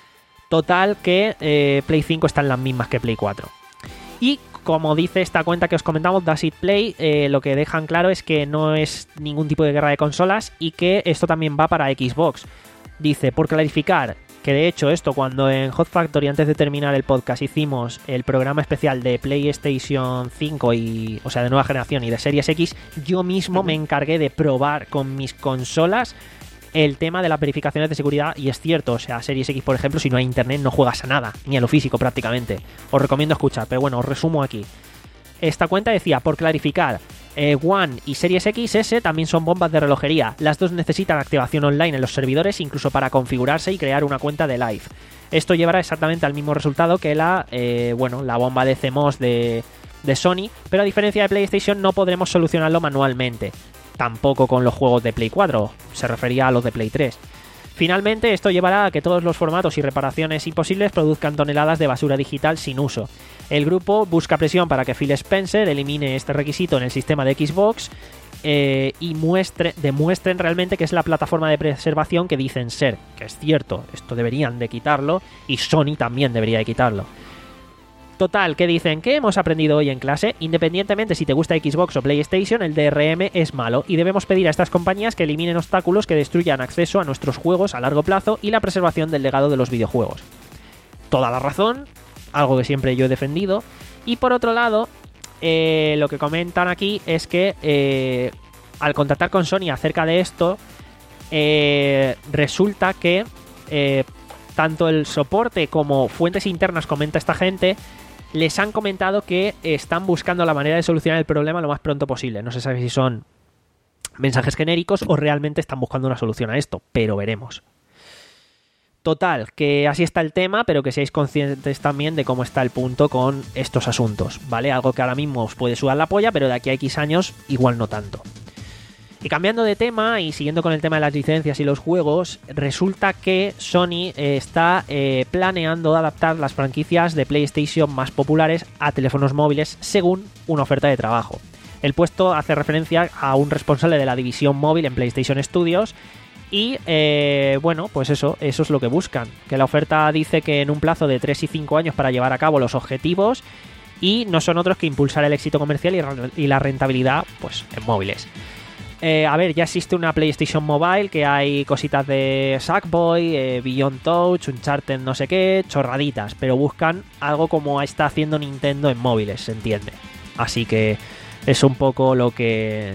Total que eh, Play cinco están las mismas que Play cuatro. Y como dice esta cuenta que os comentamos, Does It Play, eh, lo que dejan claro es que no es ningún tipo de guerra de consolas y que esto también va para Xbox. Dice, por clarificar, que de hecho esto cuando en Hot Factory, antes de terminar el podcast, hicimos el programa especial de PlayStation cinco, y, o sea, de nueva generación y de Series X, yo mismo me encargué de probar con mis consolas el tema de las verificaciones de seguridad, y es cierto, o sea, Series X, por ejemplo, si no hay internet no juegas a nada, ni a lo físico prácticamente. Os recomiendo escuchar, pero bueno, os resumo aquí. Esta cuenta decía, por clarificar, eh, One y Series X S también son bombas de relojería. Las dos necesitan activación online en los servidores, incluso para configurarse y crear una cuenta de live. Esto llevará exactamente al mismo resultado que la, eh, bueno, la bomba de C M O S de, de Sony, pero a diferencia de PlayStation no podremos solucionarlo manualmente. Tampoco con los juegos de Play cuatro, se refería a los de Play tres. Finalmente, esto llevará a que todos los formatos y reparaciones imposibles produzcan toneladas de basura digital sin uso. El grupo busca presión para que Phil Spencer elimine este requisito en el sistema de Xbox eh, y muestre, demuestren realmente que es la plataforma de preservación que dicen ser, que es cierto, esto deberían de quitarlo y Sony también debería de quitarlo. Total, ¿qué dicen? ¿Qué hemos aprendido hoy en clase? Independientemente si te gusta Xbox o PlayStation, el D R M es malo y debemos pedir a estas compañías que eliminen obstáculos que destruyan acceso a nuestros juegos a largo plazo y la preservación del legado de los videojuegos. Toda la razón, algo que siempre yo he defendido. Y por otro lado, eh, lo que comentan aquí es que eh, al contactar con Sony acerca de esto, eh, resulta que eh, tanto el soporte como fuentes internas, comenta esta gente, les han comentado que están buscando la manera de solucionar el problema lo más pronto posible. No se sabe si son mensajes genéricos o realmente están buscando una solución a esto, pero veremos. Total, que así está el tema, pero que seáis conscientes también de cómo está el punto con estos asuntos, ¿vale? Algo que ahora mismo os puede sudar la polla, pero de aquí a X años igual no tanto. Y cambiando de tema y siguiendo con el tema de las licencias y los juegos, resulta que Sony eh, está eh, planeando adaptar las franquicias de PlayStation más populares a teléfonos móviles según una oferta de trabajo. El puesto hace referencia a un responsable de la división móvil en PlayStation Studios y, eh, bueno, pues eso, eso es lo que buscan. Que la oferta dice que en un plazo de tres y cinco años para llevar a cabo los objetivos y no son otros que impulsar el éxito comercial y, y la rentabilidad pues en móviles. Eh, a ver, ya existe una PlayStation Mobile, que hay cositas de Sackboy, eh, Beyond Touch, Uncharted no sé qué, chorraditas, pero buscan algo como está haciendo Nintendo en móviles, se entiende. Así que es un poco lo que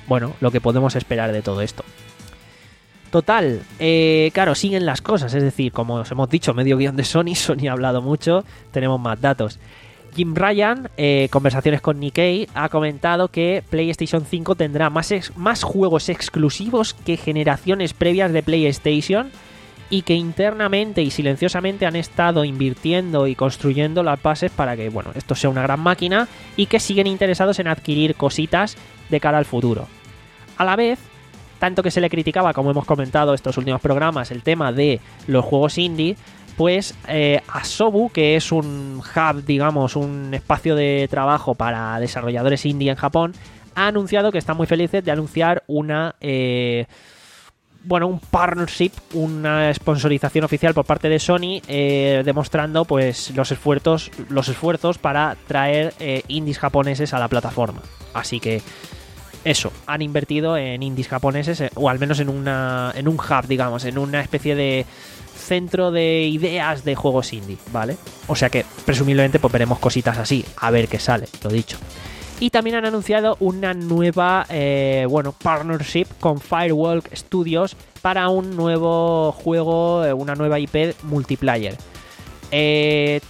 bueno, lo que podemos esperar de todo esto. Total, eh, claro, siguen las cosas, es decir, como os hemos dicho, medio guión de Sony, Sony ha hablado mucho, tenemos más datos. Jim Ryan, eh, conversaciones con Nikkei, ha comentado que PlayStation cinco tendrá más, ex- más juegos exclusivos que generaciones previas de PlayStation y que internamente y silenciosamente han estado invirtiendo y construyendo las bases para que, bueno, esto sea una gran máquina y que siguen interesados en adquirir cositas de cara al futuro. A la vez, tanto que se le criticaba, como hemos comentado estos últimos programas, el tema de los juegos indie, pues eh, Asobu, que es un hub, digamos, un espacio de trabajo para desarrolladores indie en Japón, ha anunciado que están muy felices de anunciar una... Eh, bueno, un partnership, una sponsorización oficial por parte de Sony, eh, demostrando pues los esfuerzos, los esfuerzos para traer eh, indies japoneses a la plataforma. Así que eso, han invertido en indies japoneses, eh, o al menos en una en un hub, digamos, en una especie de centro de ideas de juegos indie, ¿vale? O sea que presumiblemente pues veremos cositas así, a ver qué sale, lo dicho. Y también han anunciado una nueva, eh, bueno, partnership con Firewall Studios para un nuevo juego, una nueva I P multiplayer. Eh,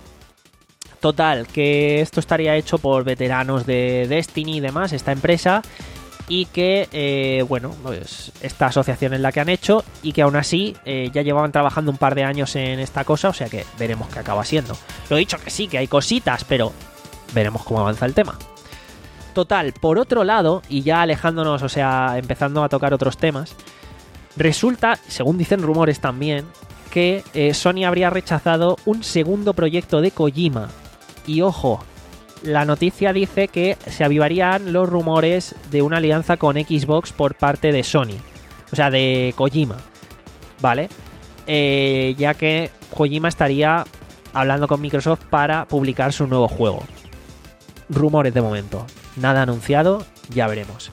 total, que esto estaría hecho por veteranos de Destiny y demás, esta empresa, y que, eh, bueno, pues esta asociación es la que han hecho y que aún así eh, ya llevaban trabajando un par de años en esta cosa, o sea que veremos qué acaba siendo. Lo he dicho que sí, que hay cositas, pero veremos cómo avanza el tema. Total, por otro lado, y ya alejándonos, o sea, empezando a tocar otros temas, resulta, según dicen rumores también, que eh, Sony habría rechazado un segundo proyecto de Kojima. Y ojo, la noticia dice que se avivarían los rumores de una alianza con Xbox por parte de Sony. O sea, de Kojima, ¿vale? Eh, ya que Kojima estaría hablando con Microsoft para publicar su nuevo juego. Rumores de momento. Nada anunciado, ya veremos.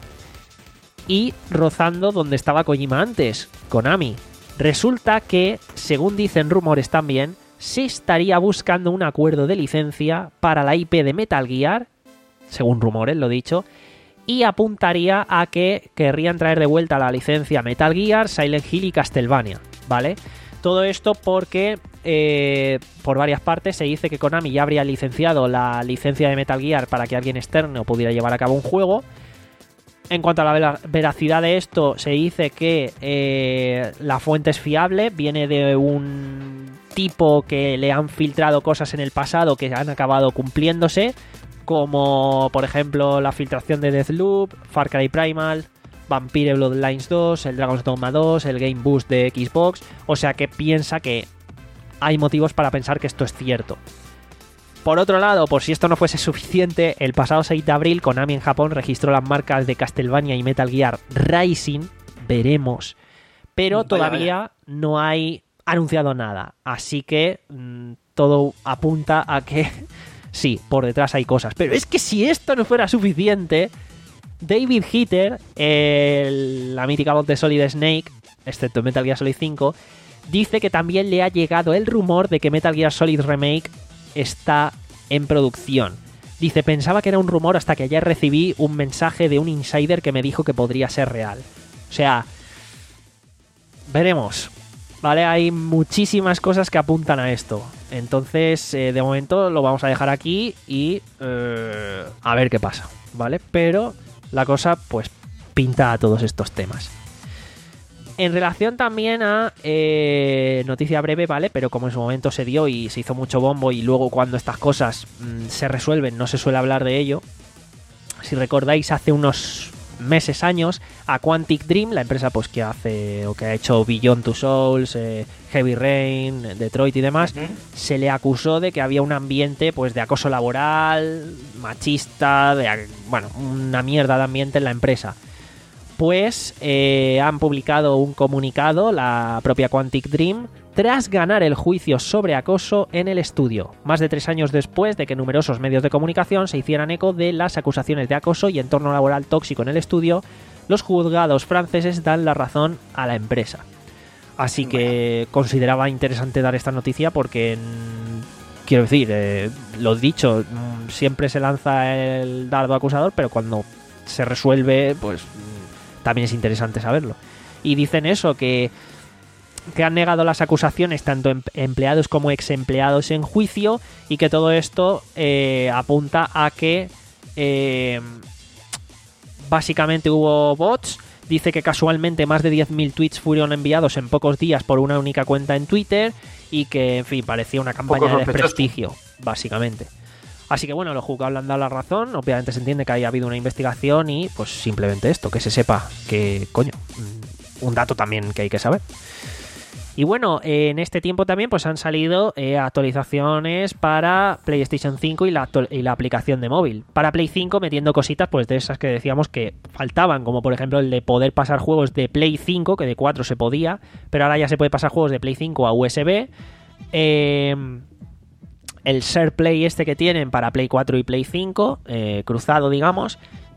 Y rozando donde estaba Kojima antes, Konami. Resulta que, según dicen rumores también, se estaría buscando un acuerdo de licencia para la I P de Metal Gear, según rumores, lo dicho, y apuntaría a que querrían traer de vuelta la licencia Metal Gear, Silent Hill y Castlevania, ¿vale? Todo esto porque eh, por varias partes se dice que Konami ya habría licenciado la licencia de Metal Gear para que alguien externo pudiera llevar a cabo un juego. En cuanto a la veracidad de esto, se dice que eh, la fuente es fiable, viene de un tipo que le han filtrado cosas en el pasado que han acabado cumpliéndose, como por ejemplo la filtración de Deathloop, Far Cry Primal, Vampire Bloodlines dos, el Dragon's Dogma dos, el Game Boost de Xbox, o sea que piensa que hay motivos para pensar que esto es cierto. Por otro lado, por si esto no fuese suficiente, el pasado seis de abril Konami en Japón registró las marcas de Castlevania y Metal Gear Rising, veremos, pero vaya, todavía vaya. no hay anunciado nada, así que mmm, todo apunta a que sí, por detrás hay cosas, pero es que si esto no fuera suficiente, David Heater, el, la mítica voz de Solid Snake, excepto Metal Gear Solid cinco, dice que también le ha llegado el rumor de que Metal Gear Solid Remake está en producción. Dice, pensaba que era un rumor hasta que ayer recibí un mensaje de un insider que me dijo que podría ser real. O sea, veremos, ¿vale? Hay muchísimas cosas que apuntan a esto. Entonces, eh, de momento lo vamos a dejar aquí y eh, a ver qué pasa, ¿vale? Pero la cosa, pues, pinta a todos estos temas. En relación también a eh, noticia breve, ¿vale? Pero como en su momento se dio y se hizo mucho bombo y luego cuando estas cosas mmm, se resuelven no se suele hablar de ello. Si recordáis, hace unos meses, años, a Quantic Dream, la empresa pues que hace o que ha hecho Beyond Two Souls, eh, Heavy Rain, Detroit y demás, uh-huh. se le acusó de que había un ambiente pues de acoso laboral, machista, de, bueno, una mierda de ambiente en la empresa. Pues eh, han publicado un comunicado, la propia Quantic Dream, tras ganar el juicio sobre acoso en el estudio, más de tres años después de que numerosos medios de comunicación se hicieran eco de las acusaciones de acoso y entorno laboral tóxico en el estudio. Los juzgados franceses dan la razón a la empresa. Así que consideraba interesante dar esta noticia porque, quiero decir, eh, lo dicho, siempre se lanza el dardo acusador, pero cuando se resuelve, pues también es interesante saberlo. Y dicen eso, que, que han negado las acusaciones tanto em, empleados como ex empleados en juicio, y que todo esto eh, apunta a que eh, básicamente hubo bots. Dice que casualmente más de diez mil tweets fueron enviados en pocos días por una única cuenta en Twitter, y que, en fin, parecía una campaña de desprestigio, básicamente. Así que bueno, los juzgados le han dado la razón. Obviamente se entiende que haya habido una investigación y pues simplemente esto, que se sepa que, coño, un dato también que hay que saber. Y bueno, eh, en este tiempo también pues han salido eh, actualizaciones para PlayStation cinco y la, y la aplicación de móvil. Para Play cinco metiendo cositas pues de esas que decíamos que faltaban, como por ejemplo el de poder pasar juegos de Play cinco, que de cuatro se podía, pero ahora ya se puede pasar juegos de Play cinco a U S B. Eh, el SharePlay este que tienen para Play cuatro y Play cinco, eh, cruzado digamos,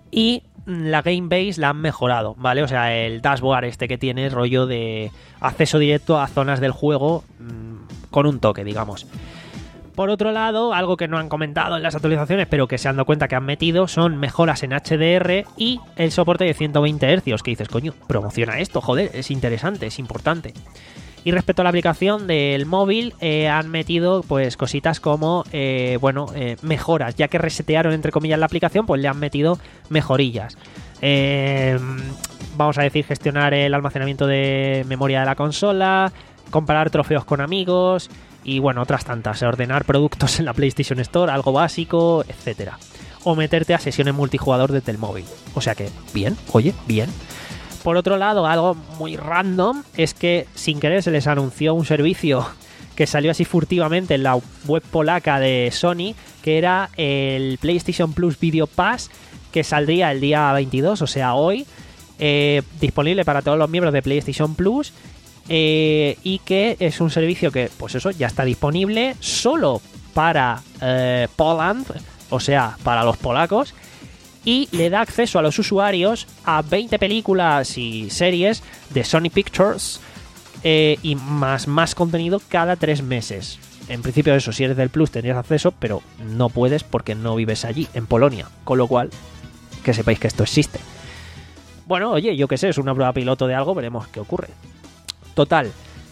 y la Gamebase la han mejorado, ¿vale? O sea, el dashboard este que tiene rollo de acceso directo a zonas del juego mmm, con un toque, digamos. Por otro lado, algo que no han comentado en las actualizaciones, pero que se han dado cuenta que han metido, son mejoras en H D R y el soporte de ciento veinte hercios, que dices, coño, promociona esto, joder, es interesante, es importante. Y respecto a la aplicación del móvil, eh, han metido pues cositas como, eh, bueno, eh, mejoras. Ya que resetearon, entre comillas, la aplicación, pues le han metido mejorillas. Eh, vamos a decir, gestionar el almacenamiento de memoria de la consola, comparar trofeos con amigos y, bueno, otras tantas. Ordenar productos en la PlayStation Store, algo básico, etcétera. O meterte a sesiones multijugador desde el móvil. O sea que, bien, oye, bien. Por otro lado, algo muy random es que sin querer se les anunció un servicio que salió así furtivamente en la web polaca de Sony, que era el PlayStation Plus Video Pass, que saldría el día veintidós, o sea hoy, eh, disponible para todos los miembros de PlayStation Plus, eh, y que es un servicio que, pues eso, ya está disponible solo para eh, Poland, o sea, para los polacos, y le da acceso a los usuarios a veinte películas y series de Sony Pictures, eh, y más, más contenido cada tres meses. En principio eso, si eres del Plus tendrías acceso, pero no puedes porque no vives allí, en Polonia. Con lo cual, que sepáis que esto existe. Bueno, oye, yo qué sé, es una prueba piloto de algo, veremos qué ocurre. Total,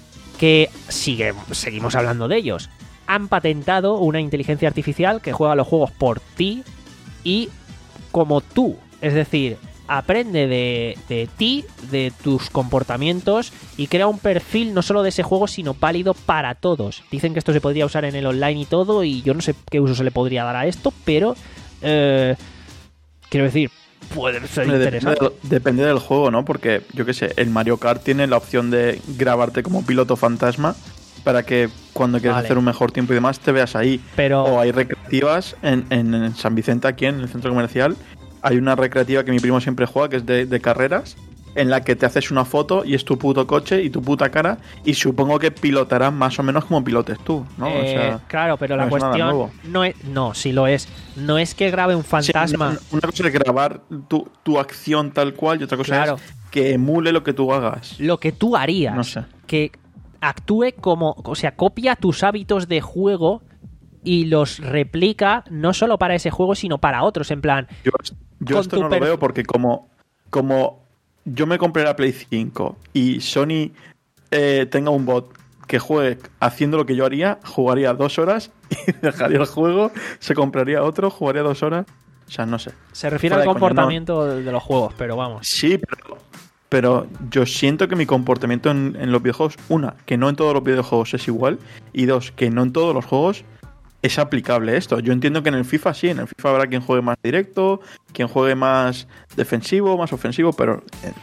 que sigue, seguimos hablando de ellos. Han patentado una inteligencia artificial que juega los juegos por ti y como tú, es decir, aprende de, de ti, de tus comportamientos y crea un perfil no solo de ese juego, sino válido para todos. Dicen que esto se podría usar en el online y todo, y yo no sé qué uso se le podría dar a esto, pero eh, quiero decir, puede ser interesante. Depende, depende del juego, ¿no? Porque, yo qué sé, el Mario Kart tiene la opción de grabarte como piloto fantasma para que cuando quieras vale. hacer un mejor tiempo y demás te veas ahí. Pero... O hay recreativas en, en, en San Vicente, aquí en el centro comercial. Hay una recreativa que mi primo siempre juega, que es de, de carreras, en la que te haces una foto y es tu puto coche y tu puta cara, y supongo que pilotarás más o menos como pilotes tú, ¿no? Eh, o sea, claro, pero la no cuestión no es, no, sí lo es. No es que grabe un fantasma. Sí, una cosa es grabar tu, tu acción tal cual y otra cosa claro. es que emule lo que tú hagas. Lo que tú harías. No sé. Que actúe como, o sea, copia tus hábitos de juego y los replica no solo para ese juego, sino para otros, en plan... Yo, yo esto no lo veo porque como, como yo me compré la Play cinco y Sony eh, tenga un bot que juegue haciendo lo que yo haría, jugaría dos horas y dejaría el juego, se compraría otro, jugaría dos horas... O sea, no sé. Se refiere Fuera al comportamiento coño, no. de los juegos, pero vamos. Sí, pero... Pero yo siento que mi comportamiento en, en los videojuegos, una, que no en todos los videojuegos es igual, y dos, que no en todos los juegos es aplicable esto. Yo entiendo que en el FIFA sí, en el FIFA habrá quien juegue más directo, quien juegue más defensivo, más ofensivo, pero eh,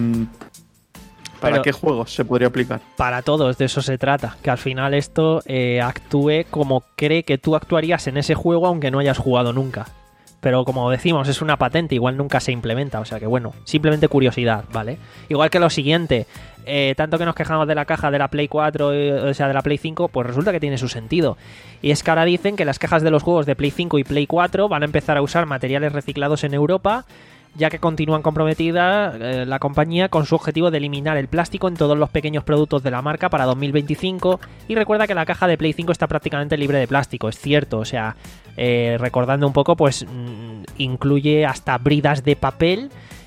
¿para pero, qué juegos se podría aplicar? Para todos, de eso se trata, que al final esto eh, actúe como cree que tú actuarías en ese juego aunque no hayas jugado nunca. Pero como decimos, es una patente, igual nunca se implementa, o sea que bueno, simplemente curiosidad, ¿vale? Igual que lo siguiente, eh, tanto que nos quejamos de la caja de la Play cuatro, eh, o sea, de la Play cinco, pues resulta que tiene su sentido. Y es que ahora dicen que las cajas de los juegos de Play cinco y Play cuatro van a empezar a usar materiales reciclados en Europa, ya que continúan comprometida eh, la compañía con su objetivo de eliminar el plástico en todos los pequeños productos de la marca para dos mil veinticinco. Y recuerda que la caja de Play cinco está prácticamente libre de plástico, es cierto, o sea... Eh, recordando un poco, pues mmm, incluye hasta bridas de papel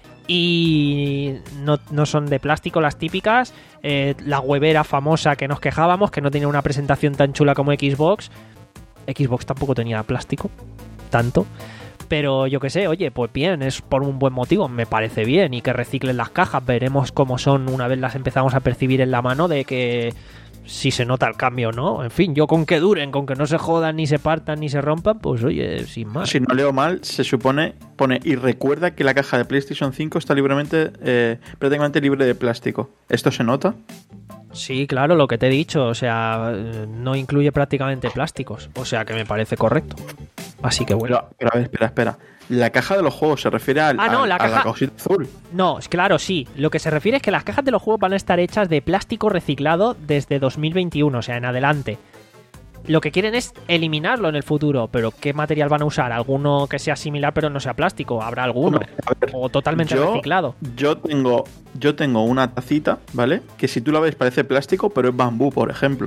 y no, no son de plástico las típicas. Eh, la huevera famosa que nos quejábamos, que no tenía una presentación tan chula como Xbox. Xbox tampoco tenía plástico, tanto. Pero yo que sé, oye, pues bien, es por un buen motivo, me parece bien. Y que reciclen las cajas, veremos cómo son una vez las empezamos a percibir en la mano, de que si se nota el cambio o no. En fin, yo con que duren, con que no se jodan, ni se partan, ni se rompan, pues oye, sin más. Si no leo mal, se supone, pone, y recuerda que la caja de PlayStation cinco está libremente, eh, prácticamente libre de plástico. ¿Esto se nota? Sí, claro, lo que te he dicho, o sea, no incluye prácticamente plásticos, o sea que me parece correcto. Así que bueno. Pero, pero a ver, espera, espera. La caja de los juegos se refiere al, ah, no, al, la caja... a la cosita azul. No, claro, sí. Lo que se refiere es que las cajas de los juegos van a estar hechas de plástico reciclado desde dos mil veintiuno, o sea, en adelante. Lo que quieren es eliminarlo en el futuro, pero ¿qué material van a usar? ¿Alguno que sea similar pero no sea plástico? ¿Habrá alguno? Hombre, a ver, o totalmente yo, reciclado. Yo tengo, yo tengo una tacita, ¿vale? Que si tú la ves parece plástico, pero es bambú, por ejemplo.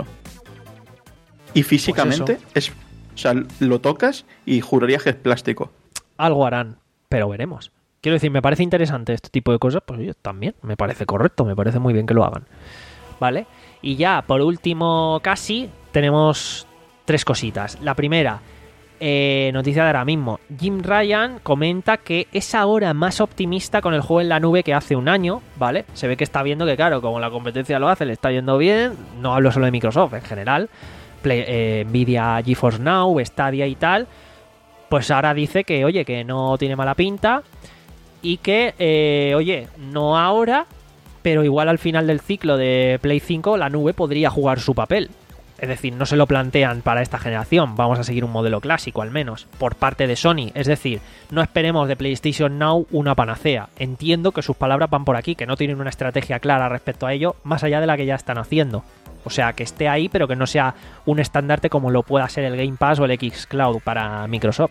Y físicamente pues es... O sea, lo tocas y jurarías que es plástico. Algo harán, pero veremos. Quiero decir, me parece interesante este tipo de cosas, pues yo también, me parece correcto, me parece muy bien que lo hagan. ¿Vale? Y ya, por último, casi, tenemos tres cositas. La primera, eh, noticia de ahora mismo. Jim Ryan comenta que es ahora más optimista con el juego en la nube que hace un año, ¿vale? Se ve que está viendo que, claro, como la competencia lo hace, le está yendo bien. No hablo solo de Microsoft, en general. Play, eh, Nvidia, GeForce Now, Stadia y tal. Pues ahora dice que, oye, que no tiene mala pinta y que, eh, oye, no ahora, pero igual al final del ciclo de Play cinco la nube podría jugar su papel. Es decir, no se lo plantean para esta generación, vamos a seguir un modelo clásico al menos, por parte de Sony. Es decir, no esperemos de PlayStation Now una panacea. Entiendo que sus palabras van por aquí, que no tienen una estrategia clara respecto a ello, más allá de la que ya están haciendo. O sea, que esté ahí, pero que no sea un estandarte como lo pueda ser el Game Pass o el xCloud para Microsoft.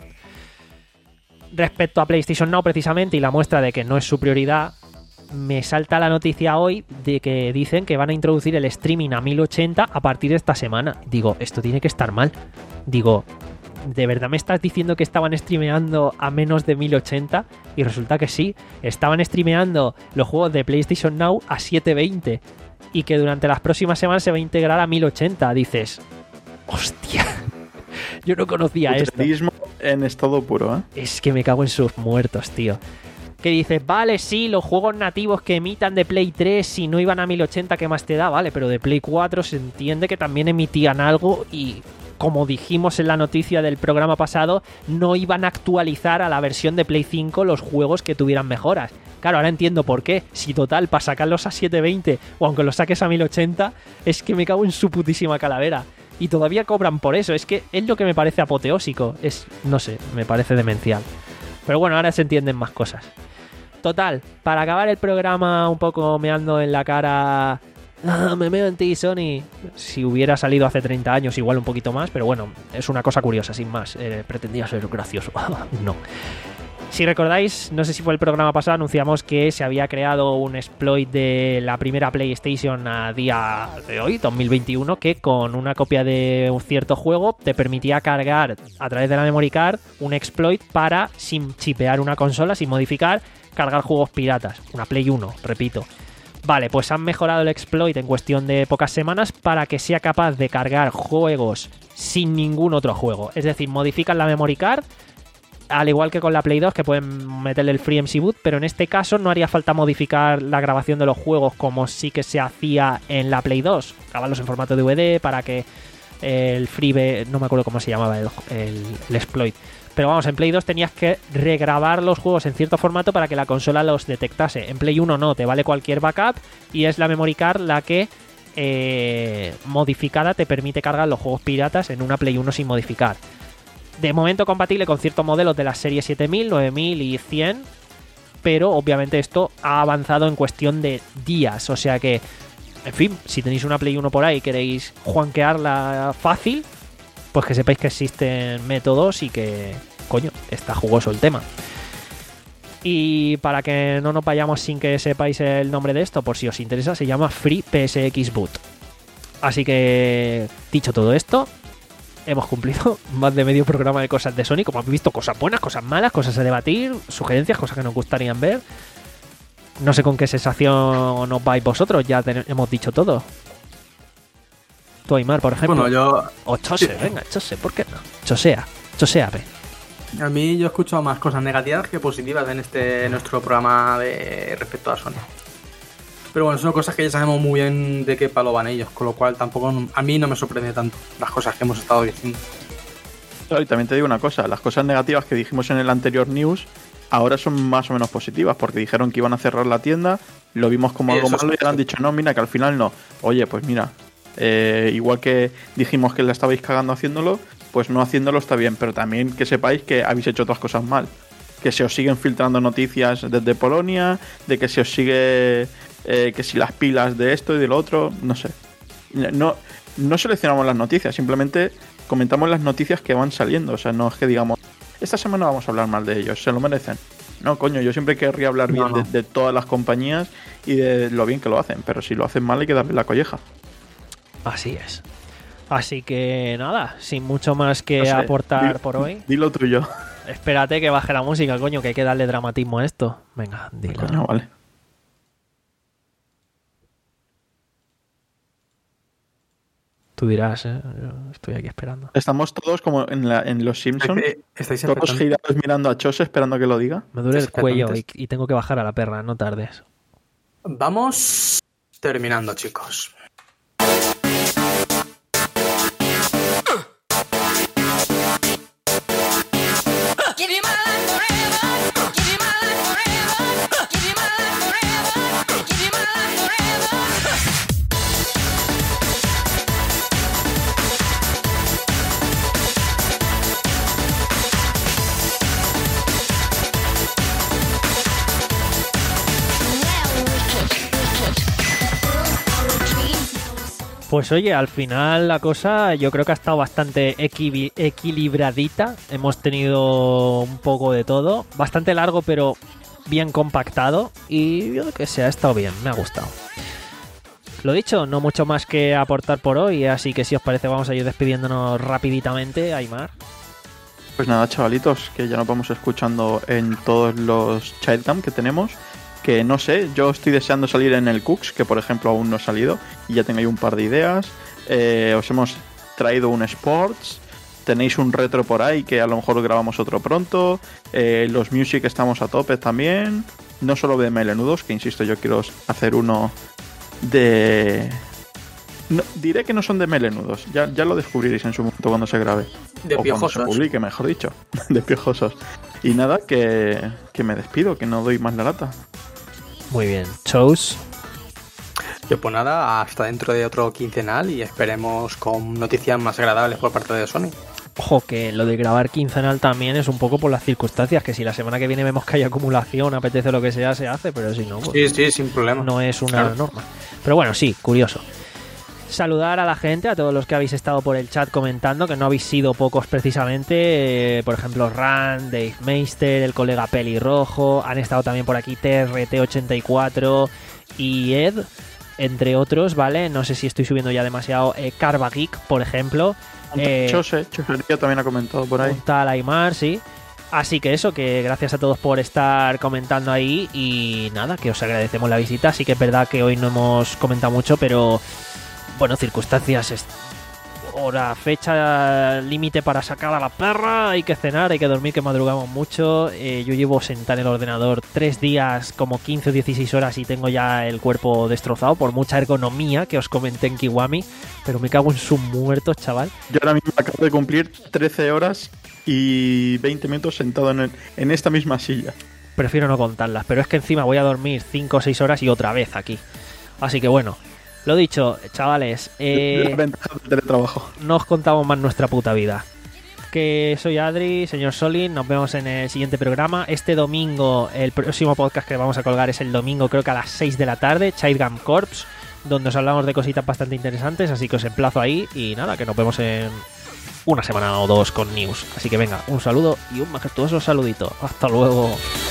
Respecto a PlayStation Now, precisamente, y la muestra de que no es su prioridad, me salta la noticia hoy de que dicen que van a introducir el streaming a mil ochenta a partir de esta semana. Digo, esto tiene que estar mal. Digo, ¿de verdad me estás diciendo que estaban streameando a menos de mil ochenta? Y resulta que sí, estaban streameando los juegos de PlayStation Now a setecientos veinte. Y que durante las próximas semanas se va a integrar a mil ochenta. Dices, hostia, yo no conocía esto. En estado puro, ¿eh? Es que me cago en sus muertos, tío. Que dices, vale, sí, los juegos nativos que emitan de Play tres, si no iban a mil ochenta, ¿qué más te da? Vale, pero de Play cuatro se entiende que también emitían algo y, como dijimos en la noticia del programa pasado, no iban a actualizar a la versión de Play cinco los juegos que tuvieran mejoras. Claro, ahora entiendo por qué. Si total, para sacarlos a setecientos veinte o aunque los saques a mil ochenta, es que me cago en su putísima calavera. Y todavía cobran por eso. Es que es lo que me parece apoteósico. Es, no sé, me parece demencial. Pero bueno, ahora se entienden más cosas. Total, para acabar el programa un poco meando en la cara... Ah, me meo en ti, Sony. Si hubiera salido hace treinta años, igual un poquito más. Pero bueno, es una cosa curiosa, sin más. Eh, pretendía ser gracioso. No. Si recordáis, no sé si fue el programa pasado, anunciamos que se había creado un exploit de la primera PlayStation a día de hoy, dos mil veintiuno, que con una copia de un cierto juego te permitía cargar a través de la memory card un exploit para, sin chipear una consola, sin modificar, cargar juegos piratas. Una Play uno, repito. Vale, pues han mejorado el exploit en cuestión de pocas semanas para que sea capaz de cargar juegos sin ningún otro juego. Es decir, modifican la memory card, al igual que con la Play dos, que pueden meterle el FreeMC Boot, pero en este caso no haría falta modificar la grabación de los juegos como sí que se hacía en la Play dos. Grabarlos en formato D V D para que el Free... no me acuerdo cómo se llamaba el, el, el exploit. Pero vamos, en Play dos tenías que regrabar los juegos en cierto formato para que la consola los detectase. En Play uno no, te vale cualquier backup y es la memory card la que eh, modificada te permite cargar los juegos piratas en una Play uno sin modificar. De momento compatible con ciertos modelos de las series siete mil, nueve mil y cien, pero obviamente esto ha avanzado en cuestión de días, o sea que, en fin, si tenéis una Play uno por ahí y queréis juanquearla fácil, pues que sepáis que existen métodos y que, coño, está jugoso el tema. Y para que no nos vayamos sin que sepáis el nombre de esto, por si os interesa, se llama FreePSX Boot. Así que, dicho todo esto, hemos cumplido más de medio programa de cosas de Sony. Como habéis visto, cosas buenas, cosas malas, cosas a debatir, sugerencias, cosas que nos gustarían ver. No sé con qué sensación os vais vosotros, ya ten- hemos dicho todo. Tú, Aymar, por ejemplo. Bueno, yo... O Chose, sí. venga, Chose, ¿por qué no? Chosea, Chosea, ve. A mí yo he escuchado más cosas negativas que positivas en este nuestro programa de respecto a Sony. Pero bueno, son cosas que ya sabemos muy bien de qué palo van ellos, con lo cual tampoco a mí no me sorprende tanto las cosas que hemos estado diciendo. Claro, y también te digo una cosa, las cosas negativas que dijimos en el anterior news ahora son más o menos positivas, porque dijeron que iban a cerrar la tienda, lo vimos como Sí, algo eso malo y sí. ahora han dicho, no, mira, que al final no. Oye, pues mira, eh, igual que dijimos que la estabais cagando haciéndolo, pues no haciéndolo está bien, pero también que sepáis que habéis hecho otras cosas mal. Que se os siguen filtrando noticias desde Polonia, de que se os sigue... Eh, que si las pilas de esto y de lo otro, no sé. No, no seleccionamos las noticias, simplemente comentamos las noticias que van saliendo. O sea, no es que digamos, esta semana vamos a hablar mal de ellos, se lo merecen. No, coño, yo siempre querría hablar bien No, no. De, de todas las compañías y de lo bien que lo hacen, pero si lo hacen mal hay que darle la colleja. Así es. Así que nada, sin mucho más que No sé, aportar di- por hoy. Dilo tuyo. Espérate que baje la música, coño, que hay que darle dramatismo a esto. Venga, dilo. Coño, vale. Tú dirás, ¿eh? Yo estoy aquí esperando. Estamos todos como en, la, en Los Simpsons, Eh, Estáis todos expectantes. girados mirando a Chose esperando que lo diga. Me duele el Estés cuello y, expectantes. y tengo que bajar a la perra, no tardes. Vamos terminando, chicos. Give you my life forever. Give you my life forever. Give you my life forever. Give you my life forever. Pues oye, al final la cosa yo creo que ha estado bastante equivi- equilibradita. Hemos tenido un poco de todo. Bastante largo, pero bien compactado. Y yo que sé, ha estado bien, me ha gustado. Lo dicho, no mucho más que aportar por hoy. Así que si os parece vamos a ir despidiéndonos rapiditamente, Aymar. Pues nada, chavalitos, que ya nos vamos escuchando en todos los Childcamp que tenemos. Que no sé, yo estoy deseando salir en el Cooks, que por ejemplo aún no he salido, y ya tengo ahí un par de ideas. Eh, os hemos traído un Sports, tenéis un retro por ahí que a lo mejor grabamos otro pronto. Eh, los Music estamos a tope también. No solo de melenudos, que insisto, yo quiero hacer uno de... No, diré que no son de melenudos, ya, ya lo descubriréis en su momento cuando se grabe. De o cuando se piojosos. publique, mejor dicho. De piojosos. Y nada, que, que me despido, que no doy más la lata. Muy bien. Chose. Yo pues nada, hasta dentro de otro quincenal y esperemos con noticias más agradables por parte de Sony. Ojo, que lo de grabar quincenal también es un poco por las circunstancias, que si la semana que viene vemos que hay acumulación, apetece lo que sea, se hace, pero si no, pues Sí, sí, sin problema. no es una Claro. norma. Pero bueno, sí, curioso. Saludar a la gente, a todos los que habéis estado por el chat comentando, que no habéis sido pocos precisamente. Eh, por ejemplo, Ran, Dave Meister, el colega Pelirrojo. Han estado también por aquí T R T ochenta y cuatro y Ed, entre otros, ¿vale? No sé si estoy subiendo ya demasiado. Eh, Carva Geek, por ejemplo. Eh, Chose, Chosería también ha comentado por ahí. Un tal Aymar, sí. Así que eso, que gracias a todos por estar comentando ahí. Y nada, que os agradecemos la visita. Sí que es verdad que hoy no hemos comentado mucho, pero bueno, circunstancias, es- hora, fecha límite para sacar a la perra, hay que cenar, hay que dormir, que madrugamos mucho. Eh, yo llevo sentado en el ordenador tres días, como quince o dieciséis horas y tengo ya el cuerpo destrozado por mucha ergonomía que os comenté en Kiwami, pero me cago en sus muertos, chaval. Yo ahora mismo acabo de cumplir trece horas y veinte minutos sentado en, el- en esta misma silla. Prefiero no contarlas, pero es que encima voy a dormir cinco o seis horas y otra vez aquí. Así que bueno, lo dicho, chavales, eh, Las ventajas del teletrabajo. no os contamos más nuestra puta vida. Que soy Adri, señor Solin, nos vemos en el siguiente programa. Este domingo, el próximo podcast que vamos a colgar es el domingo, creo que a las seis de la tarde, Childgam Corps, donde os hablamos de cositas bastante interesantes, así que os emplazo ahí y nada, que nos vemos en una semana o dos con news. Así que venga, un saludo y un majestuoso saludito. Hasta luego.